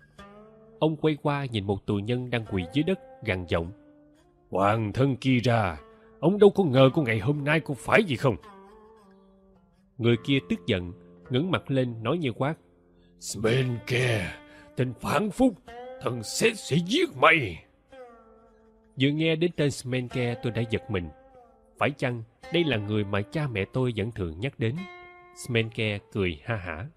Ông quay qua nhìn một tù nhân đang quỳ dưới đất, gằn giọng. Hoàng thân Kira, ông đâu có ngờ có ngày hôm nay có phải gì không? Người kia tức giận, ngẩng mặt lên nói như quát. Smenke, tên phản phúc, thần Seth sẽ giết mày. Vừa nghe đến tên Smenke tôi đã giật mình. Phải chăng đây là người mà cha mẹ tôi vẫn thường nhắc đến? Smenke cười ha hả.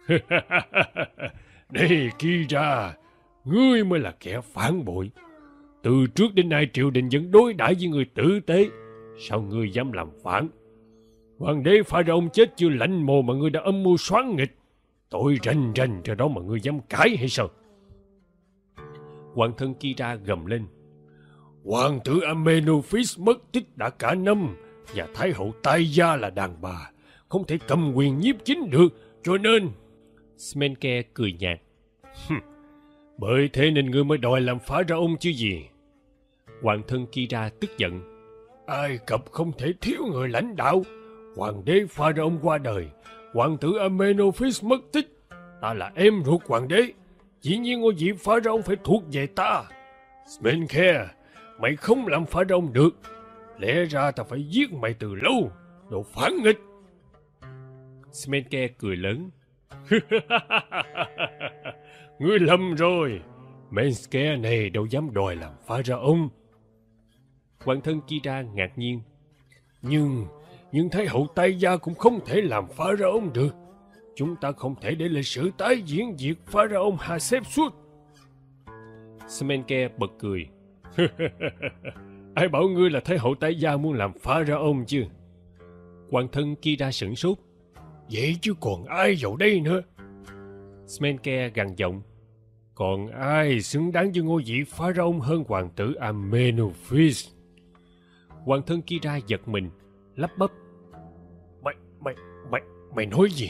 Này Kira, ngươi mới là kẻ phản bội. Từ trước đến nay triều đình vẫn đối đãi với người tử tế. Sao ngươi dám làm phản? Hoàng đế Pharaoh chết chưa lạnh mồ mà ngươi đã âm mưu soán nghịch. Tội rành rành cho đó mà ngươi dám cãi hay sao? Hoàng thân Kira gầm lên. Hoàng tử Amenophis mất tích đã cả năm, và Thái hậu Tai Gia là đàn bà, không thể cầm quyền nhiếp chính được, cho nên... Smenke cười nhạt. Bởi thế nên ngươi mới đòi làm Pharaoh chứ gì? Hoàng thân Kira tức giận. Ai Cập không thể thiếu người lãnh đạo. Hoàng đế Pharaoh qua đời, hoàng tử Amenophis mất tích. Ta là em ruột hoàng đế, dĩ nhiên ngôi vị Pharaoh phải thuộc về ta. Smenke, mày không làm Pharaoh được. Lẽ ra ta phải giết mày từ lâu, đồ phản nghịch. Smenke cười lớn. Ngươi lầm rồi. Menske này đâu dám đòi làm Pharaoh. Hoàng thân Kira ngạc nhiên. Nhưng Thái hậu Tai Gia cũng không thể làm Pharaoh được. Chúng ta không thể để lịch sử tái diễn việc Pharaoh Hatshepsut. Smenke bật cười. Ai bảo ngươi là Thái hậu Tai Gia muốn làm Pharaoh chứ? Hoàng thân Kira sửng sốt. Vậy chứ còn ai vào đây nữa? Smenke gằn giọng. Còn ai xứng đáng với ngôi vị Pharaoh hơn hoàng tử Amenophis? Hoàng thân Kira giật mình, lắp bắp. Mày nói gì?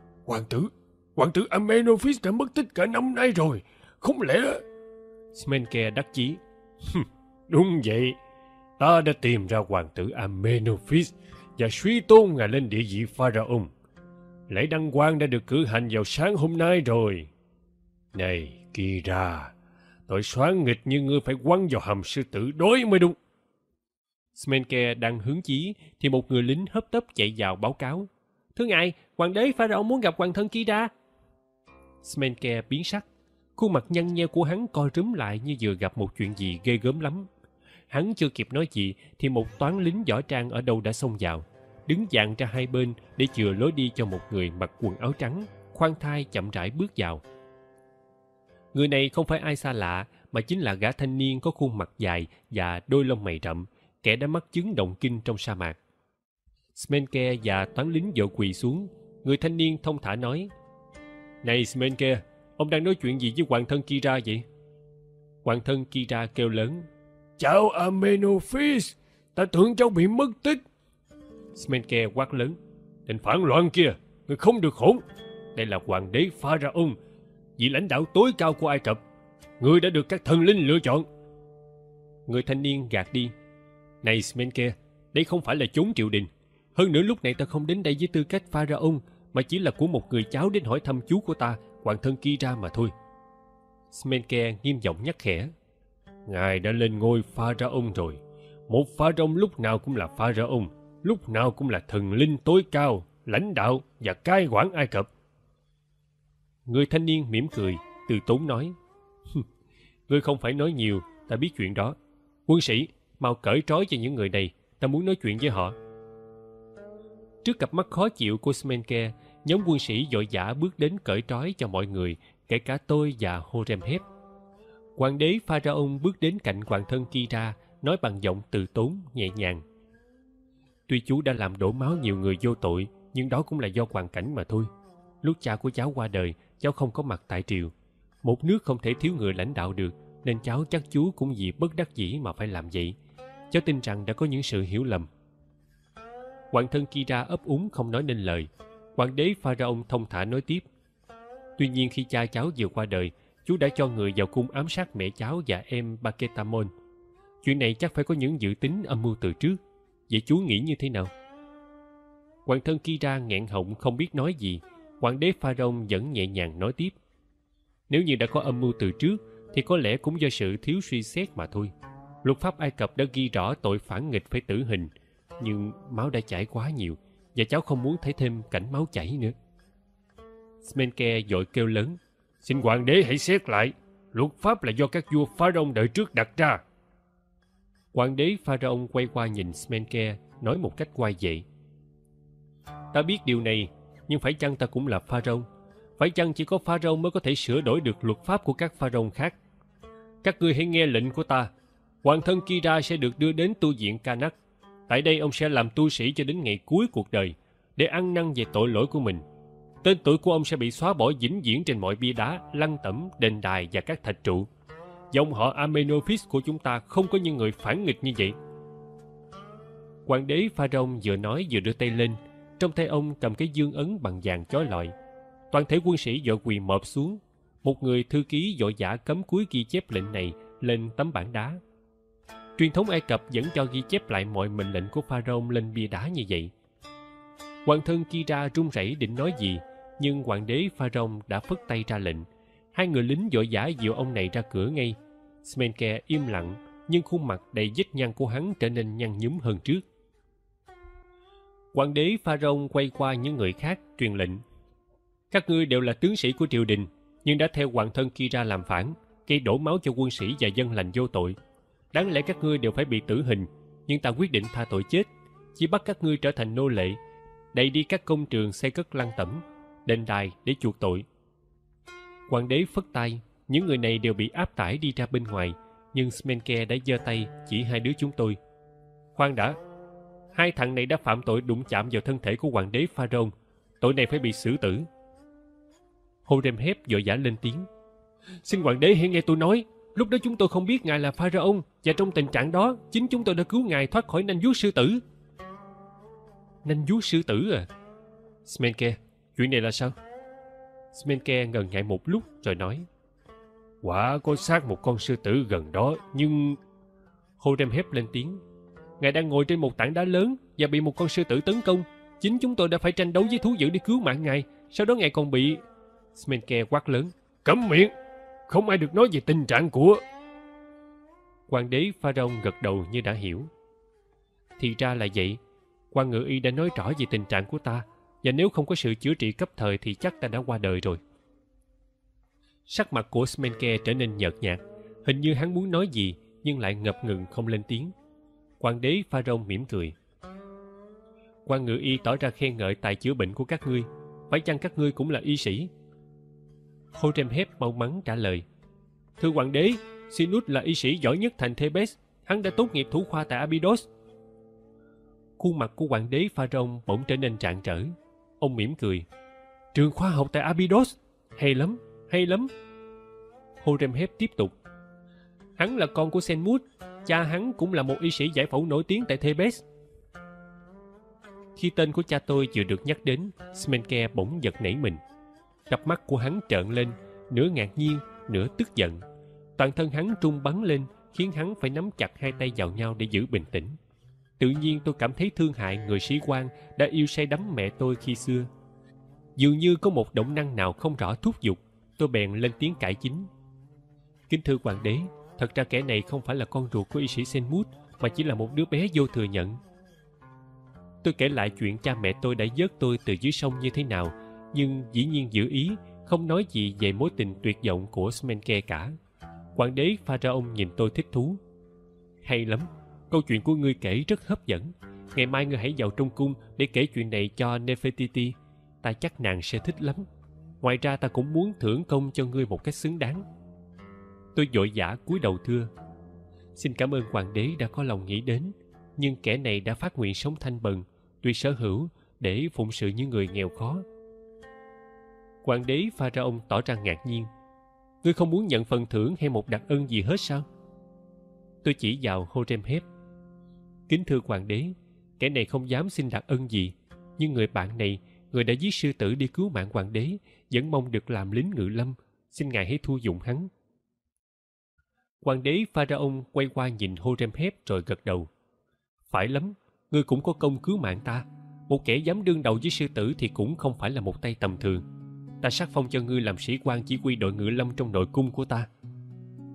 Hoàng tử Amenophis đã mất tích cả năm nay rồi, không lẽ... Smenke đắc chí. Đúng vậy, ta đã tìm ra hoàng tử Amenophis và suy tôn ngài lên địa vị Pharaoh. Lễ đăng quang đã được cử hành vào sáng hôm nay rồi. Này Kira, tội soán nghịch như ngươi phải quăng vào hầm sư tử đối mới đúng. Smenke đang hướng chí thì một người lính hấp tấp chạy vào báo cáo. Thưa ngài, hoàng đế Pharaoh muốn gặp hoàng thân Kira. Smenke biến sắc. Khuôn mặt nhăn nheo của hắn co rúm lại như vừa gặp một chuyện gì ghê gớm lắm. Hắn chưa kịp nói gì thì một toán lính võ trang ở đâu đã xông vào, đứng dàn ra hai bên để chừa lối đi cho một người mặc quần áo trắng, khoan thai chậm rãi bước vào. Người này không phải ai xa lạ, mà chính là gã thanh niên có khuôn mặt dài và đôi lông mày rậm, kẻ đã mắc chứng động kinh trong sa mạc. Smenke và toán lính vội quỳ xuống. Người thanh niên thông thả nói. Này Smenke, ông đang nói chuyện gì với hoàng thân Kira vậy? Hoàng thân Kira kêu lớn. Chào Amenophis, ta tưởng cháu bị mất tích. Smenke quát lớn. Tên phản loạn kia, người không được hỗn. Đây là hoàng đế Pharaoh, vị lãnh đạo tối cao của Ai Cập. Người đã được các thần linh lựa chọn. Người thanh niên gạt đi. Này Smenke, đây không phải là chốn triều đình. Hơn nữa lúc này ta không đến đây với tư cách Pharaoh, mà chỉ là của một người cháu đến hỏi thăm chú của ta, hoàng thân Kira mà thôi. Smenke nghiêm giọng nhắc khẽ. Ngài đã lên ngôi Pharaoh rồi. Một Pharaoh lúc nào cũng là Pharaoh, lúc nào cũng là thần linh tối cao, lãnh đạo và cai quản Ai Cập. Người thanh niên mỉm cười, từ tốn nói. Ngươi không phải nói nhiều, ta biết chuyện đó. Quân sĩ, mau cởi trói cho những người này, ta muốn nói chuyện với họ. Trước cặp mắt khó chịu của Smenke, nhóm quân sĩ vội vã bước đến cởi trói cho mọi người, kể cả tôi và Horemheb. Hoàng đế Pharaoh bước đến cạnh hoàng thân Kira, nói bằng giọng từ tốn, nhẹ nhàng. Tuy chú đã làm đổ máu nhiều người vô tội, nhưng đó cũng là do hoàn cảnh mà thôi. Lúc cha của cháu qua đời, cháu không có mặt tại triều. Một nước không thể thiếu người lãnh đạo được, nên cháu chắc chú cũng vì bất đắc dĩ mà phải làm vậy. Cháu tin rằng đã có những sự hiểu lầm. Hoàng thân Kira ấp úng không nói nên lời. Hoàng đế Pharaoh thông thả nói tiếp. Tuy nhiên khi cha cháu vừa qua đời, chú đã cho người vào cung ám sát mẹ cháu và em Baketamon. Chuyện này chắc phải có những dự tính âm mưu từ trước. Vậy chú nghĩ như thế nào? Hoàng thân Kira nghẹn họng không biết nói gì. Hoàng đế Pharaoh vẫn nhẹ nhàng nói tiếp. Nếu như đã có âm mưu từ trước, thì có lẽ cũng do sự thiếu suy xét mà thôi. Luật pháp Ai Cập đã ghi rõ tội phản nghịch phải tử hình, nhưng máu đã chảy quá nhiều và cháu không muốn thấy thêm cảnh máu chảy nữa. Smenke vội kêu lớn: Xin hoàng đế hãy xét lại. Luật pháp là do các vua Pharaoh đời trước đặt ra. Hoàng đế Pharaoh quay qua nhìn Smenke, nói một cách oai vệ: Ta biết điều này, nhưng phải chăng ta cũng là Pharaoh? Phải chăng chỉ có Pharaoh mới có thể sửa đổi được luật pháp của các Pharaoh khác? Các ngươi hãy nghe lệnh của ta. Hoàng thân Kira sẽ được đưa đến tu viện Karnak. Tại đây ông sẽ làm tu sĩ cho đến ngày cuối cuộc đời, để ăn năn về tội lỗi của mình. Tên tuổi của ông sẽ bị xóa bỏ vĩnh viễn trên mọi bia đá, lăng tẩm, đền đài và các thạch trụ. Dòng họ Amenophis của chúng ta không có những người phản nghịch như vậy. Hoàng đế Pharaoh vừa nói vừa đưa tay lên. Trong tay ông cầm cái dương ấn bằng vàng chói lọi. Toàn thể quân sĩ vội quỳ mọp xuống. Một người thư ký vội vã cắm cúi ghi chép lệnh này lên tấm bảng đá. Truyền thống Ai Cập vẫn cho ghi chép lại mọi mệnh lệnh của Pharaoh lên bia đá như vậy. Hoàng thân Kira run rẩy định nói gì, nhưng hoàng đế Pharaoh đã phất tay ra lệnh. Hai người lính vội vã dìu ông này ra cửa ngay. Smenke im lặng, nhưng khuôn mặt đầy vết nhăn của hắn trở nên nhăn nhúm hơn trước. Hoàng đế Pharaoh quay qua những người khác truyền lệnh: Các ngươi đều là tướng sĩ của triều đình, nhưng đã theo hoàng thân Kira làm phản, gây đổ máu cho quân sĩ và dân lành vô tội. Đáng lẽ các ngươi đều phải bị tử hình, nhưng ta quyết định tha tội chết, chỉ bắt các ngươi trở thành nô lệ, đày đi các công trường xây cất lăng tẩm, đền đài để chuộc tội. Hoàng đế phất tay, những người này đều bị áp tải đi ra bên ngoài, nhưng Smenke đã giơ tay chỉ hai đứa chúng tôi. Khoan đã, hai thằng này đã phạm tội đụng chạm vào thân thể của hoàng đế Pharaoh, tội này phải bị xử tử. Horemheb vội vã lên tiếng: Xin hoàng đế hãy nghe tôi nói. Lúc đó chúng tôi không biết ngài là Pharaoh, và trong tình trạng đó chính chúng tôi đã cứu ngài thoát khỏi nanh vuốt sư tử. Nanh vuốt sư tử à? Smenke, chuyện này là sao? Smenke ngần ngại một lúc rồi nói: Quả có xác một con sư tử gần đó, nhưng... Horemheb lên tiếng: Ngài đang ngồi trên một tảng đá lớn và bị một con sư tử tấn công. Chính chúng tôi đã phải tranh đấu với thú dữ để cứu mạng ngài. Sau đó ngài còn bị... Smenke quát lớn: Cấm miệng! Không ai được nói về tình trạng của... Hoàng đế Pharaoh gật đầu như đã hiểu. Thì ra là vậy. Quan ngự y đã nói rõ về tình trạng của ta, và nếu không có sự chữa trị cấp thời thì chắc ta đã qua đời rồi. Sắc mặt của Smenke trở nên nhợt nhạt. Hình như hắn muốn nói gì, nhưng lại ngập ngừng không lên tiếng. Hoàng đế Pharaoh mỉm cười: Quan ngự y tỏ ra khen ngợi tài chữa bệnh của các ngươi. Phải chăng các ngươi cũng là y sĩ? Horemheb mau mắn trả lời: Thưa hoàng đế, Sinus là y sĩ giỏi nhất thành Thebes. Hắn đã tốt nghiệp thủ khoa tại Abydos. Khuôn mặt của hoàng đế Pharaoh bỗng trở nên rạng rỡ. Ông mỉm cười: Trường khoa học tại Abydos? Hay lắm, hay lắm. Horemheb tiếp tục: Hắn là con của Senmut. Cha hắn cũng là một y sĩ giải phẫu nổi tiếng tại Thebes. Khi tên của cha tôi vừa được nhắc đến, Smenke bỗng giật nảy mình. Cặp mắt của hắn trợn lên, nửa ngạc nhiên, nửa tức giận. Toàn thân hắn trung bắn lên, khiến hắn phải nắm chặt hai tay vào nhau để giữ bình tĩnh. Tự nhiên tôi cảm thấy thương hại người sĩ quan đã yêu say đắm mẹ tôi khi xưa. Dường như có một động năng nào không rõ thúc giục, tôi bèn lên tiếng cải chính: Kính thưa hoàng đế, thật ra kẻ này không phải là con ruột của y sĩ Senmut, mà chỉ là một đứa bé vô thừa nhận. Tôi kể lại chuyện cha mẹ tôi đã vớt tôi từ dưới sông như thế nào, nhưng dĩ nhiên giữ ý, không nói gì về mối tình tuyệt vọng của Smenke cả. Hoàng đế Pharaoh nhìn tôi thích thú: Hay lắm, câu chuyện của ngươi kể rất hấp dẫn. Ngày mai ngươi hãy vào trong cung để kể chuyện này cho Nefertiti. Ta chắc nàng sẽ thích lắm. Ngoài ra ta cũng muốn thưởng công cho ngươi một cách xứng đáng. Tôi vội vã cúi đầu thưa: Xin cảm ơn hoàng đế đã có lòng nghĩ đến, nhưng kẻ này đã phát nguyện sống thanh bần, tùy sở hữu, để phụng sự những người nghèo khó. Hoàng đế Pharaoh tỏ ra ngạc nhiên: Ngươi không muốn nhận phần thưởng hay một đặc ân gì hết sao? Tôi chỉ vào Horemheb: Kính thưa hoàng đế, kẻ này không dám xin đặc ân gì, nhưng người bạn này, người đã giết sư tử đi cứu mạng hoàng đế, vẫn mong được làm lính ngự lâm. Xin ngài hãy thu dụng hắn. Hoàng đế Pharaoh quay qua nhìn Horemheb rồi gật đầu: Phải lắm, ngươi cũng có công cứu mạng ta. Một kẻ dám đương đầu với sư tử thì cũng không phải là một tay tầm thường. Ta sắc phong cho ngươi làm sĩ quan chỉ huy đội ngự lâm trong nội cung của ta.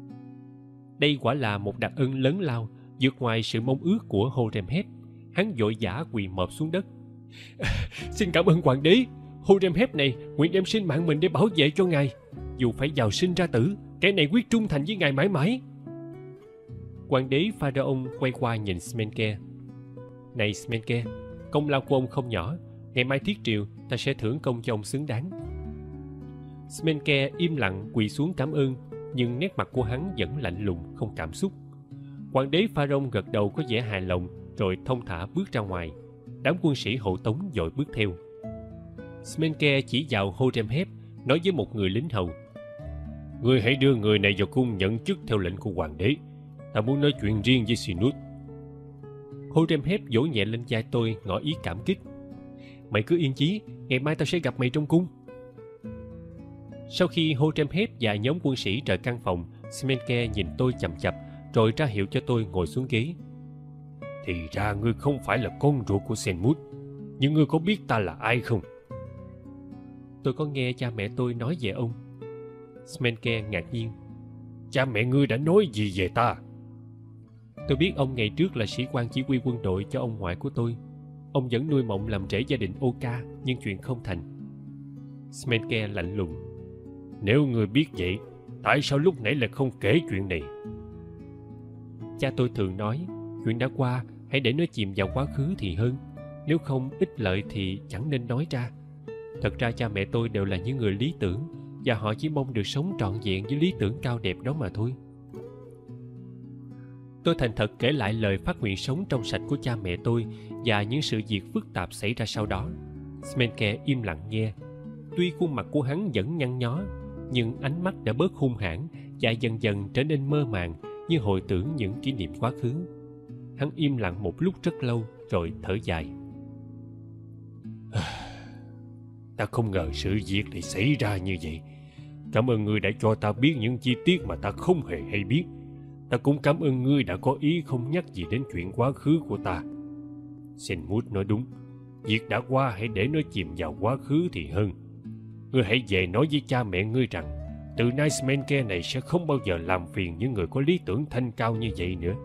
Đây quả là một đặc ân lớn lao, vượt ngoài sự mong ước của Horemheb. Hắn vội vã quỳ mọp xuống đất. Xin cảm ơn hoàng đế. Horemheb này nguyện đem sinh mạng mình để bảo vệ cho ngài. Dù phải vào sinh ra tử, kẻ này quyết trung thành với ngài mãi mãi. Hoàng đế Pharaoh quay qua nhìn Smenke. Này Smenke, công lao của ông không nhỏ. Ngày mai thiết triều, ta sẽ thưởng công cho ông xứng đáng. Smenke im lặng quỳ xuống cảm ơn, nhưng nét mặt của hắn vẫn lạnh lùng, không cảm xúc. Hoàng đế Pharaoh gật đầu có vẻ hài lòng, rồi thông thả bước ra ngoài. Đám quân sĩ hộ tống vội bước theo. Smenke chỉ vào Horemheb, nói với một người lính hầu: Ngươi hãy đưa người này vào cung nhận chức theo lệnh của hoàng đế. Ta muốn nói chuyện riêng với Sinut. Horemheb vỗ nhẹ lên vai tôi, ngỏ ý cảm kích. Mày cứ yên chí, ngày mai tao sẽ gặp mày trong cung. Sau khi Horemheb và nhóm quân sĩ rời căn phòng, Smenke nhìn tôi chằm chằm, rồi ra hiệu cho tôi ngồi xuống ghế. Thì ra ngươi không phải là con ruột của Senmut, nhưng ngươi có biết ta là ai không? Tôi có nghe cha mẹ tôi nói về ông. Smenke ngạc nhiên. Cha mẹ ngươi đã nói gì về ta? Tôi biết ông ngày trước là sĩ quan chỉ huy quân đội cho ông ngoại của tôi. Ông vẫn nuôi mộng làm rể gia đình Oka, nhưng chuyện không thành. Smenke lạnh lùng. Nếu ngươi biết vậy, tại sao lúc nãy lại không kể chuyện này? Cha tôi thường nói, chuyện đã qua, hãy để nó chìm vào quá khứ thì hơn. Nếu không ích lợi thì chẳng nên nói ra. Thật ra cha mẹ tôi đều là những người lý tưởng, và họ chỉ mong được sống trọn vẹn với lý tưởng cao đẹp đó mà thôi. Tôi thành thật kể lại lời phát nguyện sống trong sạch của cha mẹ tôi và những sự việc phức tạp xảy ra sau đó. Smenke im lặng nghe. Tuy khuôn mặt của hắn vẫn nhăn nhó, nhưng ánh mắt đã bớt hung hãn và dần dần trở nên mơ màng, như hồi tưởng những kỷ niệm quá khứ. Hắn im lặng một lúc rất lâu, rồi thở dài. Ta không ngờ sự việc lại xảy ra như vậy. Cảm ơn ngươi đã cho ta biết những chi tiết mà ta không hề hay biết. Ta cũng cảm ơn ngươi đã có ý không nhắc gì đến chuyện quá khứ của ta. Senmut nói đúng, việc đã qua hãy để nó chìm vào quá khứ thì hơn. Ngươi hãy về nói với cha mẹ ngươi rằng từ nay Smenke này sẽ không bao giờ làm phiền những người có lý tưởng thanh cao như vậy nữa.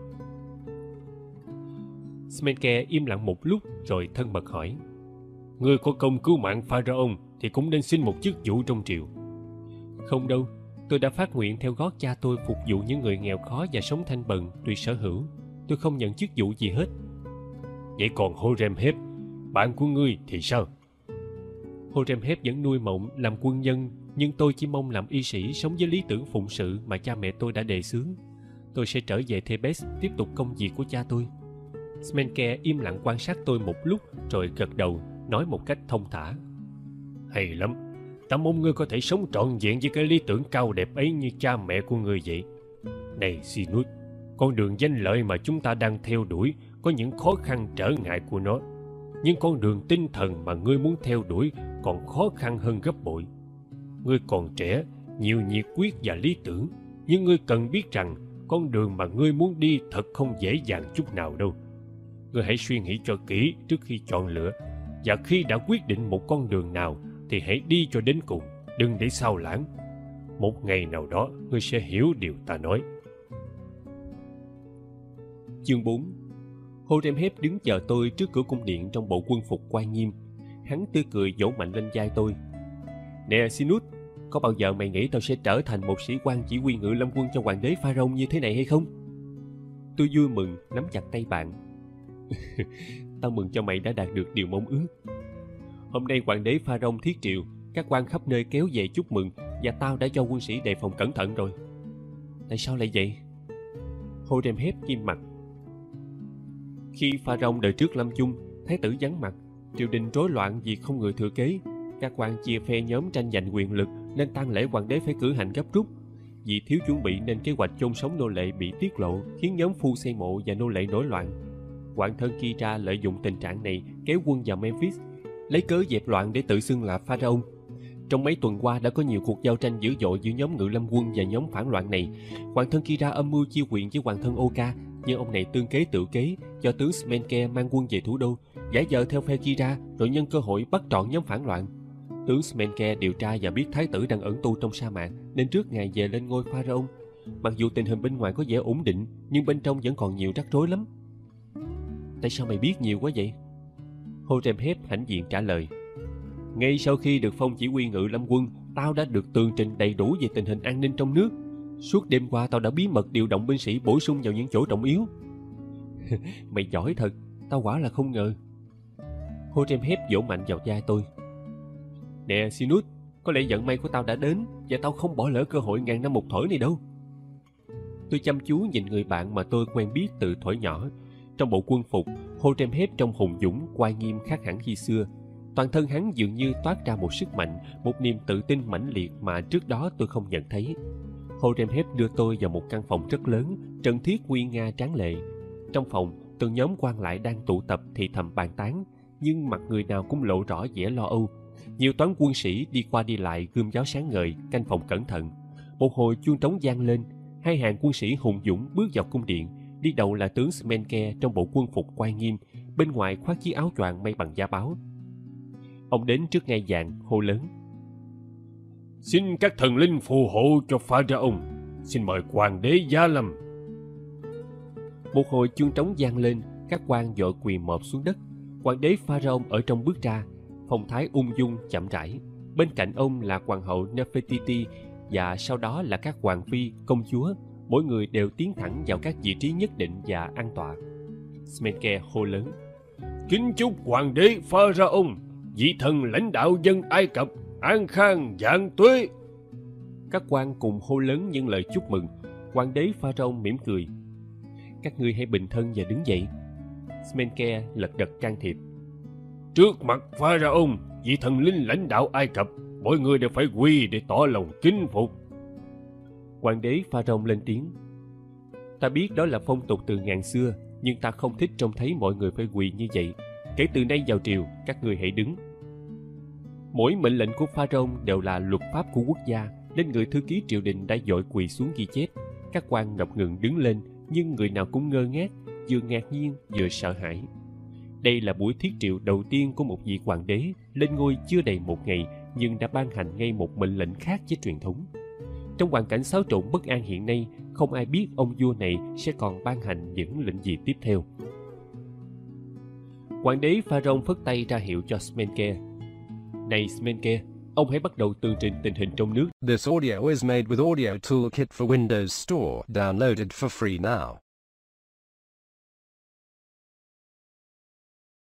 Smenke im lặng một lúc rồi thân mật hỏi: Ngươi có công cứu mạng Pharaoh thì cũng nên xin một chức vụ trong triều. Không đâu, tôi đã phát nguyện theo gót cha tôi phục vụ những người nghèo khó và sống thanh bần tùy sở hữu. Tôi không nhận chức vụ gì hết. Vậy còn Horemheb, bạn của ngươi thì sao? Horemheb vẫn nuôi mộng làm quân nhân, nhưng tôi chỉ mong làm y sĩ sống với lý tưởng phụng sự mà cha mẹ tôi đã đề xướng. Tôi sẽ trở về Thebes tiếp tục công việc của cha tôi. Smenke im lặng quan sát tôi một lúc rồi gật đầu, nói một cách thông thả: Hay lắm, ta mong ngươi có thể sống trọn vẹn với cái lý tưởng cao đẹp ấy như cha mẹ của ngươi vậy. Này Sinut, con đường danh lợi mà chúng ta đang theo đuổi có những khó khăn trở ngại của nó, nhưng con đường tinh thần mà ngươi muốn theo đuổi còn khó khăn hơn gấp bội. Ngươi còn trẻ, nhiều nhiệt quyết và lý tưởng, nhưng ngươi cần biết rằng con đường mà ngươi muốn đi thật không dễ dàng chút nào đâu. Ngươi hãy suy nghĩ cho kỹ trước khi chọn lựa, và khi đã quyết định một con đường nào thì hãy đi cho đến cùng, đừng để sao lãng. Một ngày nào đó ngươi sẽ hiểu điều ta nói. Chương 4. Horemheb đứng chờ tôi trước cửa cung điện trong bộ quân phục oai nghiêm. Hắn tươi cười vỗ mạnh lên vai tôi. Nè Sinut, có bao giờ mày nghĩ tao sẽ trở thành một sĩ quan chỉ huy ngự lâm quân cho hoàng đế Pharaoh như thế này hay không? Tôi vui mừng nắm chặt tay bạn. Tao mừng cho mày đã đạt được điều mong ước. Hôm nay hoàng đế Pharaoh thiết triệu, các quan khắp nơi kéo về chúc mừng, và tao đã cho quân sĩ đề phòng cẩn thận rồi. Tại sao lại vậy? Horemheb nghiêm mặt. Khi Pharaoh đời trước lâm chung, thái tử vắng mặt, triều đình rối loạn vì không người thừa kế. Các quan chia phe nhóm tranh giành quyền lực, nên tang lễ hoàng đế phải cử hành gấp rút. Vì thiếu chuẩn bị nên kế hoạch chôn sống nô lệ bị tiết lộ, khiến nhóm phu xây mộ và nô lệ nổi loạn. Hoàng thân Kira lợi dụng tình trạng này kéo quân vào Memphis, lấy cớ dẹp loạn để tự xưng là Pharaoh. Trong mấy tuần qua đã có nhiều cuộc giao tranh dữ dội giữa nhóm ngự lâm quân và nhóm phản loạn này. Hoàng thân Kira âm mưu chia quyền với hoàng thân Oka, nhưng ông này tương kế tự kế, cho tướng Smenke mang quân về thủ đô, giả vờ theo phe Kira rồi nhân cơ hội bắt trọn nhóm phản loạn. Tướng Smenke điều tra và biết thái tử đang ẩn tu trong sa mạc, nên trước ngày về lên ngôi Pharaoh, Mặc dù tình hình bên ngoài có vẻ ổn định, nhưng bên trong vẫn còn nhiều rắc rối lắm. Tại sao mày biết nhiều quá vậy? Horemheb hãnh diện trả lời. Ngay sau khi được phong chỉ huy ngự lâm quân, tao đã được tường trình đầy đủ về tình hình an ninh trong nước. Suốt đêm qua tao đã bí mật điều động binh sĩ bổ sung vào những chỗ trọng yếu. Mày giỏi thật, tao quả là không ngờ. Horemheb vỗ mạnh vào vai tôi. Nè Sinus, có lẽ vận may của tao đã đến, và tao không bỏ lỡ cơ hội ngàn năm một thổi này đâu. Tôi chăm chú nhìn người bạn mà tôi quen biết từ thuở nhỏ. Trong bộ quân phục, Horemheb trông hùng dũng, oai nghiêm khác hẳn khi xưa. Toàn thân hắn dường như toát ra một sức mạnh, một niềm tự tin mãnh liệt mà trước đó tôi không nhận thấy. Horemheb đưa tôi vào một căn phòng rất lớn, trần thiết nguy nga tráng lệ. Trong phòng, từng nhóm quan lại đang tụ tập thì thầm bàn tán, nhưng mặt người nào cũng lộ rõ vẻ lo âu. Nhiều toán quân sĩ đi qua đi lại, gươm giáo sáng ngời, canh phòng cẩn thận. Một hồi chuông trống vang lên, hai hàng quân sĩ hùng dũng bước vào cung điện. Đi đầu là tướng Smenke trong bộ quân phục oai nghiêm, bên ngoài khoác chiếc áo choàng may bằng da báo. Ông đến trước ngai vàng, hô lớn: Xin các thần linh phù hộ cho Pharaoh. Xin mời hoàng đế Gia Lâm. Một hồi chuông trống vang lên, các quan vội quỳ mọp xuống đất. Hoàng đế Pharaoh ở trong bước ra, phong thái ung dung chậm rãi. Bên cạnh ông là hoàng hậu Nefertiti, và sau đó là các hoàng phi, công chúa. Mỗi người đều tiến thẳng vào các vị trí nhất định và an tọa. Smenke hô lớn: Kính chúc hoàng đế Pharaoh, vị thần lãnh đạo dân Ai Cập, an khang vạn tuế. Các quan cùng hô lớn những lời chúc mừng. Hoàng đế Pharaoh mỉm cười: Các ngươi hãy bình thân và đứng dậy. Smenke lật đật can thiệp: Trước mặt Pharaoh, vị thần linh lãnh đạo Ai Cập, mỗi người đều phải quỳ để tỏ lòng kính phục. Hoàng đế Pharaoh lên tiếng: Ta biết đó là phong tục từ ngàn xưa, nhưng ta không thích trông thấy mọi người phải quỳ như vậy. Kể từ nay vào triều, các ngươi hãy đứng. Mỗi mệnh lệnh của Pharaoh đều là luật pháp của quốc gia, nên người thư ký triều đình đã vội quỳ xuống ghi chép. Các quan ngập ngừng đứng lên, nhưng người nào cũng ngơ ngác, vừa ngạc nhiên vừa sợ hãi. Đây là buổi thiết triệu đầu tiên của một vị hoàng đế lên ngôi chưa đầy một ngày, nhưng đã ban hành ngay một mệnh lệnh khác với truyền thống. Trong hoàn cảnh xáo trộn bất an hiện nay, không ai biết ông vua này sẽ còn ban hành những lệnh gì tiếp theo. Hoàng đế Pharaoh phất tay ra hiệu cho Smenke: Này Smenke, ông hãy bắt đầu tường trình tình hình trong nước. This audio is made with Audio Toolkit for Windows Store, downloaded for free now.